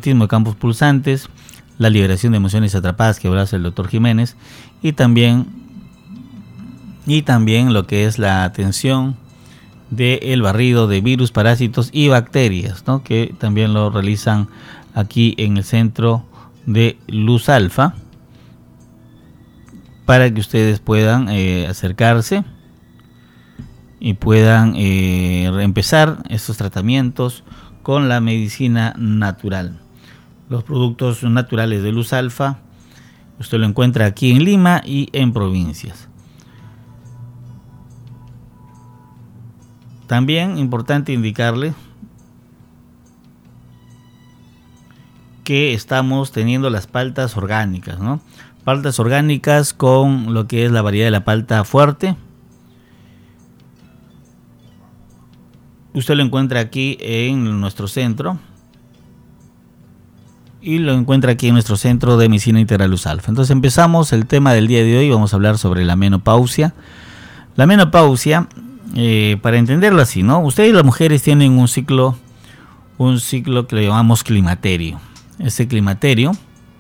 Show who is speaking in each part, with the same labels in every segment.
Speaker 1: magnetismo de campos pulsantes, la liberación de emociones atrapadas que hablaba el doctor Jiménez, y también lo que es la atención del barrido de virus, parásitos y bacterias, ¿no? Que también lo realizan aquí en el centro de Luz Alfa, para que ustedes puedan acercarse y puedan empezar estos tratamientos con la medicina natural. Los productos naturales de Luz Alfa usted lo encuentra aquí en Lima y en provincias. También importante indicarle que estamos teniendo las paltas orgánicas, ¿no? Paltas orgánicas con lo que es la variedad de la palta fuerte. Usted lo encuentra aquí en nuestro centro. Y lo encuentra aquí en nuestro centro de medicina integral Luz Alfa. Entonces empezamos el tema del día de hoy. Vamos a hablar sobre la menopausia. La menopausia, para entenderlo así, ¿no? Ustedes las mujeres tienen un ciclo que le llamamos climaterio. Ese climaterio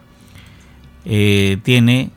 Speaker 1: tiene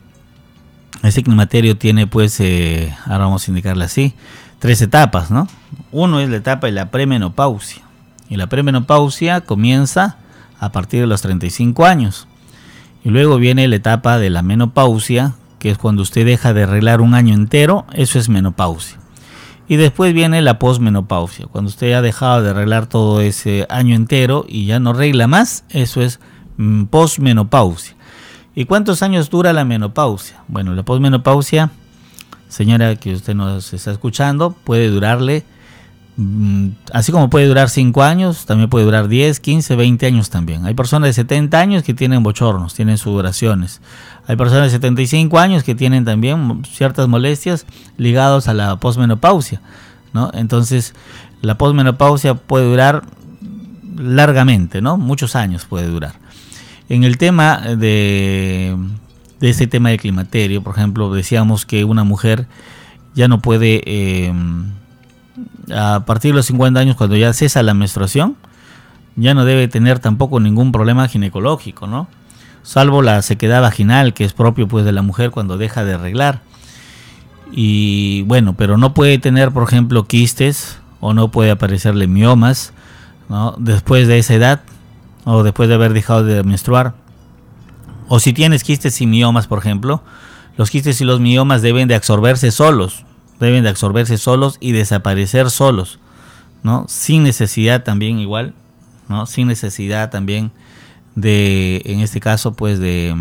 Speaker 1: pues, ahora vamos a indicarle así, 3 etapas, ¿no? Uno es la etapa de la premenopausia. Y la premenopausia comienza a partir de los 35 años. Y luego viene la etapa de la menopausia, que es cuando usted deja de arreglar un año entero, eso es menopausia. Y después viene la posmenopausia, cuando usted ha dejado de arreglar todo ese año entero y ya no arregla más, eso es posmenopausia. ¿Y cuántos años dura la menopausia? Bueno, la posmenopausia, señora que usted nos está escuchando, puede durarle, así como puede durar 5 años, también puede durar 10, 15, 20 años también. Hay personas de 70 años que tienen bochornos, tienen sudoraciones. Hay personas de 75 años que tienen también ciertas molestias ligadas a la posmenopausia, ¿no? Entonces, la posmenopausia puede durar largamente, ¿no? Muchos años puede durar. En el tema de ese tema de climaterio, por ejemplo, decíamos que una mujer ya no puede, a partir de los 50 años, cuando ya cesa la menstruación, ya no debe tener tampoco ningún problema ginecológico, ¿no? Salvo la sequedad vaginal, que es propio pues de la mujer cuando deja de arreglar. Y bueno, pero no puede tener, por ejemplo, quistes, o no puede aparecerle miomas, ¿no? Después de esa edad, o después de haber dejado de menstruar. O si tienes quistes y miomas, por ejemplo, los quistes y los miomas deben de absorberse solos y desaparecer solos, ¿no? Sin necesidad también igual, ¿no? Sin necesidad también de, en este caso, pues de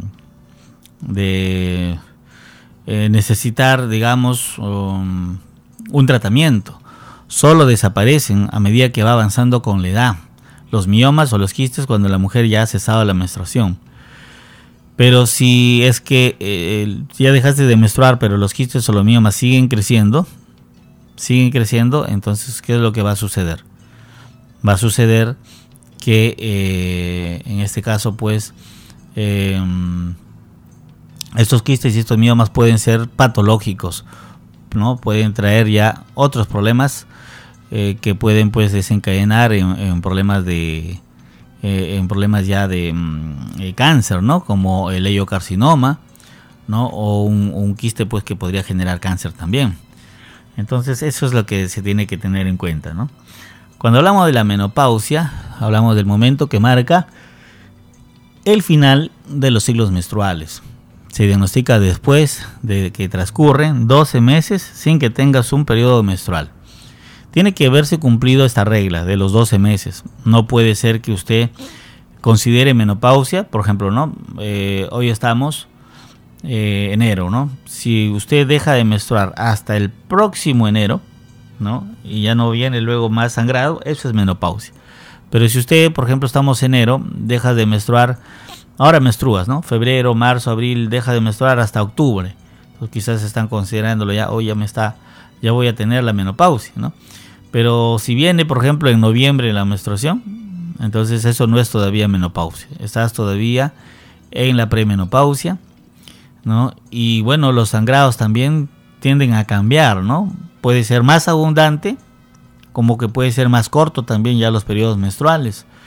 Speaker 1: necesitar, digamos, un tratamiento. Solo desaparecen a medida que va avanzando con la edad. Los miomas o los quistes cuando la mujer ya ha cesado la menstruación. Pero si es que ya dejaste de menstruar, pero los quistes o los miomas siguen creciendo, entonces, ¿qué es lo que va a suceder? Va a suceder que, en este caso, pues, estos quistes y estos miomas pueden ser patológicos, ¿no? Pueden traer ya otros problemas que pueden, pues, desencadenar en problemas de cáncer, ¿no? Como el leiocarcinoma, ¿no? O un quiste, pues, que podría generar cáncer también. Entonces, eso es lo que se tiene que tener en cuenta, ¿no? Cuando hablamos de la menopausia, hablamos del momento que marca el final de los ciclos menstruales. Se diagnostica después de que transcurren 12 meses sin que tengas un periodo menstrual. Tiene que haberse cumplido esta regla de los 12 meses. No puede ser que usted considere menopausia, por ejemplo, ¿no? Hoy estamos enero, ¿no? Si usted deja de menstruar hasta el próximo enero, ¿no? Y ya no viene luego más sangrado, eso es menopausia. Pero si usted, por ejemplo, estamos en enero, deja de menstruar, ahora menstruas, ¿no? Febrero, marzo, abril, deja de menstruar hasta octubre. Entonces, quizás están considerándolo ya, hoy ya voy a tener la menopausia, ¿no? Pero si viene, por ejemplo, en noviembre la menstruación, entonces eso no es todavía menopausia. Estás todavía en la premenopausia, ¿no? Y bueno, los sangrados también tienden a cambiar, ¿no? Puede ser más abundante, como que puede ser más corto también ya los periodos menstruales.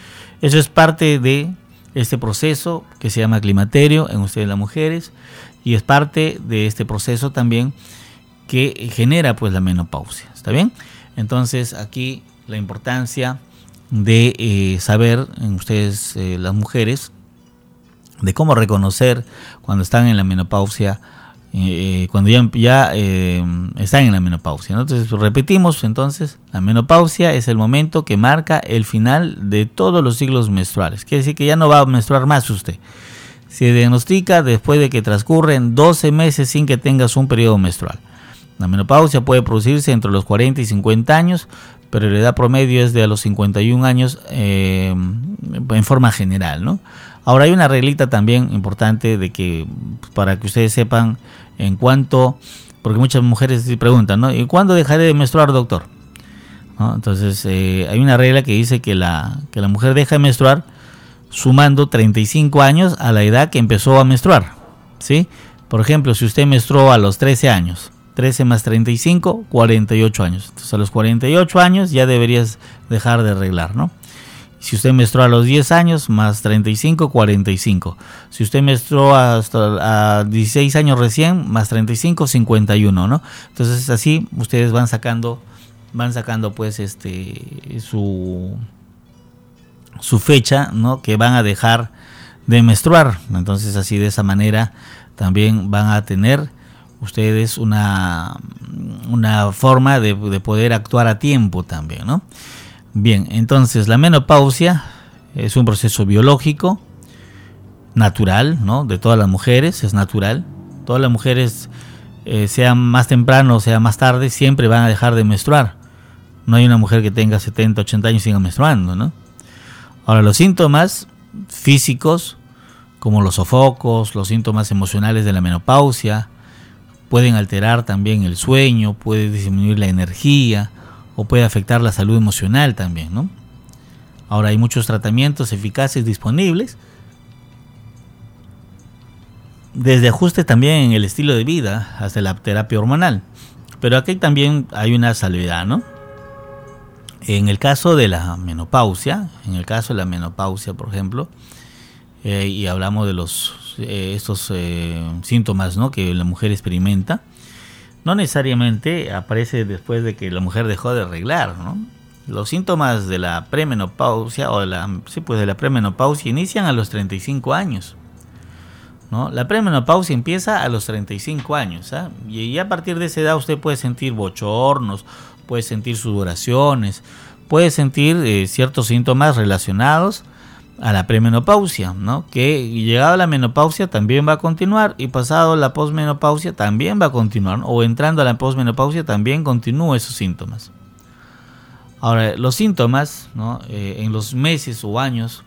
Speaker 1: Eso es parte de este proceso que se llama climaterio en ustedes las mujeres, y es parte de este proceso también que genera pues la menopausia. ¿Está bien? Entonces aquí la importancia de saber en ustedes las mujeres de cómo reconocer cuando están en la menopausia, cuando ya están en la menopausia, ¿no? Entonces repetimos, entonces la menopausia es el momento que marca el final de todos los ciclos menstruales. Quiere decir que ya no va a menstruar más usted. Se diagnostica después de que transcurren 12 meses sin que tengas un periodo menstrual. La menopausia puede producirse entre los 40 y 50 años, pero la edad promedio es de a los 51 años en forma general, ¿no? Ahora hay una reglita también importante de que, para que ustedes sepan en cuanto, porque muchas mujeres se preguntan, ¿no? ¿Y cuándo dejaré de menstruar, doctor? ¿No? Entonces hay una regla que dice que la mujer deja de menstruar sumando 35 años a la edad que empezó a menstruar, ¿sí? Por ejemplo, si usted menstruó a los 13 años, 13 más 35, 48 años. Entonces a los 48 años ya deberías dejar de arreglar, ¿no? Si usted menstruó a los 10 años, más 35, 45. Si usted menstruó hasta a 16 años recién, más 35, 51, ¿no? Entonces así ustedes van sacando pues su fecha, ¿no? Que van a dejar de menstruar. Entonces así, de esa manera también van a tener ustedes una forma de poder actuar a tiempo también, ¿no? Bien, entonces la menopausia es un proceso biológico, natural, ¿no? De todas las mujeres, es natural. Todas las mujeres, sea más temprano o sea más tarde, siempre van a dejar de menstruar. No hay una mujer que tenga 70, 80 años y siga menstruando, ¿no? Ahora, los síntomas físicos, como los sofocos, los síntomas emocionales de la menopausia, pueden alterar también el sueño, puede disminuir la energía o puede afectar la salud emocional también, ¿no? Ahora, hay muchos tratamientos eficaces disponibles, desde ajustes también en el estilo de vida hasta la terapia hormonal. Pero aquí también hay una salvedad, ¿no? En el caso de la menopausia, por ejemplo, y hablamos de estos síntomas, ¿no? Que la mujer experimenta, no necesariamente aparece después de que la mujer dejó de arreglar, ¿no? Los síntomas de la premenopausia de la premenopausia inician a los 35 años, ¿no? La premenopausia empieza a los 35 años, ¿eh? Y a partir de esa edad usted puede sentir bochornos, puede sentir sudoraciones, puede sentir ciertos síntomas relacionados a la premenopausia, ¿no? Que llegado a la menopausia también va a continuar, y pasado la posmenopausia también va a continuar, ¿no? O entrando a la posmenopausia también continúa esos síntomas. Ahora, los síntomas, ¿no? En los meses o años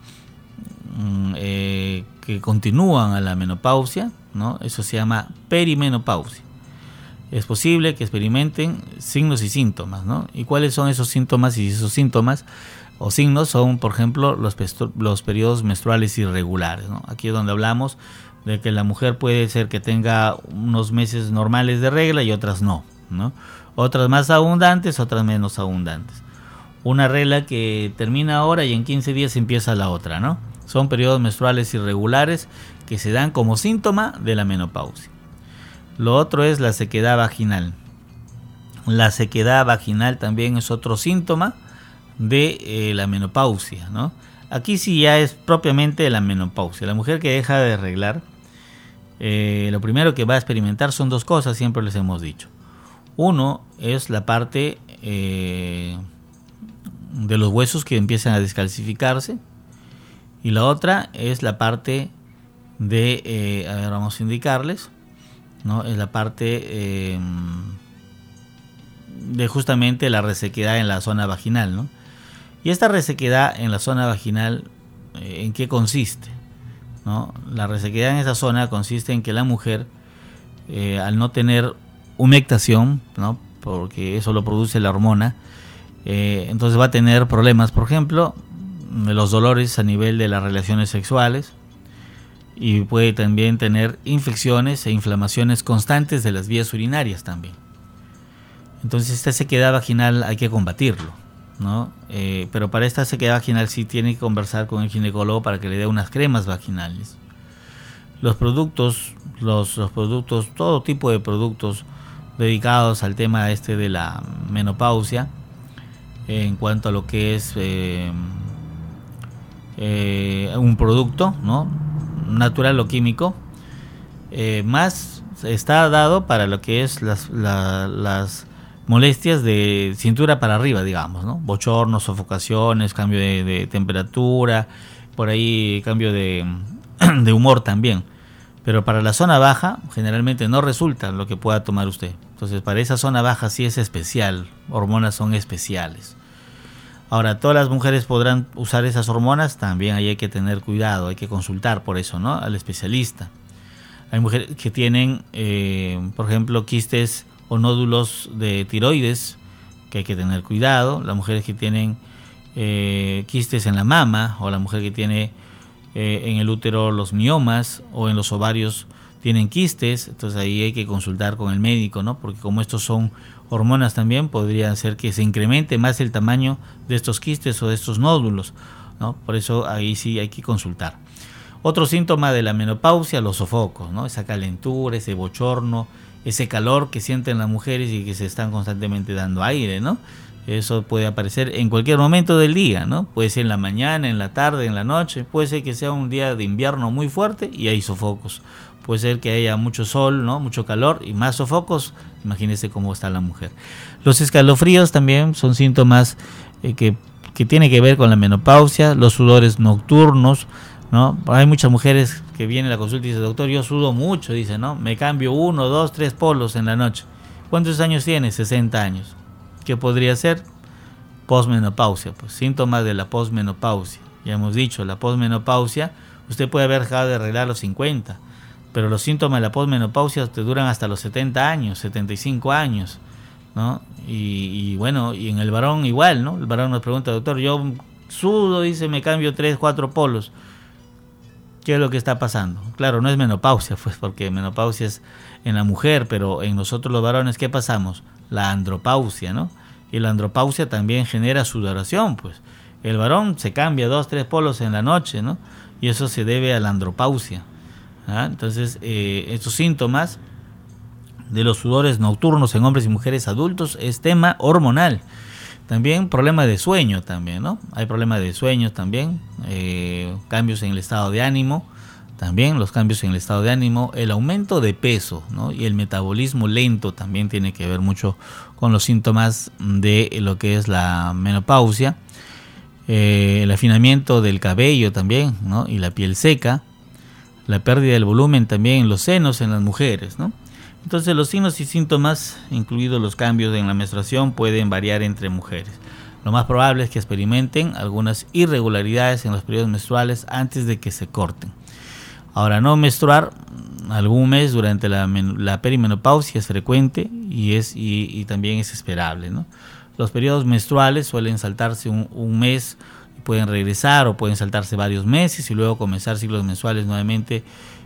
Speaker 1: que continúan a la menopausia, ¿no? Eso se llama perimenopausia. Es posible que experimenten signos y síntomas, ¿no? ¿Y cuáles son esos síntomas? Y esos síntomas o signos son, por ejemplo, los periodos menstruales irregulares, ¿no? Aquí es donde hablamos de que la mujer puede ser que tenga unos meses normales de regla y otras no, ¿no? Otras más abundantes, otras menos abundantes. Una regla que termina ahora y en 15 días empieza la otra, ¿no? Son periodos menstruales irregulares que se dan como síntoma de la menopausia. Lo otro es la sequedad vaginal. La sequedad vaginal también es otro síntoma de la menopausia, ¿no? Aquí sí ya es propiamente la menopausia. La mujer que deja de arreglar, lo primero que va a experimentar son dos cosas, siempre les hemos dicho. Uno es la parte de los huesos que empiezan a descalcificarse, y la otra es la parte de, vamos a indicarles, ¿no? Es la parte de justamente la resequedad en la zona vaginal, ¿no? Y esta resequedad en la zona vaginal, ¿en qué consiste? ¿No? La resequedad en esa zona consiste en que la mujer, al no tener humectación, ¿no? Porque eso lo produce la hormona, entonces va a tener problemas, por ejemplo, de los dolores a nivel de las relaciones sexuales, y puede también tener infecciones e inflamaciones constantes de las vías urinarias también. Entonces esta sequedad vaginal hay que combatirlo, ¿no? Pero para esta sequedad vaginal sí tiene que conversar con el ginecólogo para que le dé unas cremas vaginales. Los productos, los productos, todo tipo de productos dedicados al tema de la menopausia, en cuanto a lo que es un producto, ¿no?, natural o químico, más está dado para lo que es las molestias de cintura para arriba, digamos, ¿no? Bochornos, sofocaciones, cambio de temperatura, por ahí cambio de humor también. Pero para la zona baja generalmente no resulta lo que pueda tomar usted. Entonces para esa zona baja sí es especial, hormonas son especiales. Ahora, ¿todas las mujeres podrán usar esas hormonas? También ahí hay que tener cuidado, hay que consultar por eso, ¿no?, al especialista. Hay mujeres que tienen, por ejemplo, quistes o nódulos de tiroides, que hay que tener cuidado. Las mujeres que tienen quistes en la mama, o la mujer que tiene en el útero los miomas, o en los ovarios tienen quistes, entonces ahí hay que consultar con el médico, ¿no? Porque como estos son hormonas también, podría ser que se incremente más el tamaño de estos quistes o de estos nódulos, ¿no? Por eso ahí sí hay que consultar. Otro síntoma de la menopausia, los sofocos, ¿no? Esa calentura, ese bochorno, ese calor que sienten las mujeres y que se están constantemente dando aire, ¿no? Eso puede aparecer en cualquier momento del día, ¿no? Puede ser en la mañana, en la tarde, en la noche. Puede ser que sea un día de invierno muy fuerte y hay sofocos. Puede ser que haya mucho sol, ¿no?, mucho calor y más sofocos. Imagínese cómo está la mujer. Los escalofríos también son síntomas que tienen que ver con la menopausia. Los sudores nocturnos, ¿no? Hay muchas mujeres que vienen a la consulta y dicen: doctor, yo sudo mucho, dice, ¿no? Me cambio 1, 2, 3 polos en la noche. ¿Cuántos años tiene? 60 años. ¿Qué podría ser? Posmenopausia, pues síntomas de la posmenopausia. Ya hemos dicho, la posmenopausia, usted puede haber dejado de arreglar a los 50, pero los síntomas de la posmenopausia te duran hasta los 70 años, 75 años, ¿no? Y bueno, y en el varón igual, ¿no? El varón nos pregunta: doctor, yo sudo, dice, me cambio 3, 4 polos. ¿Qué es lo que está pasando? Claro, no es menopausia, pues, porque menopausia es en la mujer, pero en nosotros los varones, ¿qué pasamos? La andropausia, ¿no? Y la andropausia también genera sudoración, pues. El varón se cambia 2, 3 polos en la noche, ¿no? Y eso se debe a la andropausia. ¿Ah? Entonces, estos síntomas de los sudores nocturnos en hombres y mujeres adultos es tema hormonal. También problema de sueño también, ¿no? Hay problemas de sueño también, cambios en el estado de ánimo, también los cambios en el estado de ánimo, el aumento de peso, ¿no? Y el metabolismo lento también tiene que ver mucho con los síntomas de lo que es la menopausia, el afinamiento del cabello también, ¿no? Y la piel seca, la pérdida del volumen también en los senos en las mujeres, ¿no? Entonces los signos y síntomas, incluidos los cambios en la menstruación, pueden variar entre mujeres. Lo más probable es que experimenten algunas irregularidades en los periodos menstruales antes de que se corten. Ahora, no menstruar algún mes durante la perimenopausia es frecuente y también es esperable, ¿no? Los periodos menstruales suelen saltarse un mes, pueden regresar o pueden saltarse varios meses y luego comenzar ciclos menstruales nuevamente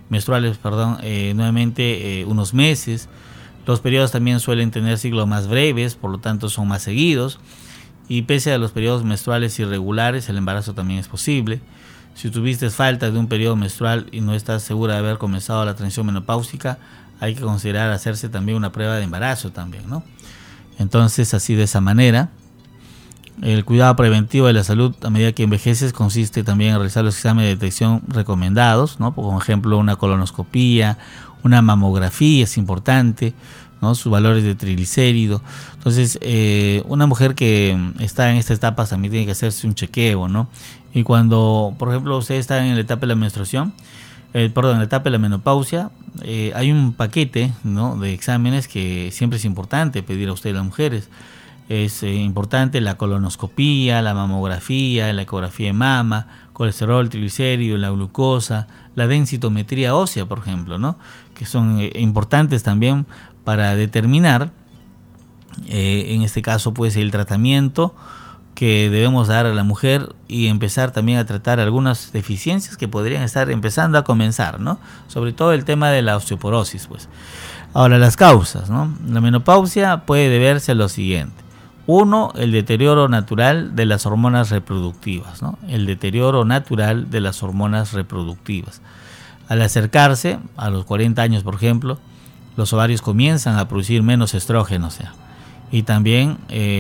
Speaker 1: unos meses. Los periodos también suelen tener ciclos más breves, por lo tanto son más seguidos, y pese a los periodos menstruales irregulares, el embarazo también es posible. Si tuviste falta de un periodo menstrual y no estás segura de haber comenzado la transición menopáusica, hay que considerar hacerse también una prueba de embarazo también, ¿no? Entonces, así de esa manera, el cuidado preventivo de la salud a medida que envejeces consiste también en realizar los exámenes de detección recomendados, ¿no? Por ejemplo, una colonoscopía, una mamografía es importante, ¿no? Sus valores de triglicérido. Entonces, una mujer que está en esta etapa también tiene que hacerse un chequeo, ¿no? Y cuando, por ejemplo, usted está en la etapa de la menstruación, en la etapa de la menopausia, hay un paquete, ¿no?, de exámenes que siempre es importante pedir a usted, las mujeres. Es importante la colonoscopía, la mamografía, la ecografía de mama, colesterol, triglicérido, la glucosa, la densitometría ósea, por ejemplo, ¿no?, que son importantes también para determinar, en este caso, pues, el tratamiento que debemos dar a la mujer y empezar también a tratar algunas deficiencias que podrían estar empezando a comenzar, ¿no? Sobre todo el tema de la osteoporosis, pues. Ahora, las causas, ¿no? La menopausia puede deberse a lo siguiente. Uno, el deterioro natural de las hormonas reproductivas, ¿no? El deterioro natural de las hormonas reproductivas. Al acercarse a los 40 años, por ejemplo, los ovarios comienzan a producir menos estrógeno, y también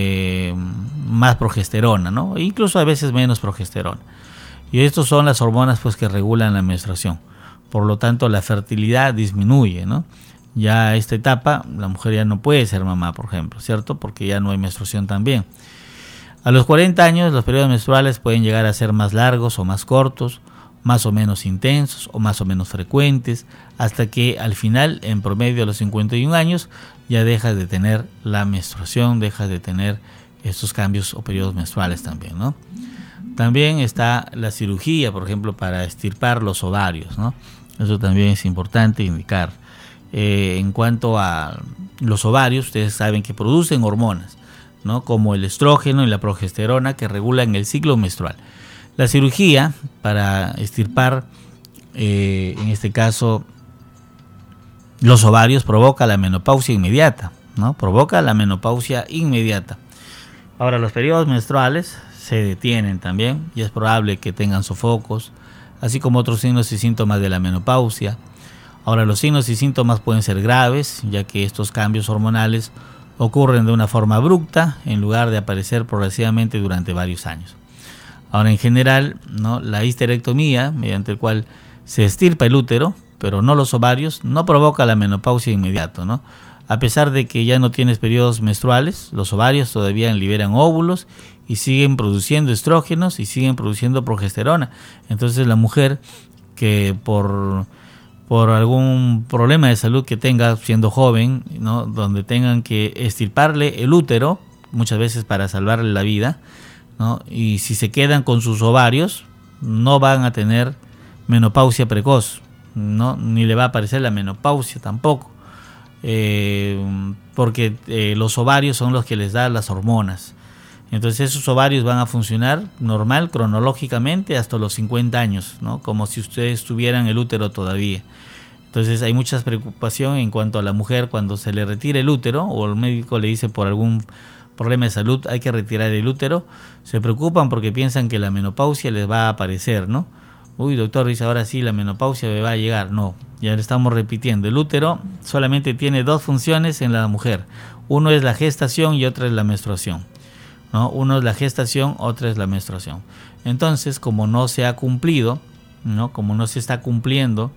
Speaker 1: más progesterona, ¿no? E incluso a veces menos progesterona. Y estas son las hormonas, pues, que regulan la menstruación. Por lo tanto, la fertilidad disminuye, ¿no? Ya a esta etapa la mujer ya no puede ser mamá, por ejemplo, ¿cierto? Porque ya no hay menstruación también. A los 40 años los periodos menstruales pueden llegar a ser más largos o más cortos, más o menos intensos o más o menos frecuentes, hasta que al final, en promedio a los 51 años, ya dejas de tener la menstruación, dejas de tener estos cambios o periodos menstruales también, ¿no? También está la cirugía, por ejemplo, para extirpar los ovarios, ¿no? Eso también es importante indicar. En cuanto a los ovarios, ustedes saben que producen hormonas, ¿no? Como el estrógeno y la progesterona, que regulan el ciclo menstrual. La cirugía para extirpar, en este caso, los ovarios, provoca la menopausia inmediata, ¿no? Provoca la menopausia inmediata. Ahora, los periodos menstruales se detienen también y es probable que tengan sofocos, así como otros signos y síntomas de la menopausia. Ahora, los signos y síntomas pueden ser graves, ya que estos cambios hormonales ocurren de una forma abrupta en lugar de aparecer progresivamente durante varios años. Ahora, en general, ¿no? La histerectomía, mediante el cual se extirpa el útero, pero no los ovarios, no provoca la menopausia inmediata, ¿no? A pesar de que ya no tienes periodos menstruales, los ovarios todavía liberan óvulos y siguen produciendo estrógenos y siguen produciendo progesterona. Entonces, la mujer que por algún problema de salud que tenga siendo joven, ¿no? Donde tengan que extirparle el útero, muchas veces para salvarle la vida, ¿no? Y si se quedan con sus ovarios, no van a tener menopausia precoz, ¿no? Ni le va a aparecer la menopausia tampoco, porque los ovarios son los que les dan las hormonas. Entonces esos ovarios van a funcionar normal, cronológicamente, hasta los 50 años, ¿no? Como si ustedes tuvieran el útero todavía. Entonces hay mucha preocupación en cuanto a la mujer cuando se le retira el útero, o el médico le dice por algún problema de salud hay que retirar el útero. Se preocupan porque piensan que la menopausia les va a aparecer, ¿no? Uy, doctor, dice, ahora sí la menopausia me va a llegar. No, ya le estamos repitiendo. El útero solamente tiene dos funciones en la mujer. Uno es la gestación y otra es la menstruación, ¿no? Uno es la gestación, otra es la menstruación. Entonces, como no se ha cumplido, ¿no? Como no se está cumpliendo,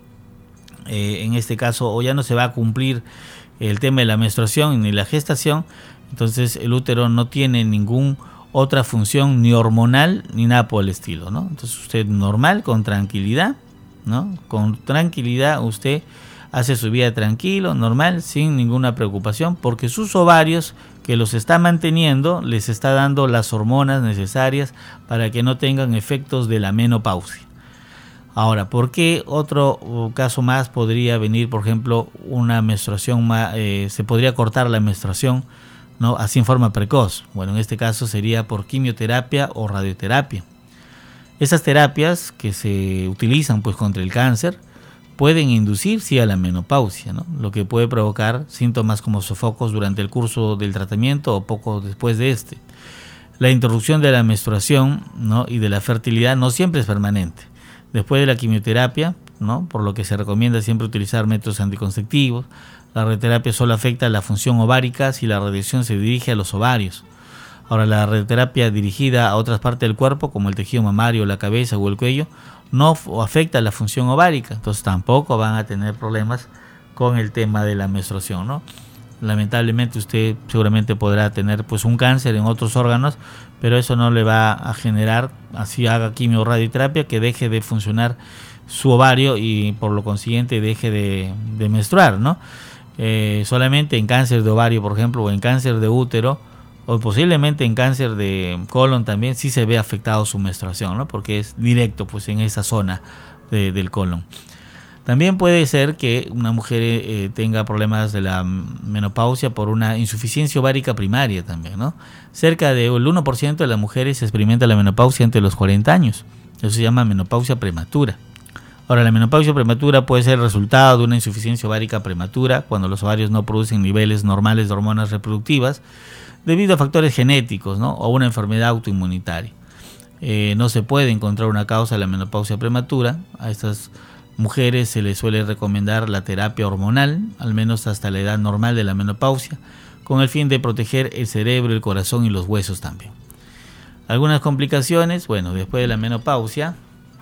Speaker 1: en este caso, o ya no se va a cumplir el tema de la menstruación ni la gestación, entonces el útero no tiene ninguna otra función ni hormonal ni nada por el estilo, ¿no? Entonces usted normal, con tranquilidad, ¿no? Con tranquilidad usted hace su vida tranquilo, normal, sin ninguna preocupación, porque sus ovarios que los está manteniendo les está dando las hormonas necesarias para que no tengan efectos de la menopausia. Ahora, ¿por qué otro caso más podría venir, por ejemplo, una menstruación se podría cortar la menstruación, ¿no? Así en forma precoz? Bueno, en este caso sería por quimioterapia o radioterapia. Esas terapias que se utilizan pues contra el cáncer pueden inducir sí a la menopausia, ¿no? Lo que puede provocar síntomas como sofocos durante el curso del tratamiento o poco después de este. La interrupción de la menstruación, ¿no? Y de la fertilidad no siempre es permanente. Después de la quimioterapia, ¿no? Por lo que se recomienda siempre utilizar métodos anticonceptivos. La radioterapia solo afecta la función ovárica si la radiación se dirige a los ovarios. Ahora, la radioterapia dirigida a otras partes del cuerpo, como el tejido mamario, la cabeza o el cuello, no afecta la función ovárica, entonces tampoco van a tener problemas con el tema de la menstruación, ¿no? Lamentablemente usted seguramente podrá tener pues un cáncer en otros órganos, pero eso no le va a generar, así haga quimio o radioterapia, que deje de funcionar su ovario y por lo consiguiente deje de menstruar, ¿no? Solamente en cáncer de ovario, por ejemplo, o en cáncer de útero, o posiblemente en cáncer de colon también sí se ve afectado su menstruación, ¿no? Porque es directo pues en esa zona del colon. También puede ser que una mujer tenga problemas de la menopausia por una insuficiencia ovárica primaria también, ¿no? Cerca del 1% de las mujeres experimenta la menopausia entre los 40 años. Eso se llama menopausia prematura. Ahora, la menopausia prematura puede ser el resultado de una insuficiencia ovárica prematura, cuando los ovarios no producen niveles normales de hormonas reproductivas, debido a factores genéticos, ¿no? O una enfermedad autoinmunitaria. No se puede encontrar una causa de la menopausia prematura. A estas mujeres se les suele recomendar la terapia hormonal, al menos hasta la edad normal de la menopausia, con el fin de proteger el cerebro, el corazón y los huesos también. Algunas complicaciones, bueno, después de la menopausia,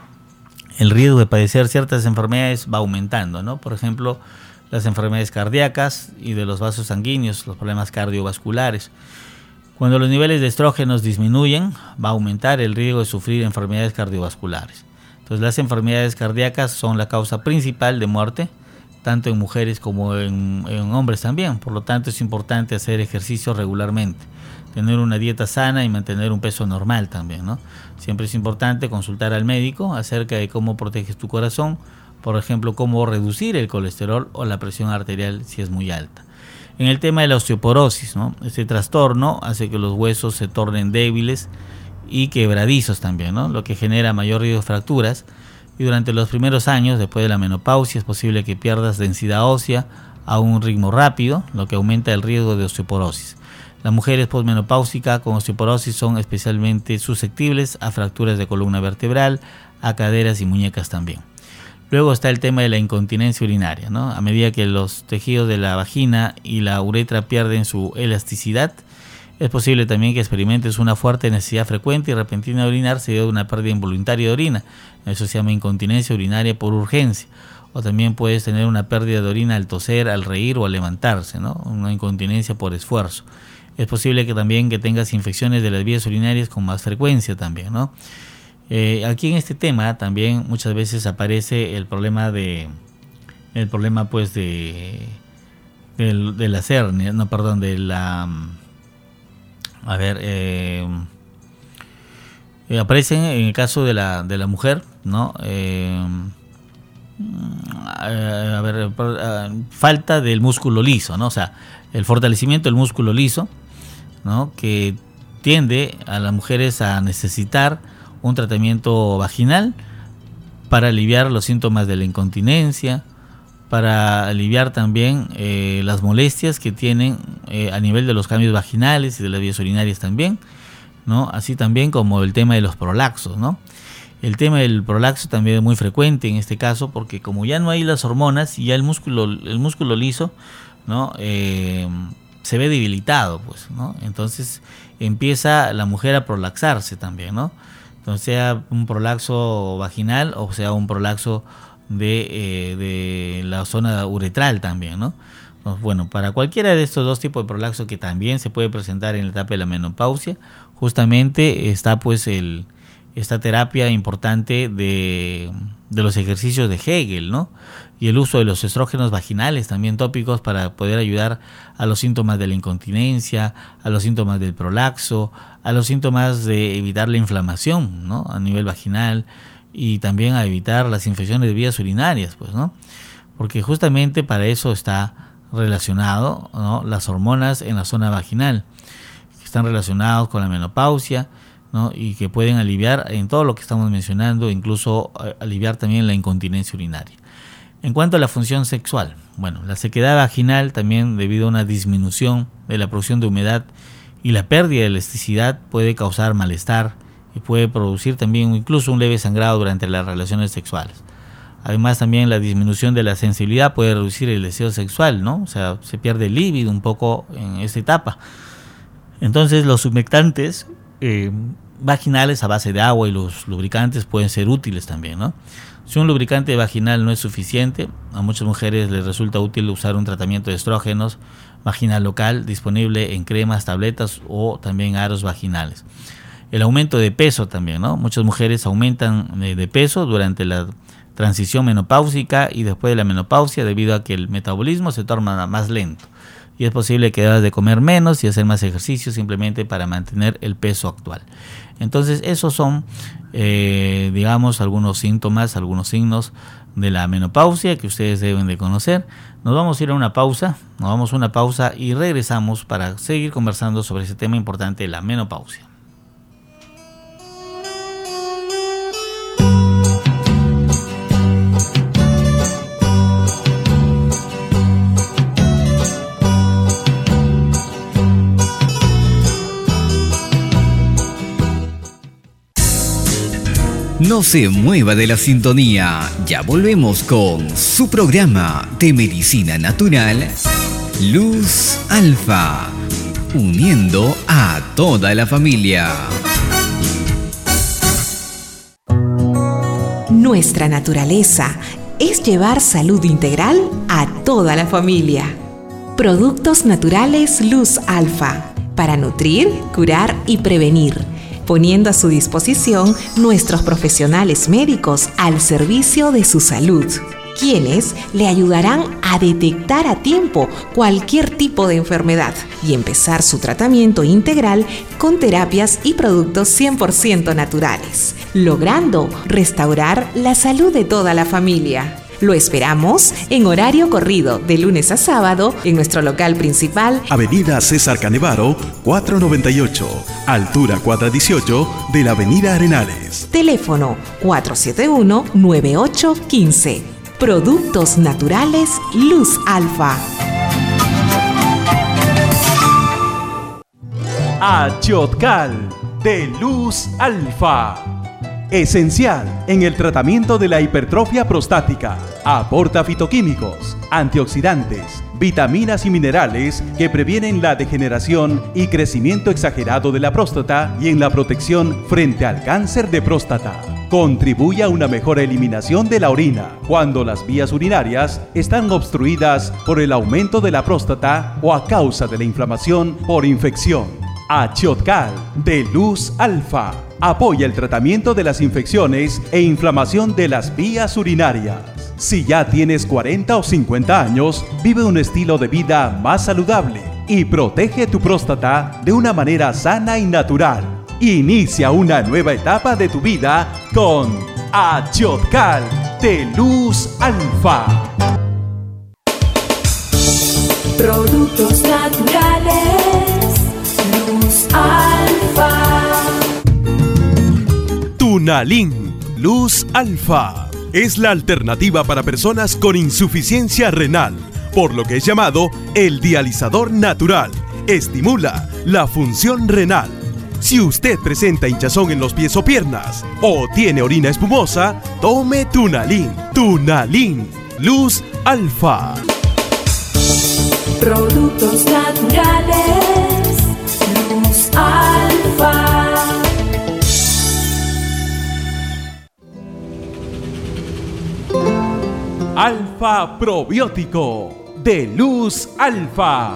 Speaker 1: el riesgo de padecer ciertas enfermedades va aumentando, ¿no? Por ejemplo, las enfermedades cardíacas y de los vasos sanguíneos, los problemas cardiovasculares. Cuando los niveles de estrógenos disminuyen, va a aumentar el riesgo de sufrir enfermedades cardiovasculares. Entonces, las enfermedades cardíacas son la causa principal de muerte, tanto en mujeres como en hombres también. Por lo tanto, es importante hacer ejercicio regularmente, tener una dieta sana y mantener un peso normal también, ¿no? Siempre es importante consultar al médico acerca de cómo proteges tu corazón, por ejemplo, cómo reducir el colesterol o la presión arterial si es muy alta. En el tema de la osteoporosis, ¿no? Este trastorno hace que los huesos se tornen débiles y quebradizos también, ¿no? Lo que genera mayor riesgo de fracturas. Y durante los primeros años, después de la menopausia, es posible que pierdas densidad ósea a un ritmo rápido, lo que aumenta el riesgo de osteoporosis. Las mujeres posmenopáusicas con osteoporosis son especialmente susceptibles a fracturas de columna vertebral, a caderas y muñecas también. Luego está el tema de la incontinencia urinaria, ¿no? A medida que los tejidos de la vagina y la uretra pierden su elasticidad, es posible también que experimentes una fuerte necesidad frecuente y repentina de orinar seguido de una pérdida involuntaria de orina. Eso se llama incontinencia urinaria por urgencia. O también puedes tener una pérdida de orina al toser, al reír o al levantarse, ¿no? Una incontinencia por esfuerzo. Es posible que también que tengas infecciones de las vías urinarias con más frecuencia también, ¿no? Aquí en este tema también muchas veces aparece el problema de las hernias, no, perdón, de la, aparecen en el caso de la mujer, ¿no? Falta del músculo liso, ¿no? O sea, el fortalecimiento del músculo liso, ¿no? Que tiende a las mujeres a necesitar un tratamiento vaginal para aliviar los síntomas de la incontinencia, para aliviar también las molestias que tienen a nivel de los cambios vaginales y de las vías urinarias también, ¿no? Así también como el tema de los prolaxos, ¿no? El tema del prolaxo también es muy frecuente en este caso, porque como ya no hay las hormonas y ya el músculo liso, ¿no? Se ve debilitado, pues, ¿no? Entonces empieza la mujer a prolaxarse también, ¿no? Entonces, sea un prolaxo vaginal o sea un prolaxo de la zona uretral también, ¿no? Entonces, bueno, para cualquiera de estos dos tipos de prolaxo que también se puede presentar en la etapa de la menopausia, justamente está pues esta terapia importante de los ejercicios de Hegel, ¿no? Y el uso de los estrógenos vaginales también tópicos para poder ayudar a los síntomas de la incontinencia, a los síntomas del prolaxo, a los síntomas de evitar la inflamación, ¿no? A nivel vaginal y también a evitar las infecciones de vías urinarias, pues, ¿no? Porque justamente para eso está relacionado, ¿no? Las hormonas en la zona vaginal, que están relacionados con la menopausia, ¿no? Y que pueden aliviar en todo lo que estamos mencionando, incluso aliviar también la incontinencia urinaria. En cuanto a la función sexual, bueno, la sequedad vaginal también debido a una disminución de la producción de humedad y la pérdida de elasticidad puede causar malestar y puede producir también incluso un leve sangrado durante las relaciones sexuales. Además también la disminución de la sensibilidad puede reducir el deseo sexual, ¿no? O sea, se pierde el líbido un poco en esta etapa. Entonces los humectantes vaginales a base de agua y los lubricantes pueden ser útiles también, ¿no? Si un lubricante vaginal no es suficiente, a muchas mujeres les resulta útil usar un tratamiento de estrógenos vaginal local disponible en cremas, tabletas o también aros vaginales. El aumento de peso también, ¿no? Muchas mujeres aumentan de peso durante la transición menopáusica y después de la menopausia debido a que el metabolismo se torna más lento. Y es posible que debas de comer menos y hacer más ejercicio simplemente para mantener el peso actual. Entonces esos son, digamos, algunos síntomas, algunos signos de la menopausia que ustedes deben de conocer. Nos vamos a ir a una pausa, y regresamos para seguir conversando sobre ese tema importante de la menopausia.
Speaker 2: No se mueva de la sintonía. Ya volvemos con su programa de medicina natural, Luz Alfa, uniendo a toda la familia.
Speaker 3: Nuestra naturaleza es llevar salud integral a toda la familia. Productos naturales Luz Alfa, para nutrir, curar y prevenir, poniendo a su disposición nuestros profesionales médicos al servicio de su salud, quienes le ayudarán a detectar a tiempo cualquier tipo de enfermedad y empezar su tratamiento integral con terapias y productos 100% naturales, logrando restaurar la salud de toda la familia. Lo esperamos en horario corrido de lunes a sábado en nuestro local principal,
Speaker 4: Avenida César Canevaro, 498, altura cuadra 18 de la Avenida Arenales.
Speaker 3: Teléfono 471-9815. Productos naturales Luz Alfa.
Speaker 5: Achotcal de Luz Alfa. Esencial en el tratamiento de la hipertrofia prostática. Aporta fitoquímicos, antioxidantes, vitaminas y minerales que previenen la degeneración y crecimiento exagerado de la próstata y en la protección frente al cáncer de próstata. Contribuye a una mejor eliminación de la orina cuando las vías urinarias están obstruidas por el aumento de la próstata o a causa de la inflamación por infección. Achotcal de Luz Alfa apoya el tratamiento de las infecciones e inflamación de las vías urinarias. Si ya tienes 40 o 50 años, vive un estilo de vida más saludable y protege tu próstata de una manera sana y natural. Inicia una nueva etapa de tu vida con Achotcal de Luz Alfa.
Speaker 6: Productos naturales Luz Alfa.
Speaker 4: Tunalin Luz Alfa es la alternativa para personas con insuficiencia renal, por lo que es llamado el dializador natural. Estimula la función renal. Si usted presenta hinchazón en los pies o piernas o tiene orina espumosa, tome Tunalin. Tunalin Luz Alfa.
Speaker 6: Productos naturales Luz Alfa.
Speaker 5: Alfa Probiótico de Luz Alfa.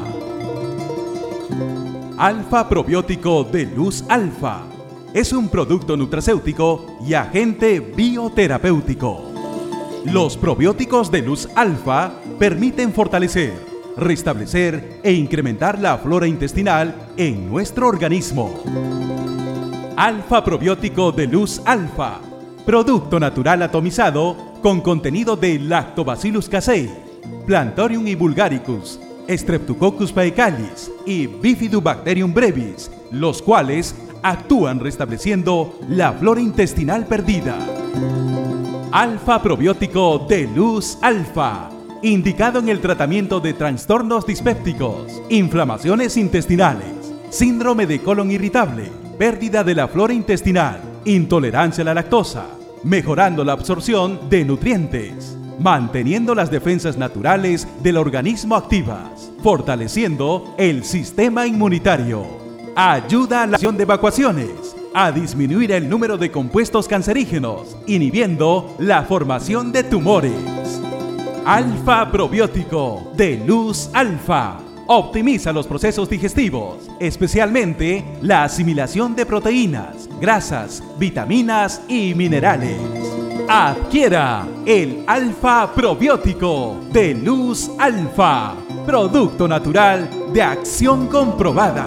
Speaker 5: Alfa Probiótico de Luz Alfa es un producto nutracéutico y agente bioterapéutico. Los probióticos de Luz Alfa permiten fortalecer, restablecer e incrementar la flora intestinal en nuestro organismo. Alfa Probiótico de Luz Alfa, producto natural atomizado con contenido de Lactobacillus casei, Plantorium y vulgaricus, Streptococcus paecalis y Bifidobacterium brevis, los cuales actúan restableciendo la flora intestinal perdida. Alfa Probiótico de Luz Alfa, indicado en el tratamiento de trastornos dispépticos, inflamaciones intestinales, síndrome de colon irritable, pérdida de la flora intestinal, intolerancia a la lactosa, mejorando la absorción de nutrientes, manteniendo las defensas naturales del organismo activas, fortaleciendo el sistema inmunitario, ayuda a la acción de evacuaciones, a disminuir el número de compuestos cancerígenos, inhibiendo la formación de tumores. Alfa Probiótico de Luz Alfa optimiza los procesos digestivos, especialmente la asimilación de proteínas, grasas, vitaminas y minerales. Adquiera el Alfa Probiótico de Luz Alfa, producto natural de acción comprobada.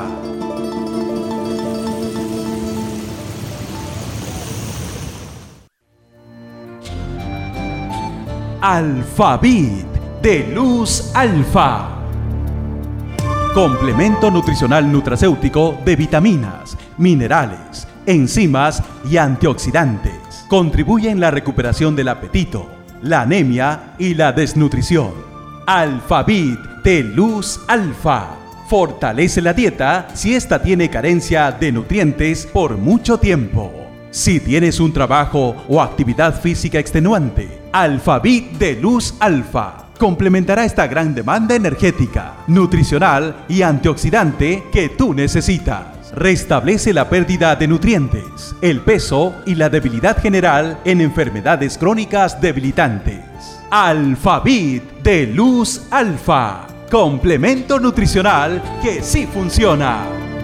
Speaker 5: Alfavit de Luz Alfa. Complemento nutricional nutracéutico de vitaminas, minerales, enzimas y antioxidantes. Contribuye en la recuperación del apetito, la anemia y la desnutrición. Alfavit de Luz Alfa. Fortalece la dieta si ésta tiene carencia de nutrientes por mucho tiempo. Si tienes un trabajo o actividad física extenuante, Alfavit de Luz Alfa complementará esta gran demanda energética, nutricional y antioxidante que tú necesitas. Restablece la pérdida de nutrientes, el peso y la debilidad general en enfermedades crónicas debilitantes. Alfavit de Luz Alfa, complemento nutricional que sí funciona.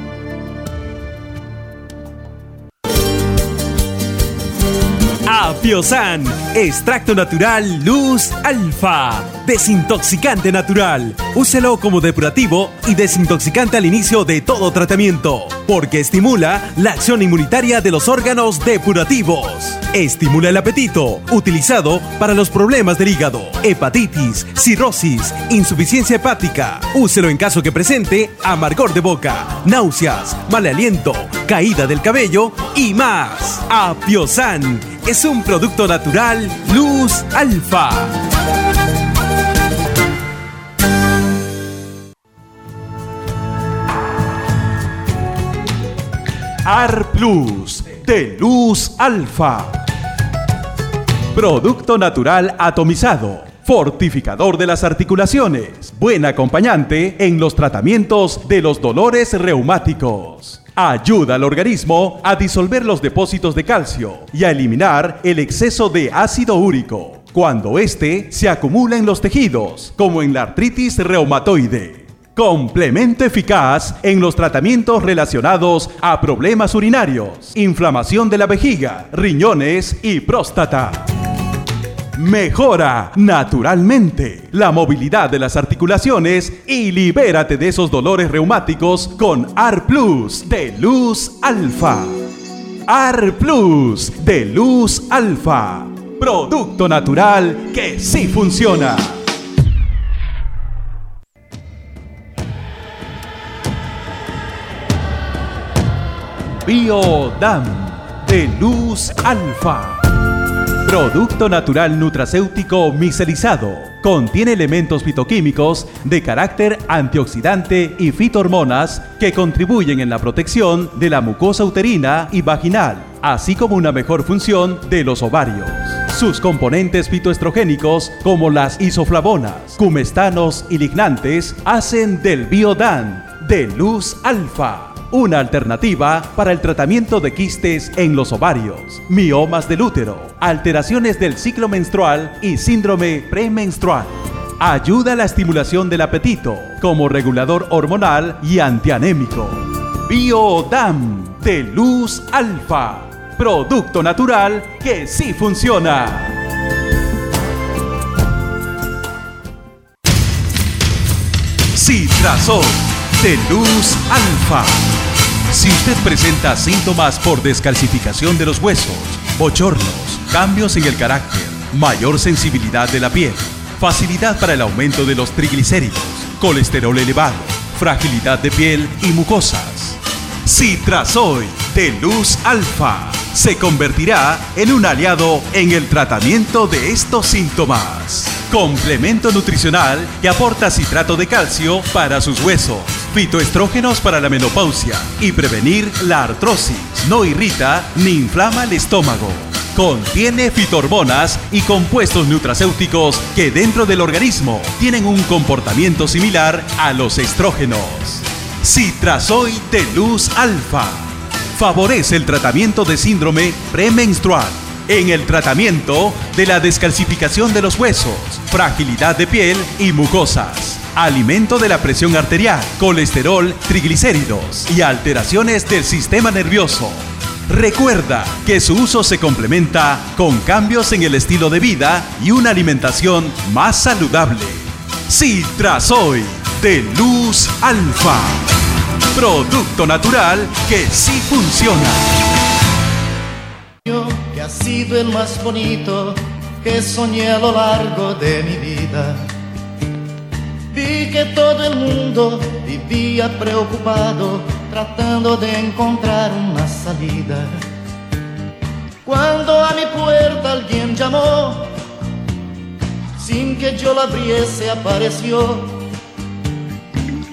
Speaker 4: Apiosan, extracto natural Luz Alfa, desintoxicante natural. Úselo como depurativo y desintoxicante al inicio de todo tratamiento, porque estimula la acción inmunitaria de los órganos depurativos. Estimula el apetito, utilizado para los problemas del hígado, hepatitis, cirrosis, insuficiencia hepática. Úselo en caso que presente amargor de boca, náuseas, mal aliento, caída del cabello y más. Apiosan es un producto natural Luz Alfa.
Speaker 5: AR Plus de Luz Alfa. Producto natural atomizado, fortificador de las articulaciones, buen acompañante en los tratamientos de los dolores reumáticos. Ayuda al organismo a disolver los depósitos de calcio y a eliminar el exceso de ácido úrico cuando éste se acumula en los tejidos, como en la artritis reumatoide. Complemento eficaz en los tratamientos relacionados a problemas urinarios, inflamación de la vejiga, riñones y próstata. Mejora naturalmente la movilidad de las articulaciones y libérate de esos dolores reumáticos con AR Plus de Luz Alfa. AR Plus de Luz Alfa. Producto natural que sí funciona. Biodam de Luz Alfa. Producto natural nutracéutico micelizado. Contiene elementos fitoquímicos de carácter antioxidante y fitohormonas que contribuyen en la protección de la mucosa uterina y vaginal, así como una mejor función de los ovarios. Sus componentes fitoestrogénicos, como las isoflavonas, cumestanos y lignantes, hacen del Biodan de Luz Alfa una alternativa para el tratamiento de quistes en los ovarios, miomas del útero, alteraciones del ciclo menstrual y síndrome premenstrual. Ayuda a la estimulación del apetito como regulador hormonal y antianémico. Biodam de Luz Alfa. Producto natural que sí funciona. Citrazol de Luz Alfa. Si usted presenta síntomas por descalcificación de los huesos, bochornos, cambios en el carácter, mayor sensibilidad de la piel, facilidad para el aumento de los triglicéridos, colesterol elevado, fragilidad de piel y mucosas, Citrazol de Luz Alfa se convertirá en un aliado en el tratamiento de estos síntomas. Complemento nutricional que aporta citrato de calcio para sus huesos, fitoestrógenos para la menopausia y prevenir la artrosis. No irrita ni inflama el estómago. Contiene fitohormonas y compuestos nutracéuticos que dentro del organismo tienen un comportamiento similar a los estrógenos. Citrazol de Luz Alfa favorece el tratamiento de síndrome premenstrual, en el tratamiento de la descalcificación de los huesos, fragilidad de piel y mucosas, alimento de la presión arterial, colesterol, triglicéridos y alteraciones del sistema nervioso. Recuerda que su uso se complementa con cambios en el estilo de vida y una alimentación más saludable. Citrazol de Luz Alfa. Producto natural que sí funciona.
Speaker 7: Que ha sido el más bonito que soñé a lo largo de mi vida. Vi que todo el mundo vivía preocupado, tratando de encontrar una salida. Cuando a mi puerta alguien llamó, sin que yo la abriese apareció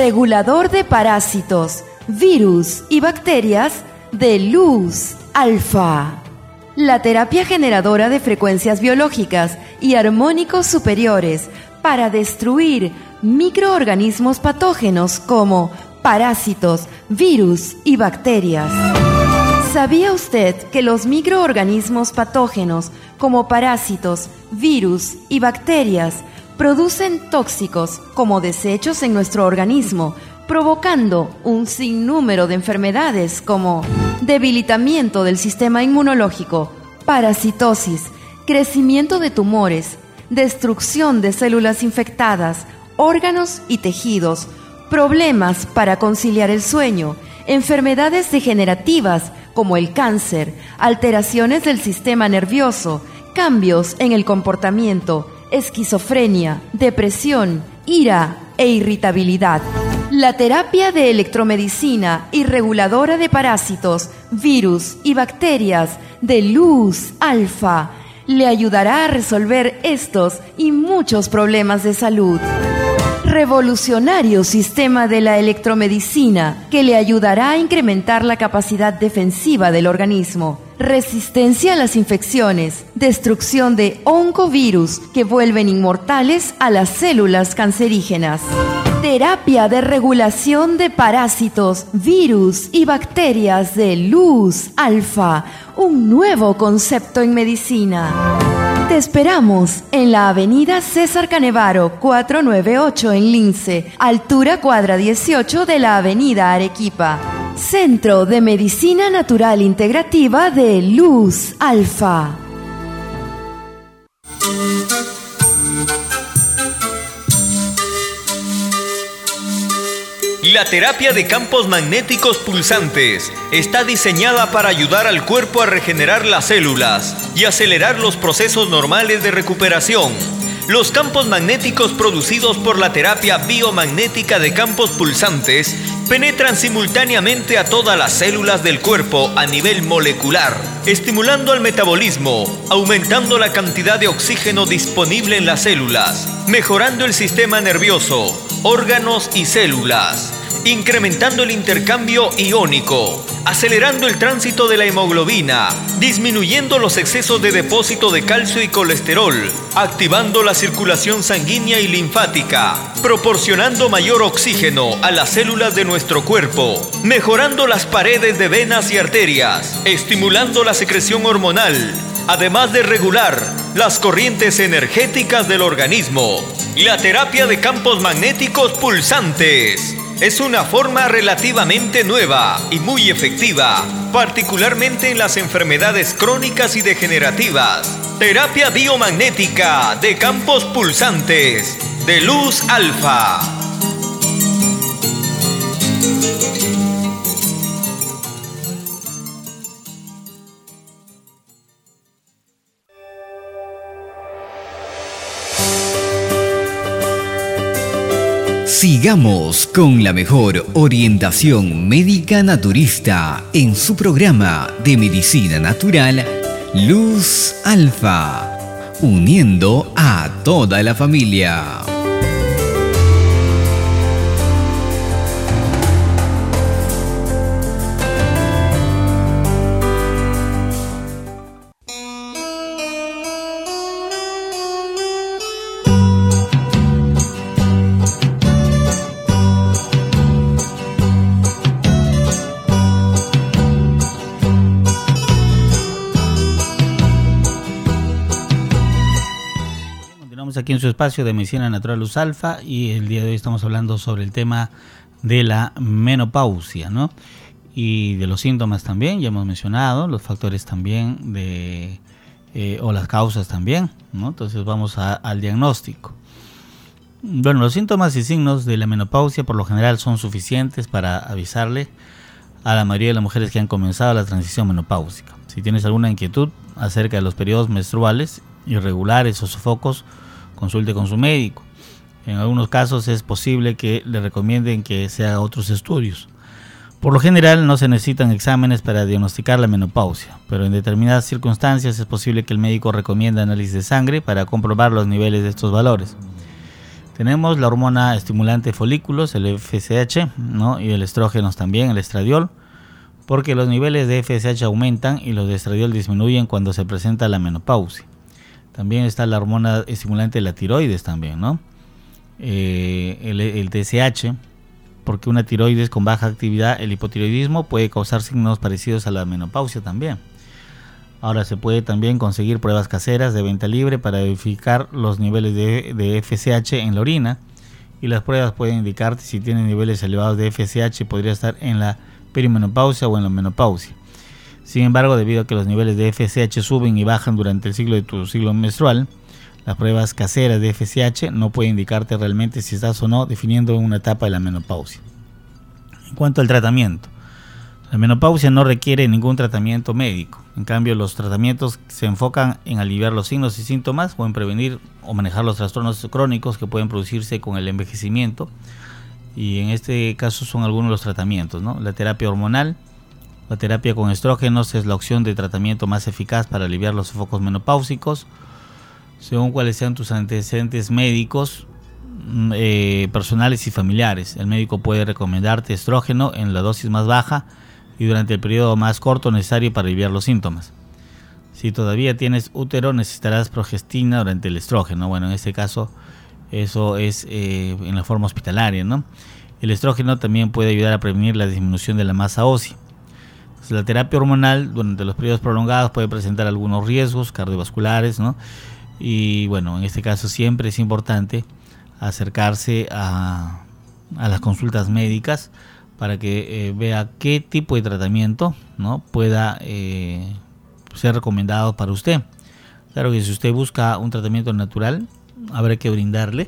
Speaker 8: regulador de parásitos, virus y bacterias de Luz Alfa. La terapia generadora de frecuencias biológicas y armónicos superiores para destruir microorganismos patógenos como parásitos, virus y bacterias. ¿Sabía usted que los microorganismos patógenos como parásitos, virus y bacterias producen tóxicos como desechos en nuestro organismo, provocando un sinnúmero de enfermedades como debilitamiento del sistema inmunológico, parasitosis, crecimiento de tumores, destrucción de células infectadas, órganos y tejidos, problemas para conciliar el sueño, enfermedades degenerativas como el cáncer, alteraciones del sistema nervioso, cambios en el comportamiento, esquizofrenia, depresión, ira e irritabilidad. La terapia de electromedicina y reguladora de parásitos, virus y bacterias de Luz Alfa le ayudará a resolver estos y muchos problemas de salud. Revolucionario sistema de la electromedicina que le ayudará a incrementar la capacidad defensiva del organismo, resistencia a las infecciones, destrucción de oncovirus que vuelven inmortales a las células cancerígenas. Terapia de regulación de parásitos, virus y bacterias de Luz Alfa, un nuevo concepto en medicina. Te esperamos en la avenida César Canevaro 498 en Lince, altura cuadra 18 de la avenida Arequipa. Centro de Medicina Natural Integrativa de Luz Alfa.
Speaker 9: La terapia de campos magnéticos pulsantes está diseñada para ayudar al cuerpo a regenerar las células y acelerar los procesos normales de recuperación. Los campos magnéticos producidos por la terapia biomagnética de campos pulsantes penetran simultáneamente a todas las células del cuerpo a nivel molecular, estimulando el metabolismo, aumentando la cantidad de oxígeno disponible en las células, mejorando el sistema nervioso, órganos y células, incrementando el intercambio iónico, acelerando el tránsito de la hemoglobina, disminuyendo los excesos de depósito de calcio y colesterol, activando la circulación sanguínea y linfática, proporcionando mayor oxígeno a las células de nuestro cuerpo, mejorando las paredes de venas y arterias, estimulando la secreción hormonal, además de regular las corrientes energéticas del organismo. La terapia de campos magnéticos pulsantes es una forma relativamente nueva y muy efectiva, particularmente en las enfermedades crónicas y degenerativas. Terapia biomagnética de campos pulsantes de Luz Alfa.
Speaker 2: Sigamos con la mejor orientación médica naturista en su programa de medicina natural, Luz Alfa, uniendo a toda la familia.
Speaker 1: Aquí en su espacio de Medicina Natural Luz Alfa, y el día de hoy estamos hablando sobre el tema de la menopausia, ¿no? Y de los síntomas también, ya hemos mencionado, los factores también o las causas también, ¿no? Entonces vamos al diagnóstico. Bueno, los síntomas y signos de la menopausia por lo general son suficientes para avisarle a la mayoría de las mujeres que han comenzado la transición menopáusica. Si tienes alguna inquietud acerca de los periodos menstruales irregulares o sofocos, consulte con su médico. En algunos casos es posible que le recomienden que se haga otros estudios. Por lo general no se necesitan exámenes para diagnosticar la menopausia, pero en determinadas circunstancias es posible que el médico recomiende análisis de sangre para comprobar los niveles de estos valores. Tenemos la hormona estimulante de folículos, el FSH, ¿no? Y el estrógenos también, el estradiol, porque los niveles de FSH aumentan y los de estradiol disminuyen cuando se presenta la menopausia. También está la hormona estimulante de la tiroides también, ¿no? El TSH, porque una tiroides con baja actividad, el hipotiroidismo, puede causar signos parecidos a la menopausia también. Ahora se puede también conseguir pruebas caseras de venta libre para verificar los niveles de FSH en la orina, y las pruebas pueden indicarte si tienes niveles elevados de FSH, podría estar en la perimenopausia o en la menopausia. Sin embargo, debido a que los niveles de FSH suben y bajan durante el ciclo de tu ciclo menstrual, las pruebas caseras de FSH no pueden indicarte realmente si estás o no definiendo una etapa de la menopausia. En cuanto al tratamiento, la menopausia no requiere ningún tratamiento médico. En cambio, los tratamientos se enfocan en aliviar los signos y síntomas o en prevenir o manejar los trastornos crónicos que pueden producirse con el envejecimiento. Y en este caso son algunos de los tratamientos, ¿no? La terapia hormonal, la terapia con estrógenos es la opción de tratamiento más eficaz para aliviar los sofocos menopáusicos. Según cuáles sean tus antecedentes médicos, personales y familiares, el médico puede recomendarte estrógeno en la dosis más baja y durante el periodo más corto necesario para aliviar los síntomas. Si todavía tienes útero, necesitarás progestina durante el estrógeno. Bueno, en este caso eso es en la forma hospitalaria, ¿no? El estrógeno también puede ayudar a prevenir la disminución de la masa ósea. Entonces, la terapia hormonal durante los periodos prolongados puede presentar algunos riesgos cardiovasculares, ¿no? Y bueno, en este caso siempre es importante acercarse a las consultas médicas para que vea qué tipo de tratamiento, ¿no? pueda ser recomendado para usted. Claro que si usted busca un tratamiento natural, habrá que brindarle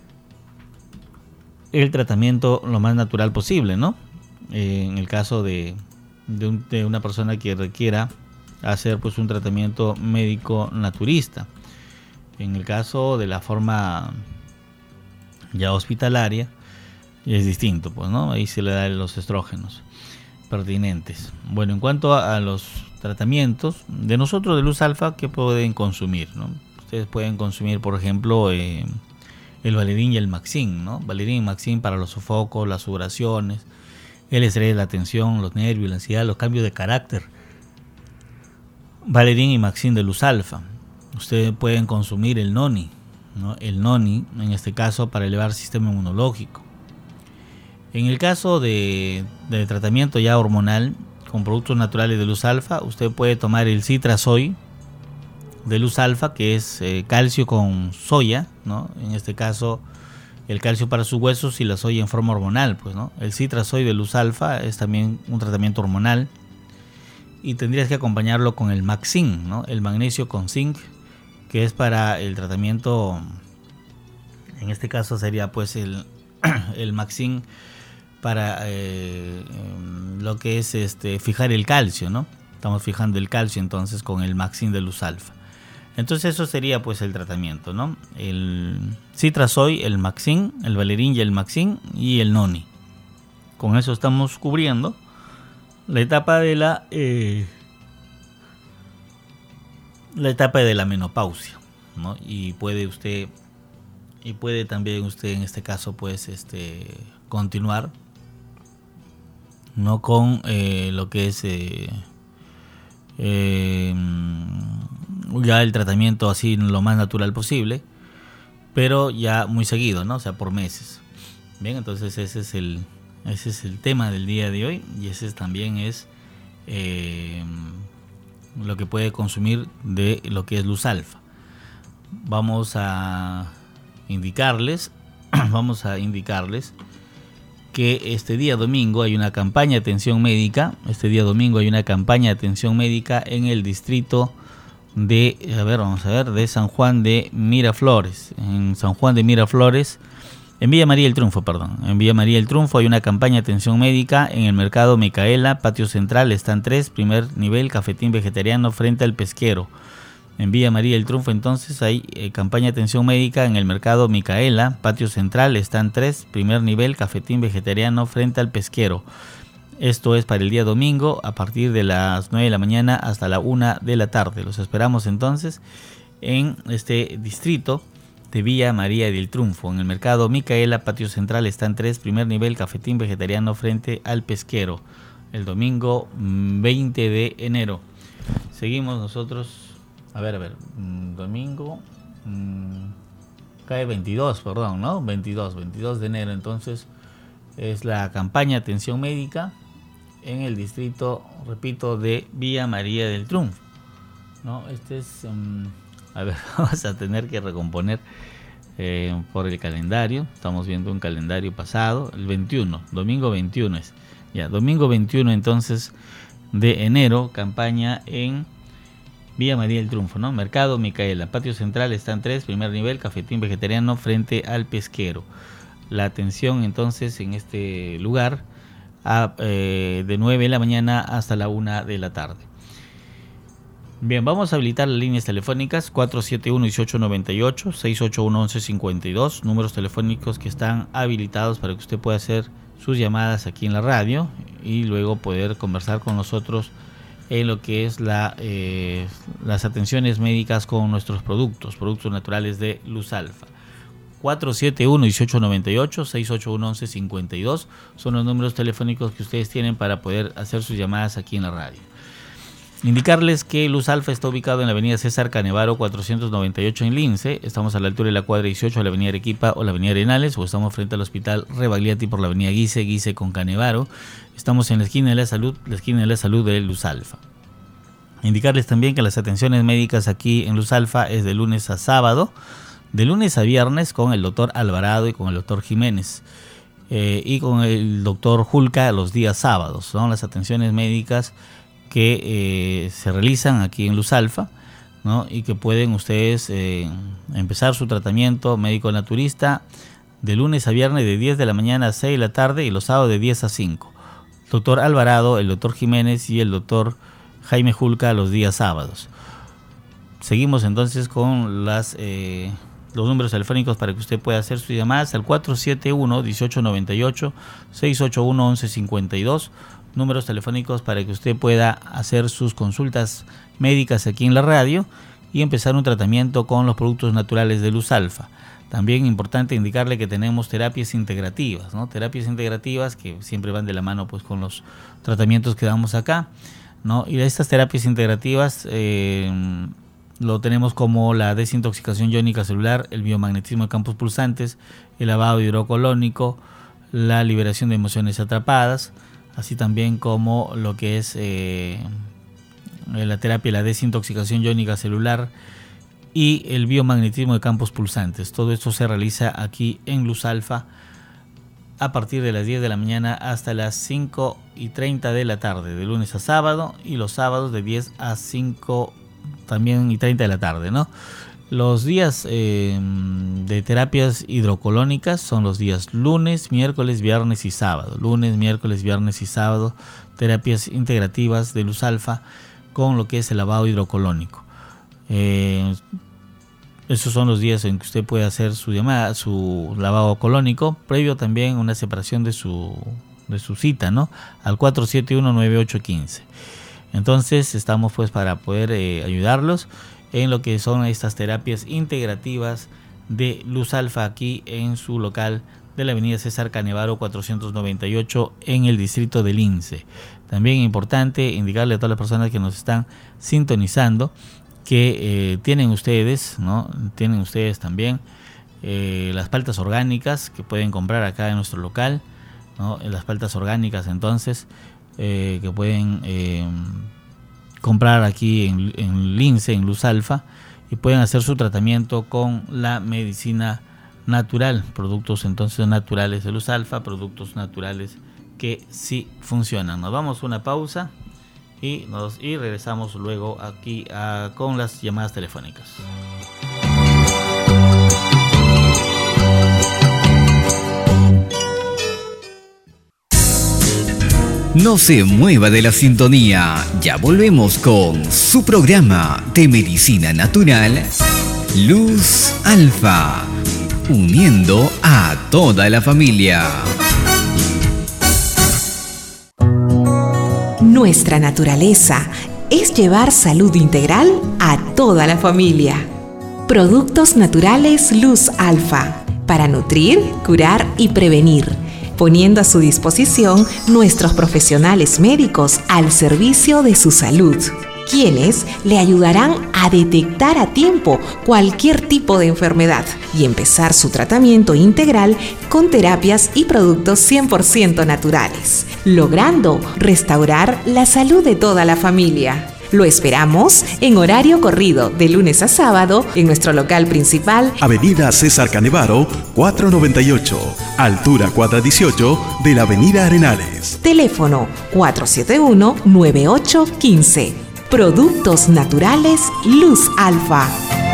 Speaker 1: el tratamiento lo más natural posible, ¿no? En el caso de una persona que requiera hacer pues un tratamiento médico naturista. En el caso de la forma ya hospitalaria es distinto, pues, ¿no? Ahí se le da los estrógenos pertinentes. Bueno, en cuanto a los tratamientos de nosotros de Luz Alfa, ¿qué pueden consumir, no? Ustedes pueden consumir, por ejemplo, el Valerín y el Maxin, ¿no? Valerín y Maxin para los sofocos, las sudoraciones, el estrés, la tensión, los nervios, la ansiedad, los cambios de carácter. Valerín y Maxin de Luz Alfa. Ustedes pueden consumir el Noni, ¿no? El Noni, en este caso, para elevar el sistema inmunológico. En el caso de tratamiento ya hormonal con productos naturales de Luz Alfa, usted puede tomar el Citrasoy de Luz Alfa, que es calcio con soya, ¿no? En este caso, el calcio para sus huesos y la soya en forma hormonal, pues, ¿no? El Citrasoy de Luz Alfa es también un tratamiento hormonal y tendrías que acompañarlo con el Maxin, ¿no? El magnesio con zinc, que es para el tratamiento, en este caso sería pues el Maxin para lo que es fijar el calcio, ¿no? Estamos fijando el calcio entonces con el Maxin de Luz Alfa. Entonces eso sería pues el tratamiento, ¿no? El Citrasoy, el Maxin, el Valerín y el Maxin y el Noni. Con eso estamos cubriendo la etapa de la etapa de la menopausia, ¿no? Y puede también usted en este caso pues continuar, no con lo que es ya el tratamiento así lo más natural posible, pero ya muy seguido, ¿no? O sea, por meses. Bien, entonces ese es el tema del día de hoy, y ese también es lo que puede consumir de lo que es Luz Alfa. Vamos a indicarles que este día domingo hay una campaña de atención médica. En el distrito de, de San Juan de Miraflores. En San Juan de Miraflores, en Villa María del Triunfo, En Villa María del Triunfo hay una campaña de atención médica en el mercado Micaela, patio central, stand 3, primer nivel, cafetín vegetariano frente al pesquero. En Villa María del Triunfo entonces hay campaña de atención médica en el mercado Micaela, patio central, stand 3, primer nivel, cafetín vegetariano frente al pesquero. Esto es para el día domingo a partir de las 9 de la mañana hasta la 1 de la tarde. Los esperamos entonces en este distrito de Villa María del Triunfo. En el mercado Micaela, patio central, están 3, primer nivel, cafetín vegetariano frente al pesquero. El domingo 20 de enero. Seguimos nosotros. A ver. Domingo. Cae 22, perdón, ¿no? 22 de enero. Entonces es la campaña atención médica en el distrito, repito, de Villa María del Triunfo, ¿no? Este es... a ver, vamos a tener que recomponer por el calendario. Estamos viendo un calendario pasado, el 21, domingo 21 es. Ya, domingo 21 entonces de enero, campaña en Villa María del Triunfo, ¿no? Mercado Micaela, patio central, están 3, primer nivel, cafetín vegetariano frente al pesquero. La atención entonces en este lugar de 9 de la mañana hasta la 1 de la tarde. Bien, vamos a habilitar las líneas telefónicas 471-1898, 681-1152, números telefónicos que están habilitados para que usted pueda hacer sus llamadas aquí en la radio y luego poder conversar con nosotros en lo que es las atenciones médicas con nuestros productos naturales de Luz Alfa. 471-1898, 681-1152 son los números telefónicos que ustedes tienen para poder hacer sus llamadas aquí en la radio. Indicarles que Luz Alfa está ubicado en la avenida César Canevaro 498 en Lince. Estamos a la altura de la cuadra 18 de la avenida Arequipa o la avenida Arenales, o estamos frente al hospital Rebagliati por la avenida Guise con Canevaro. Estamos en la esquina de la salud de Luz Alfa. Indicarles también que las atenciones médicas aquí en Luz Alfa es de lunes a sábado, de lunes a viernes con el doctor Alvarado y con el doctor Jiménez, y con el doctor Julca los días sábados. Son las atenciones médicas que se realizan aquí en Luz Alfa, ¿no? Y que pueden ustedes empezar su tratamiento médico naturista de lunes a viernes de 10 de la mañana a 6 de la tarde y los sábados de 10 a 5. El doctor Alvarado, el doctor Jiménez y el doctor Jaime Julca los días sábados. Seguimos entonces con los números telefónicos para que usted pueda hacer sus llamadas al 471-1898, 681-1152. Números telefónicos para que usted pueda hacer sus consultas médicas aquí en la radio y empezar un tratamiento con los productos naturales de Luz Alfa. También importante indicarle que tenemos terapias integrativas, ¿no? Terapias integrativas que siempre van de la mano pues con los tratamientos que damos acá, ¿no? Y estas terapias integrativas lo tenemos como la desintoxicación iónica celular, el biomagnetismo de campos pulsantes, el lavado hidrocolónico, la liberación de emociones atrapadas, así también como lo que es la terapia de la desintoxicación iónica celular y el biomagnetismo de campos pulsantes. Todo esto se realiza aquí en Luz Alfa a partir de las 10 de la mañana hasta las 5:30 de la tarde, de lunes a sábado, y los sábados de 10 a 5 también y 30 de la tarde, ¿no? Los días de terapias hidrocolónicas son los días lunes, miércoles, viernes y sábado. Lunes, miércoles, viernes y sábado, terapias integrativas de Luz Alfa con lo que es el lavado hidrocolónico. Esos son los días en que usted puede hacer su llamada, su lavado colónico, previo también una separación de su cita, ¿no? Al 471-9815. Entonces estamos pues para poder ayudarlos en lo que son estas terapias integrativas de Luz Alfa aquí en su local de la avenida César Canevaro 498 en el distrito de Lince. También importante indicarle a todas las personas que nos están sintonizando que tienen ustedes, ¿no? Tienen ustedes también las paltas orgánicas que pueden comprar acá en nuestro local, ¿no? Las paltas orgánicas entonces que pueden comprar aquí en Lince, en Luz Alfa, y pueden hacer su tratamiento con la medicina natural, productos entonces naturales de Luz Alfa, productos naturales que sí funcionan. Nos vamos a una pausa y regresamos luego aquí con las llamadas telefónicas.
Speaker 2: No se mueva de la sintonía, ya volvemos con su programa de medicina natural, Luz Alfa, uniendo a toda la familia.
Speaker 3: Nuestra naturaleza es llevar salud integral a toda la familia. Productos naturales Luz Alfa, para nutrir, curar y prevenir, poniendo a su disposición nuestros profesionales médicos al servicio de su salud, quienes le ayudarán a detectar a tiempo cualquier tipo de enfermedad y empezar su tratamiento integral con terapias y productos 100% naturales, logrando restaurar la salud de toda la familia. Lo esperamos en horario corrido de lunes a sábado en nuestro local principal,
Speaker 4: Avenida César Canevaro, 498, altura cuadra 18 de la Avenida Arenales.
Speaker 3: Teléfono 471-9815. Productos naturales Luz Alfa.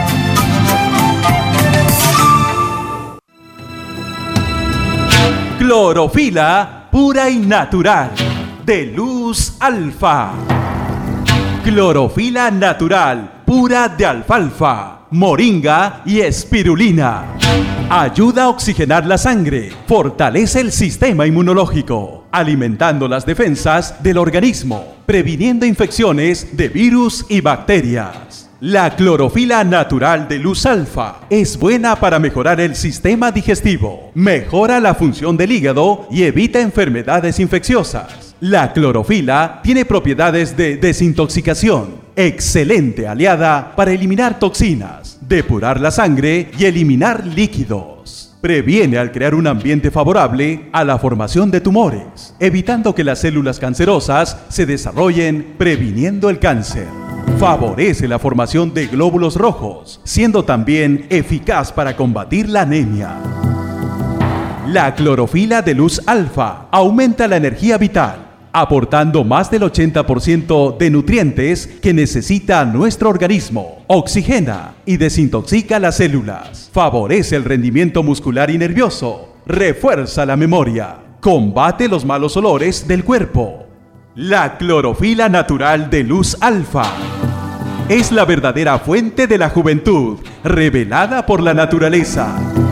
Speaker 5: Clorofila pura y natural de Luz Alfa. Clorofila natural pura de alfalfa, moringa y espirulina. Ayuda a oxigenar la sangre, fortalece el sistema inmunológico, alimentando las defensas del organismo, previniendo infecciones de virus y bacterias. La clorofila natural de Luz Alfa es buena para mejorar el sistema digestivo, mejora la función del hígado y evita enfermedades infecciosas. La clorofila tiene propiedades de desintoxicación, excelente aliada para eliminar toxinas, depurar la sangre y eliminar líquidos. Previene al crear un ambiente favorable a la formación de tumores, evitando que las células cancerosas se desarrollen, previniendo el cáncer. Favorece la formación de glóbulos rojos, siendo también eficaz para combatir la anemia. La clorofila de Luz Alfa aumenta la energía vital, aportando más del 80% de nutrientes que necesita nuestro organismo. Oxigena y desintoxica las células. Favorece el rendimiento muscular y nervioso. Refuerza la memoria. Combate los malos olores del cuerpo. La clorofila natural de Luz Alfa es la verdadera fuente de la juventud, revelada por la naturaleza.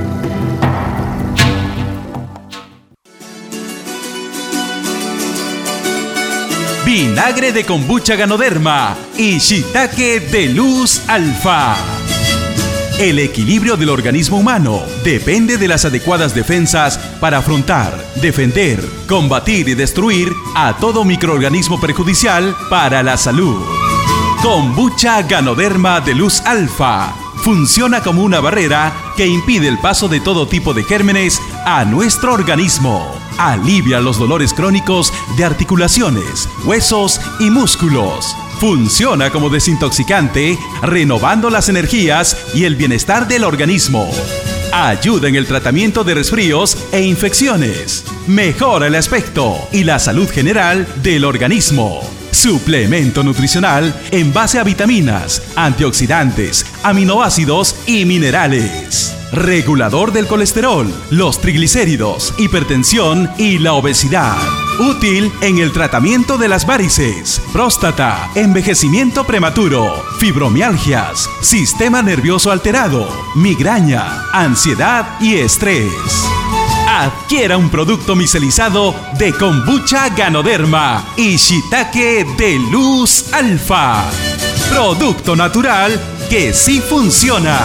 Speaker 5: Vinagre de kombucha Ganoderma y shiitake de Luz Alfa. El equilibrio del organismo humano depende de las adecuadas defensas para afrontar, defender, combatir y destruir a todo microorganismo perjudicial para la salud. Kombucha Ganoderma de Luz Alfa funciona como una barrera que impide el paso de todo tipo de gérmenes a nuestro organismo. Alivia los dolores crónicos de articulaciones, huesos y músculos. Funciona como desintoxicante, renovando las energías y el bienestar del organismo. Ayuda en el tratamiento de resfríos e infecciones. Mejora el aspecto y la salud general del organismo. Suplemento nutricional en base a vitaminas, antioxidantes, aminoácidos y minerales. Regulador del colesterol, los triglicéridos, hipertensión y la obesidad. Útil en el tratamiento de las varices, próstata, envejecimiento prematuro, fibromialgias, sistema nervioso alterado, migraña, ansiedad y estrés. Adquiera un producto micelizado de kombucha Ganoderma y shiitake de Luz Alfa. Producto natural que sí funciona.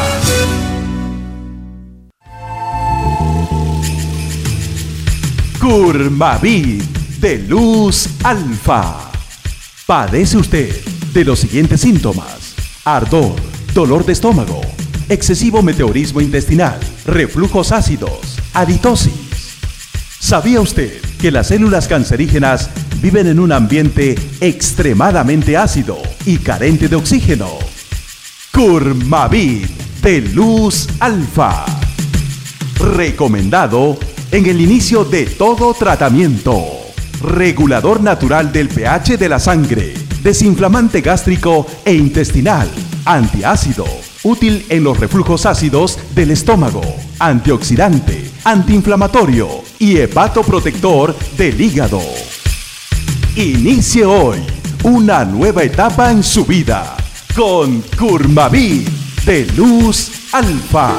Speaker 5: Curmavit de Luz Alfa. ¿Padece usted de los siguientes síntomas? Ardor, dolor de estómago, excesivo meteorismo intestinal, reflujos ácidos, halitosis. ¿Sabía usted que las células cancerígenas viven en un ambiente extremadamente ácido y carente de oxígeno? Curmavit de Luz Alfa. Recomendado en el inicio de todo tratamiento. Regulador natural del pH de la sangre, desinflamante gástrico e intestinal, antiácido, útil en los reflujos ácidos del estómago, antioxidante, antiinflamatorio y hepatoprotector del hígado. Inicie hoy una nueva etapa en su vida con Curmavit de Luz Alfa.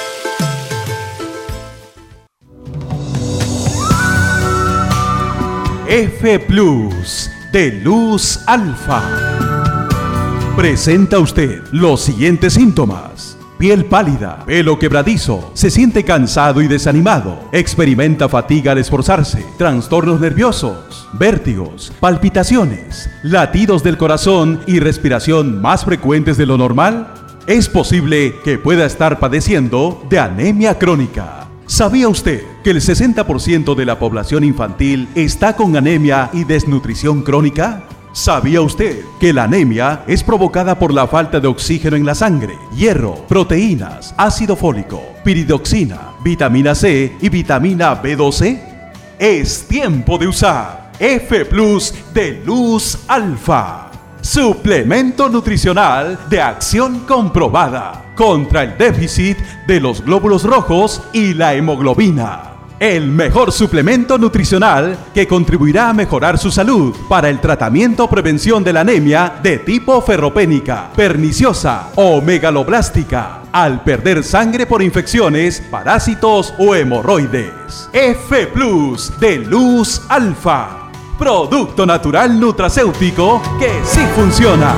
Speaker 5: F Plus de Luz Alfa. Presenta usted los siguientes síntomas: piel pálida, pelo quebradizo, se siente cansado y desanimado, experimenta fatiga al esforzarse, trastornos nerviosos, vértigos, palpitaciones, latidos del corazón y respiración más frecuentes de lo normal, es posible que pueda estar padeciendo de anemia crónica. ¿Sabía usted que el 60% de la población infantil está con anemia y desnutrición crónica? ¿Sabía usted que la anemia es provocada por la falta de oxígeno en la sangre, hierro, proteínas, ácido fólico, piridoxina, vitamina C y vitamina B12? Es tiempo de usar F+ de Luz Alfa, suplemento nutricional de acción comprobada contra el déficit de los glóbulos rojos y la hemoglobina. El mejor suplemento nutricional que contribuirá a mejorar su salud para el tratamiento o prevención de la anemia de tipo ferropénica, perniciosa o megaloblástica, al perder sangre por infecciones, parásitos o hemorroides. F+ de Luz Alfa, producto natural nutracéutico que sí funciona.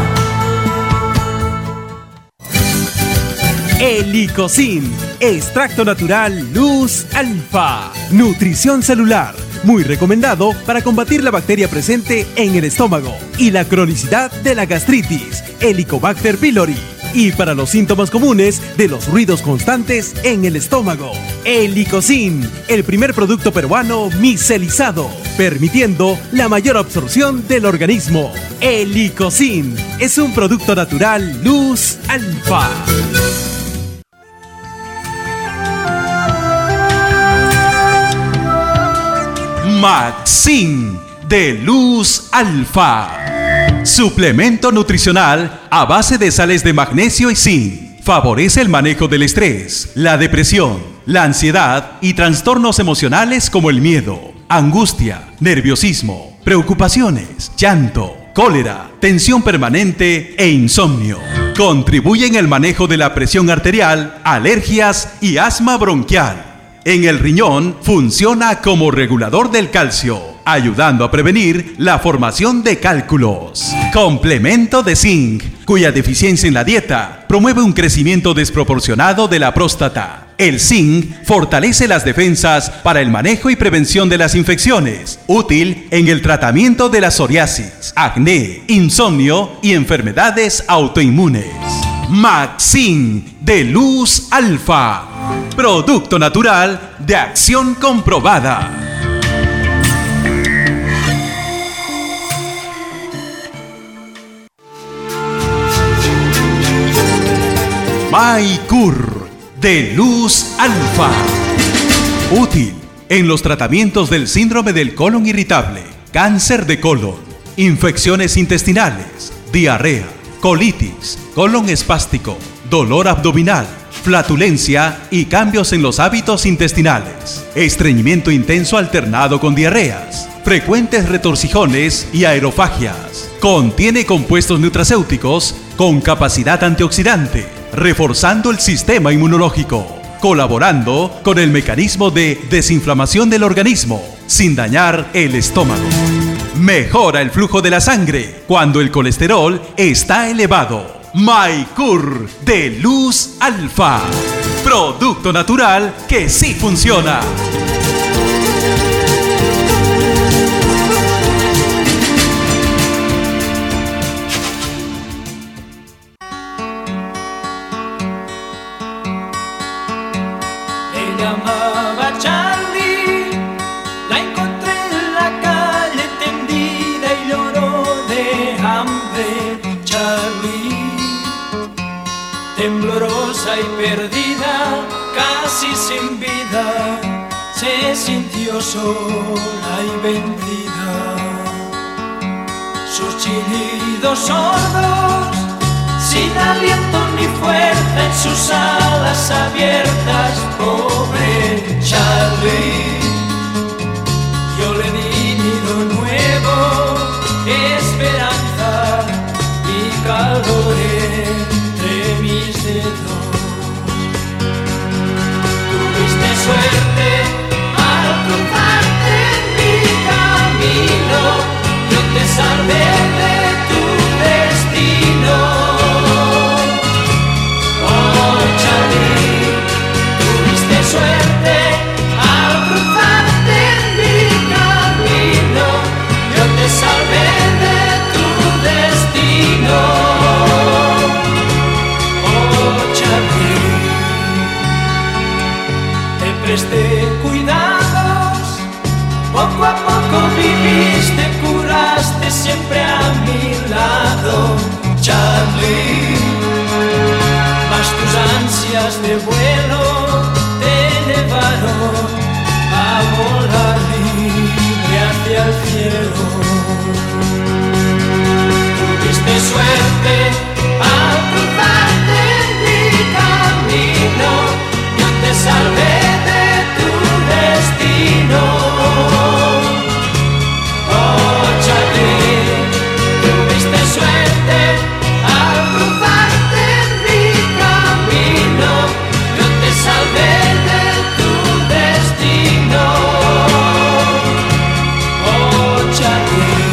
Speaker 4: Helicocin, extracto natural Luz Alfa, nutrición celular, muy recomendado para combatir la bacteria presente en el estómago y la cronicidad de la gastritis, Helicobacter pylori, y para los síntomas comunes de los ruidos constantes en el estómago. Helicocin, el primer producto peruano micelizado, permitiendo la mayor absorción del organismo. Helicocin es un producto natural Luz Alfa. Maxin de Luz Alfa, suplemento nutricional a base de sales de magnesio y zinc. Favorece el manejo del estrés, la depresión, la ansiedad y trastornos emocionales como el miedo, angustia, nerviosismo, preocupaciones, llanto, cólera, tensión permanente e insomnio. Contribuye en el manejo de la presión arterial, alergias y asma bronquial. En el riñón funciona como regulador del calcio, ayudando a prevenir la formación de cálculos. Complemento de zinc, cuya deficiencia en la dieta promueve un crecimiento desproporcionado de la próstata. El zinc fortalece las defensas para el manejo y prevención de las infecciones, útil en el tratamiento de la psoriasis, acné, insomnio y enfermedades autoinmunes. Maxin de Luz Alfa, producto natural de acción comprobada. Maicur de Luz Alfa, útil en los tratamientos del síndrome del colon irritable, cáncer de colon, infecciones intestinales, diarrea, colitis, colon espástico, dolor abdominal, flatulencia y cambios en los hábitos intestinales, estreñimiento intenso alternado con diarreas, frecuentes retorcijones y aerofagias. Contiene compuestos nutracéuticos con capacidad antioxidante, reforzando el sistema inmunológico, colaborando con el mecanismo de desinflamación del organismo, sin dañar el estómago. Mejora el flujo de la sangre cuando el colesterol está elevado. Maicur de Luz Alfa, producto natural que sí funciona.
Speaker 6: Le llamaba Charlie, la encontré en la calle tendida y lloró de hambre. Charlie, temblorosa y perdida, casi sin vida, se sintió sola y vendida. Sus chillidos sordos, sin aliento ni fuerza en sus alas abiertas, pobre Charlie. Yo le di nido nuevo, esperanza y calor entre mis dedos. Tuviste suerte al cruzarte en mi camino, yo te salvé de tu destino. Oh, Charlie. libres de cuidados. Poco a poco viviste, curaste siempre a mi lado, Charlie. Mas tus ansias de vuelo te llevaron a volar libre hacia el cielo. Tuviste suerte al cruzarte mi camino, yo te salvé de tu destino. Oh Charlie, tuviste suerte al cruzarte mi camino, yo te salvé de tu destino. Oh Charlie,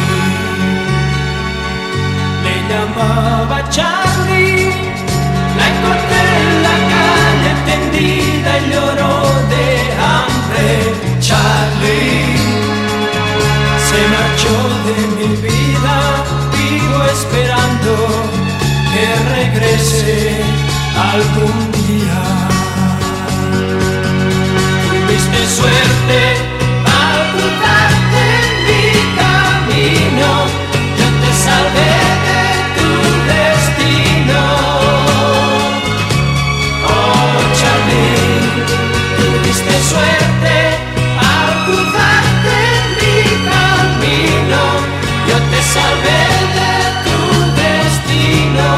Speaker 6: le llamaba Charlie, la encontré en la calle tendida y lloró de hambre. Charlie se marchó de mi vida, vivo esperando que regrese algún día. Tuviste suerte al cruzarte mi camino, yo te salvé de tu destino. Oh Charlie, tuviste suerte al cruzarte mi camino, yo te salvé de tu destino.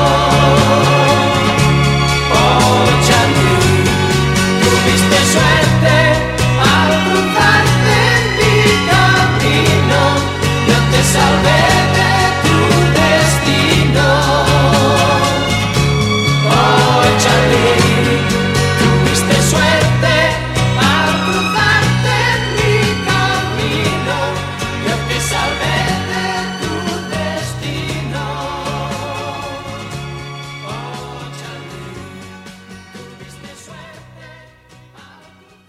Speaker 6: Oh Charlie, tuviste suerte al cruzarte mi camino, yo te salvé de tu destino. Oh Charlie, tuviste suerte al cruzarte mi camino, yo te salvé de tu destino. Oh Charlie, tuviste suerte al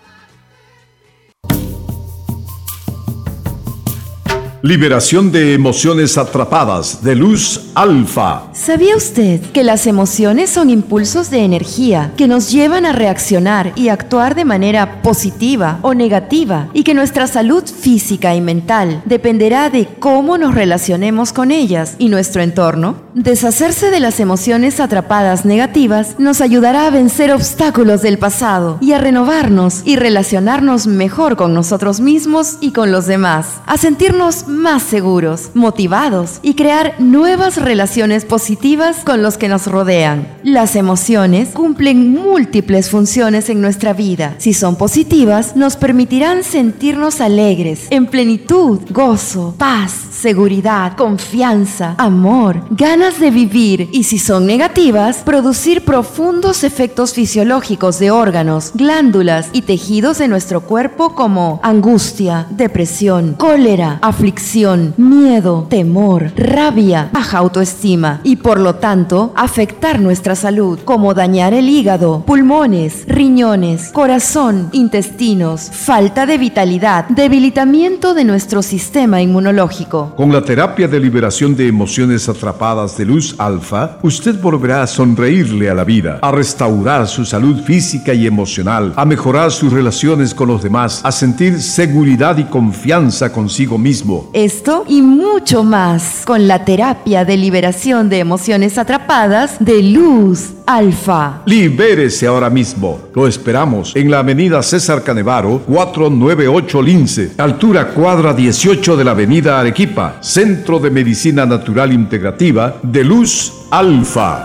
Speaker 10: Liberación de emociones atrapadas de Luz Alfa.
Speaker 8: ¿Sabía usted que las emociones son impulsos de energía que nos llevan a reaccionar y actuar de manera positiva o negativa, y que nuestra salud física y mental dependerá de cómo nos relacionemos con ellas y nuestro entorno? Deshacerse de las emociones atrapadas negativas nos ayudará a vencer obstáculos del pasado y a renovarnos y relacionarnos mejor con nosotros mismos y con los demás, a sentirnos más seguros, motivados y crear nuevas relaciones positivas con los que nos rodean. Las emociones cumplen múltiples funciones en nuestra vida. Si son positivas, nos permitirán sentirnos alegres, en plenitud, gozo, paz, seguridad, confianza, amor, ganas de vivir. Y si son negativas, producir profundos efectos fisiológicos de órganos, glándulas y tejidos de nuestro cuerpo, como angustia, depresión, cólera, aflicción, miedo, temor, rabia, baja autoestima, y por lo tanto afectar nuestra salud, como dañar el hígado, pulmones, riñones, corazón, intestinos, falta de vitalidad, debilitamiento de nuestro sistema inmunológico.
Speaker 10: Con la terapia de liberación de emociones atrapadas de Luz Alfa, usted volverá a sonreírle a la vida, a restaurar su salud física y emocional, a mejorar sus relaciones con los demás, a sentir seguridad y confianza consigo mismo.
Speaker 8: Esto y mucho más con la terapia de liberación de emociones atrapadas de Luz Alfa.
Speaker 10: Libérese ahora mismo. Lo esperamos en la avenida César Canevaro, 498 Lince, altura cuadra 18 de la avenida Arequipa, Centro de Medicina Natural Integrativa de Luz Alfa.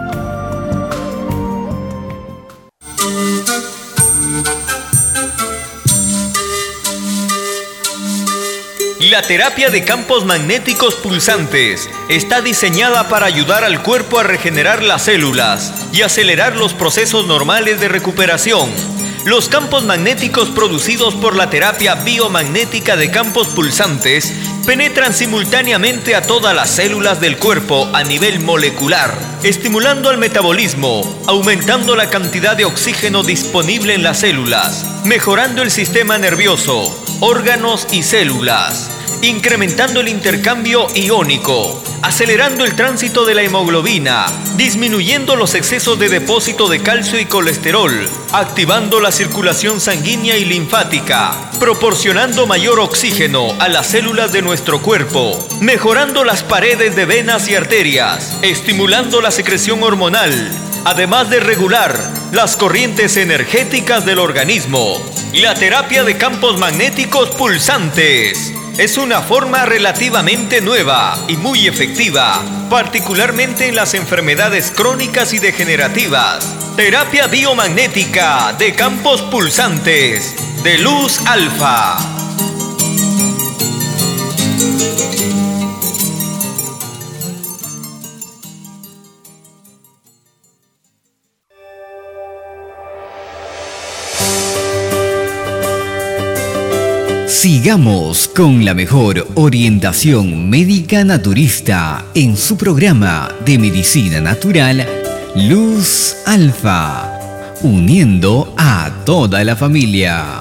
Speaker 9: La terapia de campos magnéticos pulsantes está diseñada para ayudar al cuerpo a regenerar las células y acelerar los procesos normales de recuperación. Los campos magnéticos producidos por la terapia biomagnética de campos pulsantes penetran simultáneamente a todas las células del cuerpo a nivel molecular, estimulando al metabolismo, aumentando la cantidad de oxígeno disponible en las células, mejorando el sistema nervioso, órganos y células, incrementando el intercambio iónico, acelerando el tránsito de la hemoglobina, disminuyendo los excesos de depósito de calcio y colesterol, activando la circulación sanguínea y linfática, proporcionando mayor oxígeno a las células de nuestro cuerpo, mejorando las paredes de venas y arterias, estimulando la secreción hormonal, además de regular las corrientes energéticas del organismo. La terapia de campos magnéticos pulsantes es una forma relativamente nueva y muy efectiva, particularmente en las enfermedades crónicas y degenerativas. Terapia biomagnética de campos pulsantes de Luz Alfa.
Speaker 2: Sigamos con la mejor orientación médica naturista en su programa de medicina natural, Luz Alfa, uniendo a toda la familia.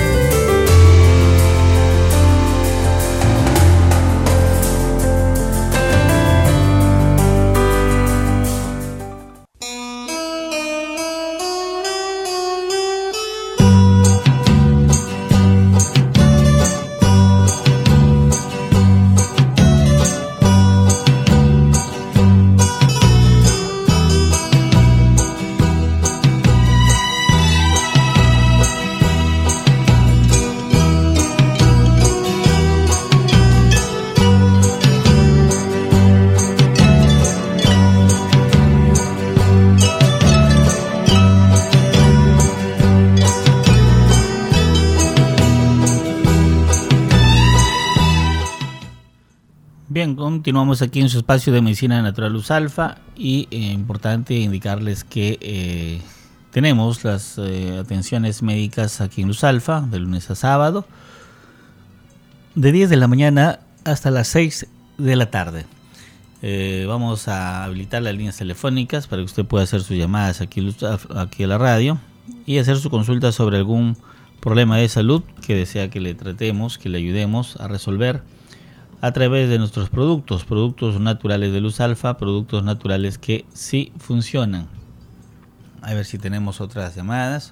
Speaker 1: Bien, continuamos aquí en su espacio de Medicina Natural Luz Alfa y importante indicarles que tenemos las atenciones médicas aquí en Luz Alfa de lunes a sábado de 10 de la mañana hasta las 6 de la tarde. Vamos a habilitar las líneas telefónicas para que usted pueda hacer sus llamadas aquí a la radio y hacer su consulta sobre algún problema de salud que desea que le tratemos, que le ayudemos a resolver a través de nuestros productos naturales de Luz Alfa, productos naturales que sí funcionan. A ver si tenemos otras llamadas.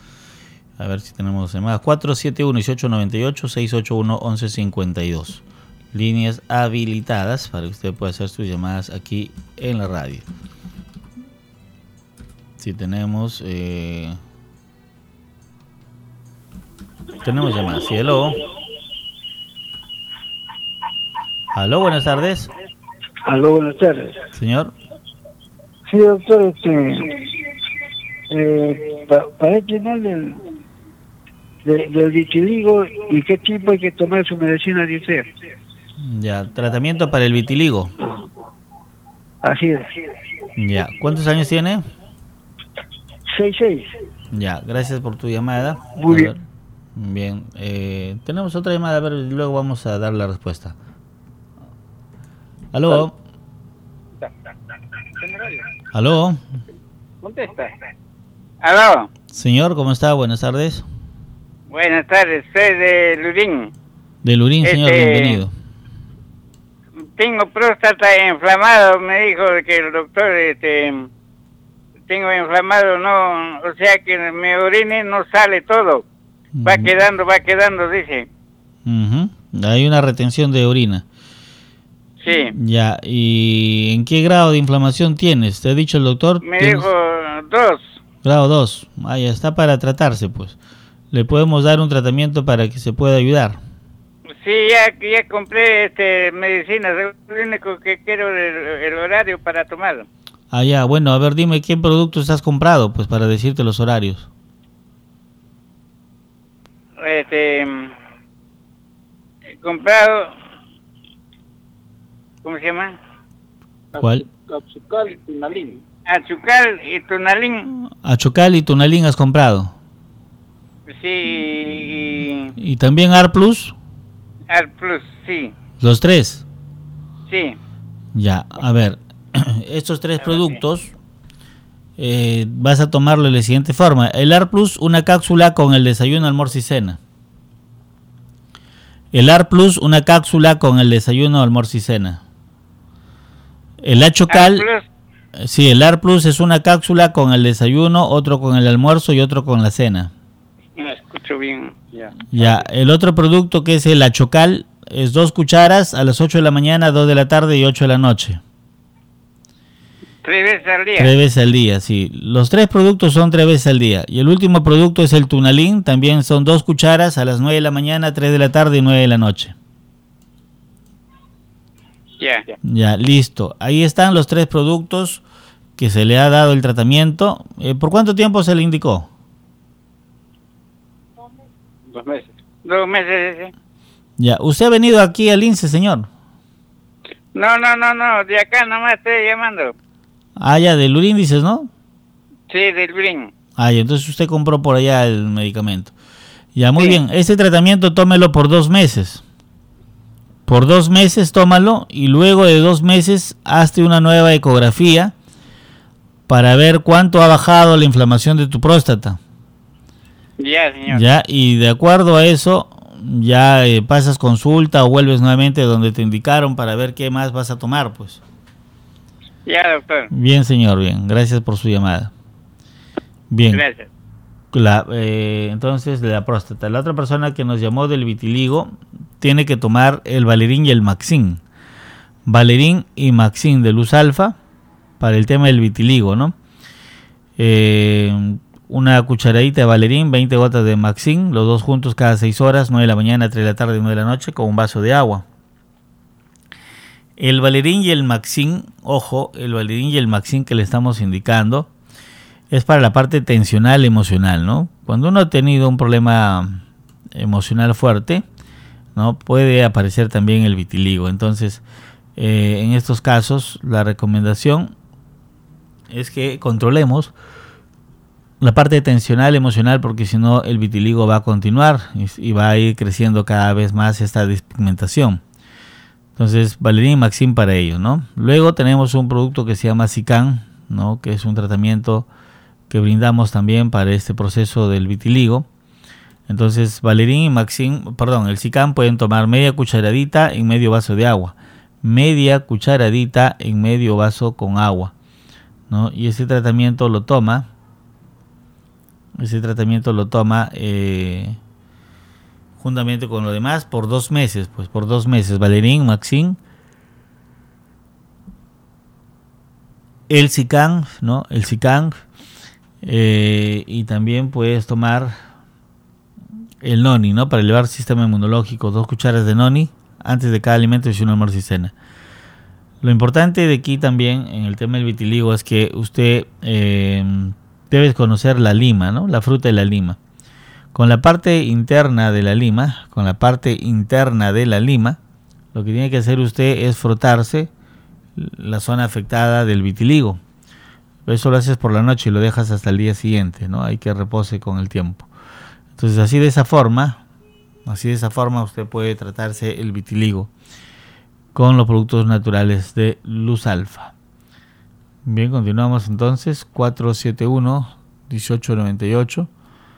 Speaker 1: 471-1898-681-1152. Líneas habilitadas para que usted pueda hacer sus llamadas aquí en la radio. Si tenemos llamadas. Sí, hello. Aló, buenas tardes.
Speaker 11: Aló, buenas tardes.
Speaker 1: Señor.
Speaker 11: Sí, doctor, para llenar del vitiligo y qué tiempo hay que tomar su medicina de usted.
Speaker 1: Ya, tratamiento para el vitiligo.
Speaker 11: Así es.
Speaker 1: Ya, ¿cuántos años tiene?
Speaker 11: 6.
Speaker 1: Ya, gracias por tu llamada.
Speaker 11: Muy bien.
Speaker 1: Bien, tenemos otra llamada, a ver, luego vamos a dar la respuesta. Aló. Aló.
Speaker 12: Contesta. Aló.
Speaker 1: Señor, ¿cómo está? Buenas tardes.
Speaker 12: Buenas tardes, soy de Lurín.
Speaker 1: De Lurín, señor, bienvenido.
Speaker 12: Tengo próstata inflamado, me dijo que el doctor, tengo inflamado, no, o sea que mi orina no sale todo. Va quedando, dice.
Speaker 1: Hay una retención de orina.
Speaker 12: Sí.
Speaker 1: Ya, ¿y en qué grado de inflamación tienes? ¿Te ha dicho el doctor?
Speaker 12: Me dijo 2.
Speaker 1: Grado 2. Ah, ya está para tratarse, pues. Le podemos dar un tratamiento para que se pueda ayudar.
Speaker 12: Sí, ya compré medicinas. Lo único que quiero el horario para tomarlo.
Speaker 1: Ah, ya, bueno, a ver, dime qué productos has comprado, pues, para decirte los horarios.
Speaker 12: He comprado, ¿cómo se llama?
Speaker 1: ¿Cuál?
Speaker 12: Achucal y Tunalín. Achucal y Tunalín.
Speaker 1: Achucal y Tunalín has comprado.
Speaker 12: Sí.
Speaker 1: ¿Y también AR Plus?
Speaker 12: AR Plus, sí.
Speaker 1: ¿Los 3?
Speaker 12: Sí.
Speaker 1: Ya, a ver, estos 3 productos vas a tomarlo de la siguiente forma. El AR Plus, una cápsula con el desayuno, almuerzo y cena. El AR Plus, una cápsula con el desayuno, almuerzo y cena. El Achocal,
Speaker 12: Plus.
Speaker 1: sí, el AR Plus es una cápsula con el desayuno, otro con el almuerzo y otro con la cena.
Speaker 12: No escucho bien.
Speaker 1: Ya, el otro producto que es el Achocal es 2 cucharas a las 8 de la mañana, 2 de la tarde y 8 de la noche.
Speaker 12: 3 veces al día.
Speaker 1: 3 veces al día, sí. Los 3 productos son 3 veces al día. Y el último producto es el Tunalín, también son 2 cucharas a las 9 de la mañana, 3 de la tarde y 9 de la noche.
Speaker 12: Ya.
Speaker 1: Ya, listo. Ahí están los 3 productos que se le ha dado el tratamiento. ¿Por cuánto tiempo se le indicó?
Speaker 12: 2 meses. 2 meses, sí.
Speaker 1: Ya, ¿usted ha venido aquí al INSE, señor?
Speaker 12: No, de acá nomás estoy llamando.
Speaker 1: Ah, ya, del Urín dices, ¿no?
Speaker 12: Sí, del Green.
Speaker 1: Ah, ya, entonces usted compró por allá el medicamento. Ya, muy bien. Este tratamiento tómelo por 2 meses. Por 2 meses tómalo y luego de 2 meses hazte una nueva ecografía para ver cuánto ha bajado la inflamación de tu próstata.
Speaker 12: Ya, señor.
Speaker 1: Ya, y de acuerdo a eso, ya pasas consulta o vuelves nuevamente donde te indicaron para ver qué más vas a tomar, pues.
Speaker 12: Ya, doctor.
Speaker 1: Bien, señor, bien. Gracias por su llamada. Bien.
Speaker 12: Gracias.
Speaker 1: Entonces, de la próstata. La otra persona que nos llamó del vitiligo tiene que tomar el Valerín y el Maxin. Valerín y Maxin de Luz Alfa para el tema del vitiligo, ¿no? Una cucharadita de Valerín, 20 gotas de Maxin, los dos juntos cada 6 horas, 9 de la mañana, 3 de la tarde y 9 de la noche, con un vaso de agua. El Valerín y el Maxin, ojo, el Valerín y el Maxin que le estamos indicando es para la parte tensional emocional, ¿no? Cuando uno ha tenido un problema emocional fuerte, ¿no? Puede aparecer también el vitiligo. Entonces, en estos casos, la recomendación es que controlemos la parte tensional emocional, porque si no el vitiligo va a continuar y va a ir creciendo cada vez más esta despigmentación. Entonces, Valerín y Maxim para ello, ¿no? Luego tenemos un producto que se llama Sican, ¿no? Que es un tratamiento que brindamos también para este proceso del vitiligo. Entonces, Valerín y Maxim, el Sican pueden tomar media cucharadita en medio vaso de agua. Media cucharadita en medio vaso con agua, ¿no? Y ese tratamiento lo toma juntamente con lo demás por 2 meses, pues por 2 meses. Valerín, Maxim, el Sican, ¿no? El Sican, y también puedes tomar el Noni, ¿no? Para elevar el sistema inmunológico, 2 cucharas de Noni antes de cada alimento y un almuerzo y cena. Lo importante de aquí también en el tema del vitiligo es que usted debe conocer la lima, ¿no? La fruta de la lima. Con la parte interna de la lima, lo que tiene que hacer usted es frotarse la zona afectada del vitiligo. Eso lo haces por la noche y lo dejas hasta el día siguiente, ¿no? Hay que repose con el tiempo. Entonces, así de esa forma usted puede tratarse el vitiligo con los productos naturales de Luz Alfa. Bien, continuamos entonces. 471-1898,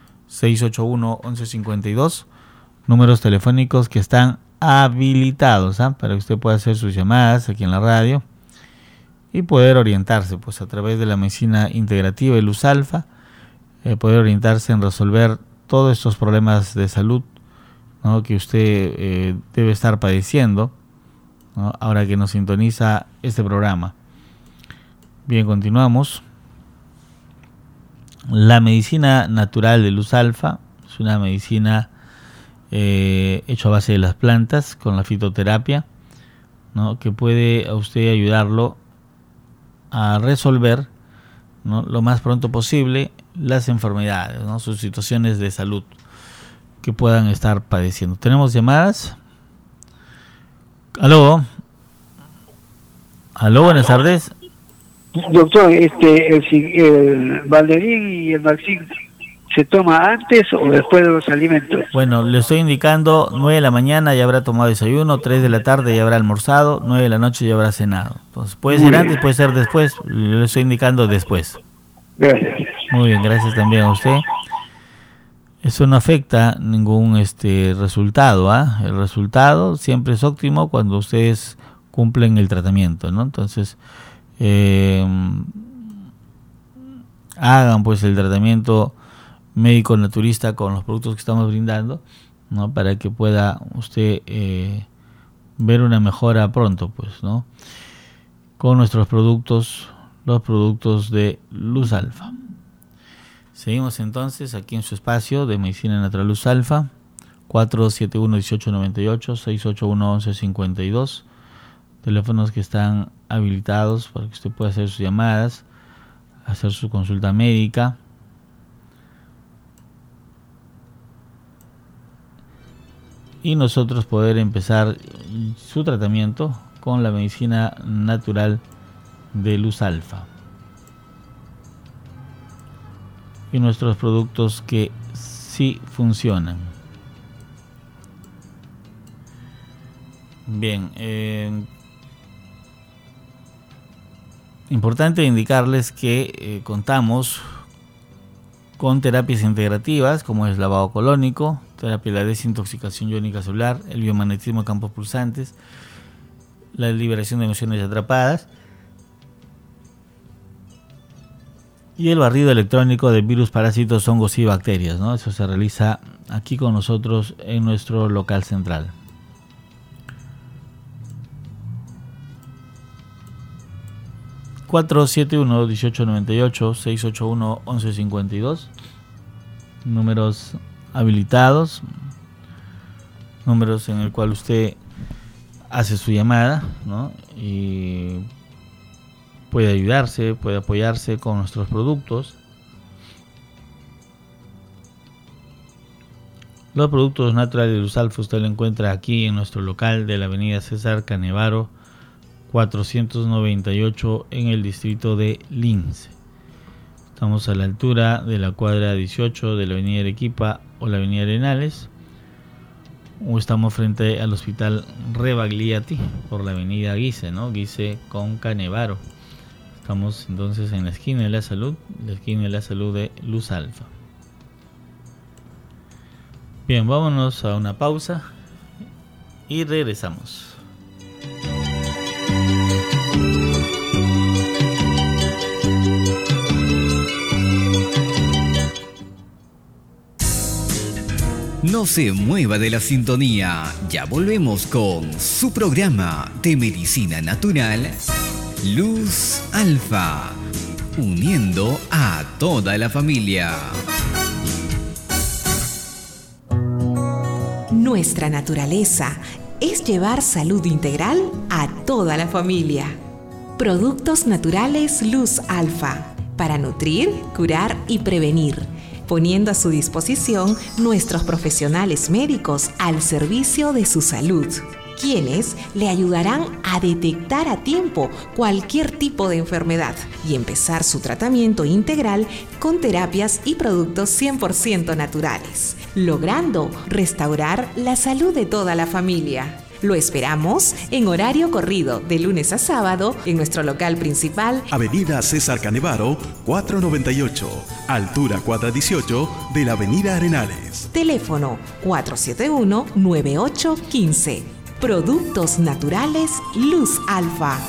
Speaker 1: 681-1152, números telefónicos que están habilitados, para que usted pueda hacer sus llamadas aquí en la radio y poder orientarse, pues, a través de la medicina integrativa de Luz Alfa, poder orientarse en resolver todos estos problemas de salud, ¿no? Que usted debe estar padeciendo, ¿no? Ahora que nos sintoniza este programa. Bien, continuamos. La medicina natural de Luz Alfa es una medicina hecha a base de las plantas con la fitoterapia, ¿no? Que puede a usted ayudarlo a resolver, ¿no? Lo más pronto posible las enfermedades, ¿no? Sus situaciones de salud que puedan estar padeciendo. ¿Tenemos llamadas? Aló, buenas tardes.
Speaker 11: Doctor, el Valerín y el Maxim, ¿se toma antes o después de los alimentos?
Speaker 1: Bueno, le estoy indicando 9 de la mañana ya habrá tomado desayuno, 3 de la tarde ya habrá almorzado, 9 de la noche ya habrá cenado. Entonces, puede ser antes, puede ser después, le estoy indicando después.
Speaker 11: Gracias.
Speaker 1: Muy bien, gracias también a usted. Eso no afecta ningún resultado, El resultado siempre es óptimo cuando ustedes cumplen el tratamiento, ¿no? Entonces, hagan pues el tratamiento médico naturista con los productos que estamos brindando, ¿no? Para que pueda usted ver una mejora pronto, pues, ¿no? Con nuestros productos, los productos de Luz Alfa. Seguimos entonces aquí en su espacio de Medicina Natural Luz Alfa, 471-1898, 681-1152, teléfonos que están habilitados para que usted pueda hacer sus llamadas, hacer su consulta médica. Y nosotros poder empezar su tratamiento con la medicina natural de Luz Alfa. Y nuestros productos que sí funcionan. Bien, importante indicarles que contamos con terapias integrativas como es lavado colónico, terapia de la desintoxicación iónica celular, el biomagnetismo de campos pulsantes, la liberación de emociones atrapadas y el barrido electrónico de virus, parásitos, hongos y bacterias, ¿no? Eso se realiza aquí con nosotros en nuestro local central. (471-1898-681-1152) números habilitados, números en el cual usted hace su llamada, ¿no? Y puede ayudarse, puede apoyarse con nuestros productos. Los productos naturales de Luz Alfa usted lo encuentra aquí en nuestro local de la avenida César Canevaro 498 en el distrito de Lince. Estamos a la altura de la cuadra 18 de la avenida Arequipa o la avenida Arenales, o estamos frente al hospital Rebagliati por la avenida Guise, ¿no? Guise con Canevaro. Estamos entonces en la esquina de la salud de Luz Alfa. Bien, vámonos a una pausa y regresamos.
Speaker 2: No se mueva de la sintonía, ya volvemos con su programa de medicina natural, Luz Alfa, uniendo a toda la familia.
Speaker 3: Nuestra naturaleza es llevar salud integral a toda la familia. Productos naturales Luz Alfa, para nutrir, curar y prevenir, poniendo a su disposición nuestros profesionales médicos al servicio de su salud, quienes le ayudarán a detectar a tiempo cualquier tipo de enfermedad y empezar su tratamiento integral con terapias y productos 100% naturales, logrando restaurar la salud de toda la familia. Lo esperamos en horario corrido de lunes a sábado en nuestro local principal,
Speaker 4: Avenida César Canevaro 498, altura cuadra 18 de la avenida Arenales.
Speaker 3: Teléfono 471-9815. Productos naturales Luz Alfa.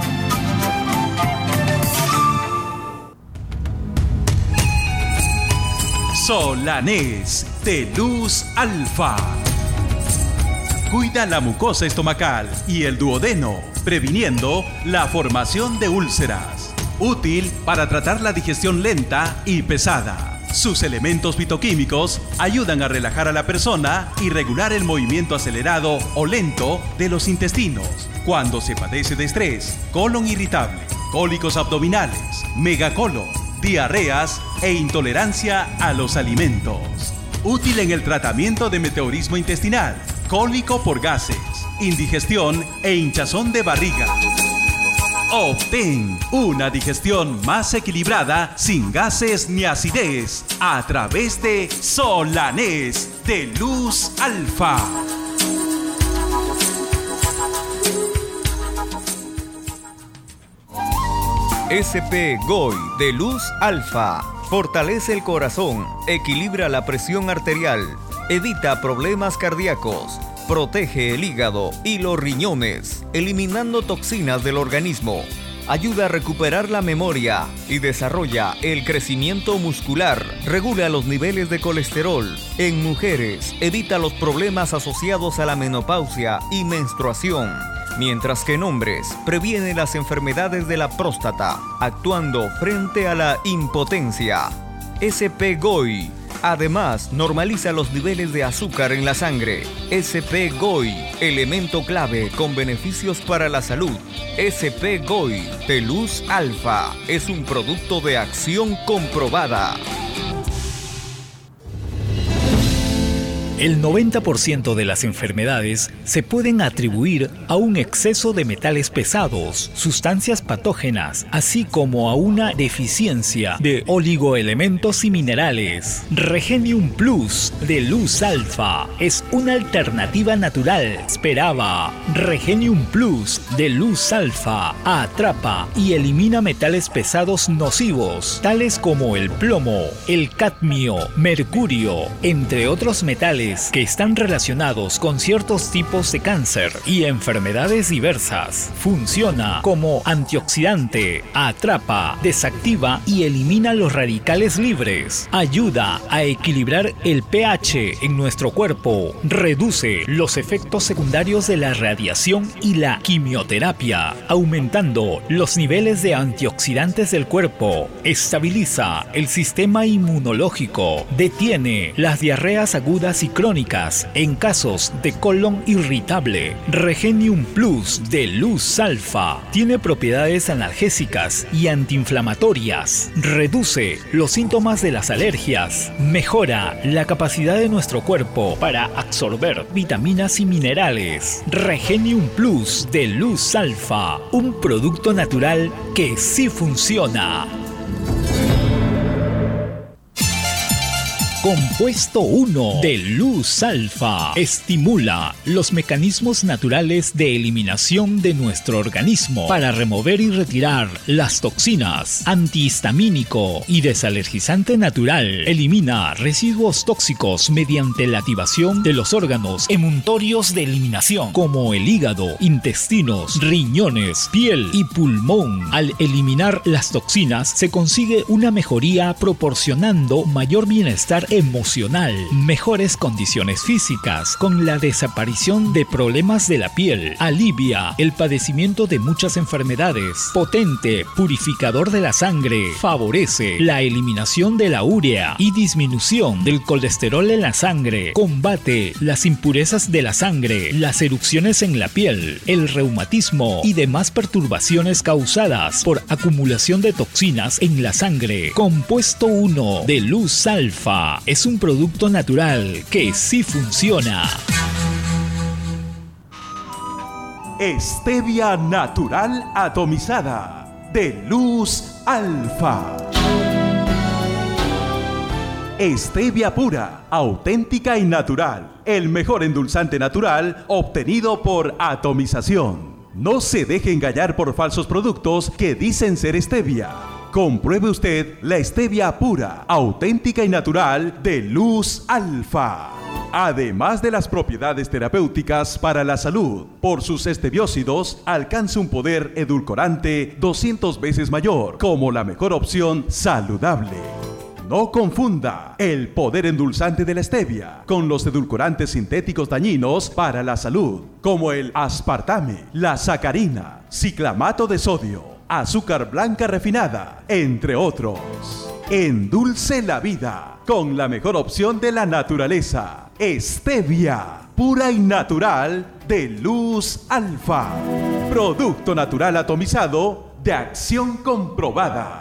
Speaker 5: Solanés de Luz Alfa. Cuida la mucosa estomacal y el duodeno, previniendo la formación de úlceras. Útil para tratar la digestión lenta y pesada. Sus elementos fitoquímicos ayudan a relajar a la persona y regular el movimiento acelerado o lento de los intestinos cuando se padece de estrés, colon irritable, cólicos abdominales, megacolon, diarreas e intolerancia a los alimentos. Útil en el tratamiento de meteorismo intestinal, cólico por gases, indigestión e hinchazón de barriga. Obtén una digestión más equilibrada, sin gases ni acidez, a través de Solanés de Luz Alfa.
Speaker 9: SP GOI de Luz Alfa fortalece el corazón, equilibra la presión arterial, evita problemas cardíacos, protege el hígado y los riñones, eliminando toxinas del organismo. Ayuda a recuperar la memoria y desarrolla el crecimiento muscular. Regula los niveles de colesterol. En mujeres, evita los problemas asociados a la menopausia y menstruación. Mientras que en hombres, previene las enfermedades de la próstata, actuando frente a la impotencia. SP-GOI. Además, normaliza los niveles de azúcar en la sangre. SP-GOI, elemento clave con beneficios para la salud. SP-GOI de Luz Alfa es un producto de acción comprobada.
Speaker 13: El 90% de las enfermedades se pueden atribuir a un exceso de metales pesados, sustancias patógenas, así como a una deficiencia de oligoelementos y minerales. Regenium Plus de Luz Alfa es una alternativa natural. Esperaba. Regenium Plus de Luz Alfa atrapa y elimina metales pesados nocivos, tales como el plomo, el cadmio, mercurio, entre otros metales que están relacionados con ciertos tipos de cáncer y enfermedades diversas. Funciona como antioxidante, atrapa, desactiva y elimina los radicales libres. Ayuda a equilibrar el pH en nuestro cuerpo. Reduce los efectos secundarios de la radiación y la quimioterapia, aumentando los niveles de antioxidantes del cuerpo. Estabiliza el sistema inmunológico. Detiene las diarreas agudas y crónicas en casos de colon irritable. Regenium Plus de Luz Alfa tiene propiedades analgésicas y antiinflamatorias. Reduce los síntomas de las alergias. Mejora la capacidad de nuestro cuerpo para absorber vitaminas y minerales. Regenium Plus de Luz Alfa, un producto natural que sí funciona. Compuesto 1 de Luz Alfa estimula los mecanismos naturales de eliminación de nuestro organismo para remover y retirar las toxinas. Antihistamínico y desalergizante natural. Elimina residuos tóxicos mediante la activación de los órganos emuntorios de eliminación, como el hígado, intestinos, riñones, piel y pulmón. Al eliminar las toxinas se consigue una mejoría proporcionando mayor bienestar emocional, mejores condiciones físicas, con la desaparición de problemas de la piel, alivia el padecimiento de muchas enfermedades, potente purificador de la sangre, favorece la eliminación de la urea y disminución del colesterol en la sangre, combate las impurezas de la sangre, las erupciones en la piel, el reumatismo y demás perturbaciones causadas por acumulación de toxinas en la sangre. Compuesto 1 de Luz Alfa es un producto natural que sí funciona.
Speaker 5: Stevia natural atomizada de Luz Alfa. Stevia pura, auténtica y natural. El mejor endulzante natural obtenido por atomización. No se deje engañar por falsos productos que dicen ser stevia. Compruebe usted la stevia pura, auténtica y natural de Luz Alfa. Además de las propiedades terapéuticas para la salud, por sus estebiócidos alcanza un poder edulcorante 200 veces mayor, como la mejor opción saludable. No confunda el poder endulzante de la stevia con los edulcorantes sintéticos dañinos para la salud, como el aspartame, la sacarina, ciclamato de sodio, azúcar blanca refinada, entre otros. Endulce la vida con la mejor opción de la naturaleza. Stevia, pura y natural de Luz Alfa. Producto natural atomizado de acción comprobada.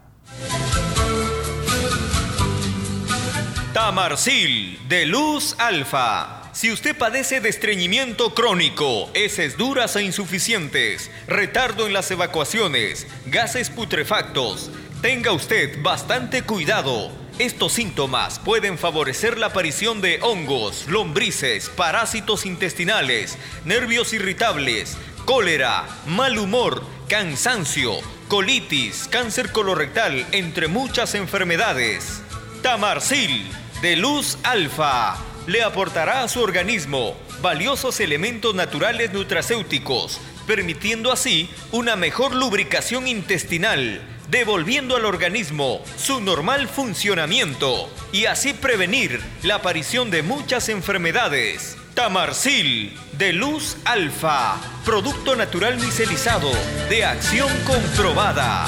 Speaker 9: Tamarsil de Luz Alfa. Si usted padece de estreñimiento crónico, heces duras e insuficientes, retardo en las evacuaciones, gases putrefactos, tenga usted bastante cuidado. Estos síntomas pueden favorecer la aparición de hongos, lombrices, parásitos intestinales, nervios irritables, cólera, mal humor, cansancio, colitis, cáncer colorectal, entre muchas enfermedades. Tamarsil de Luz Alfa le aportará a su organismo valiosos elementos naturales nutracéuticos, permitiendo así una mejor lubricación intestinal, devolviendo al organismo su normal funcionamiento y así prevenir la aparición de muchas enfermedades. Tamarsil de Luz Alfa, producto natural micelizado de acción comprobada.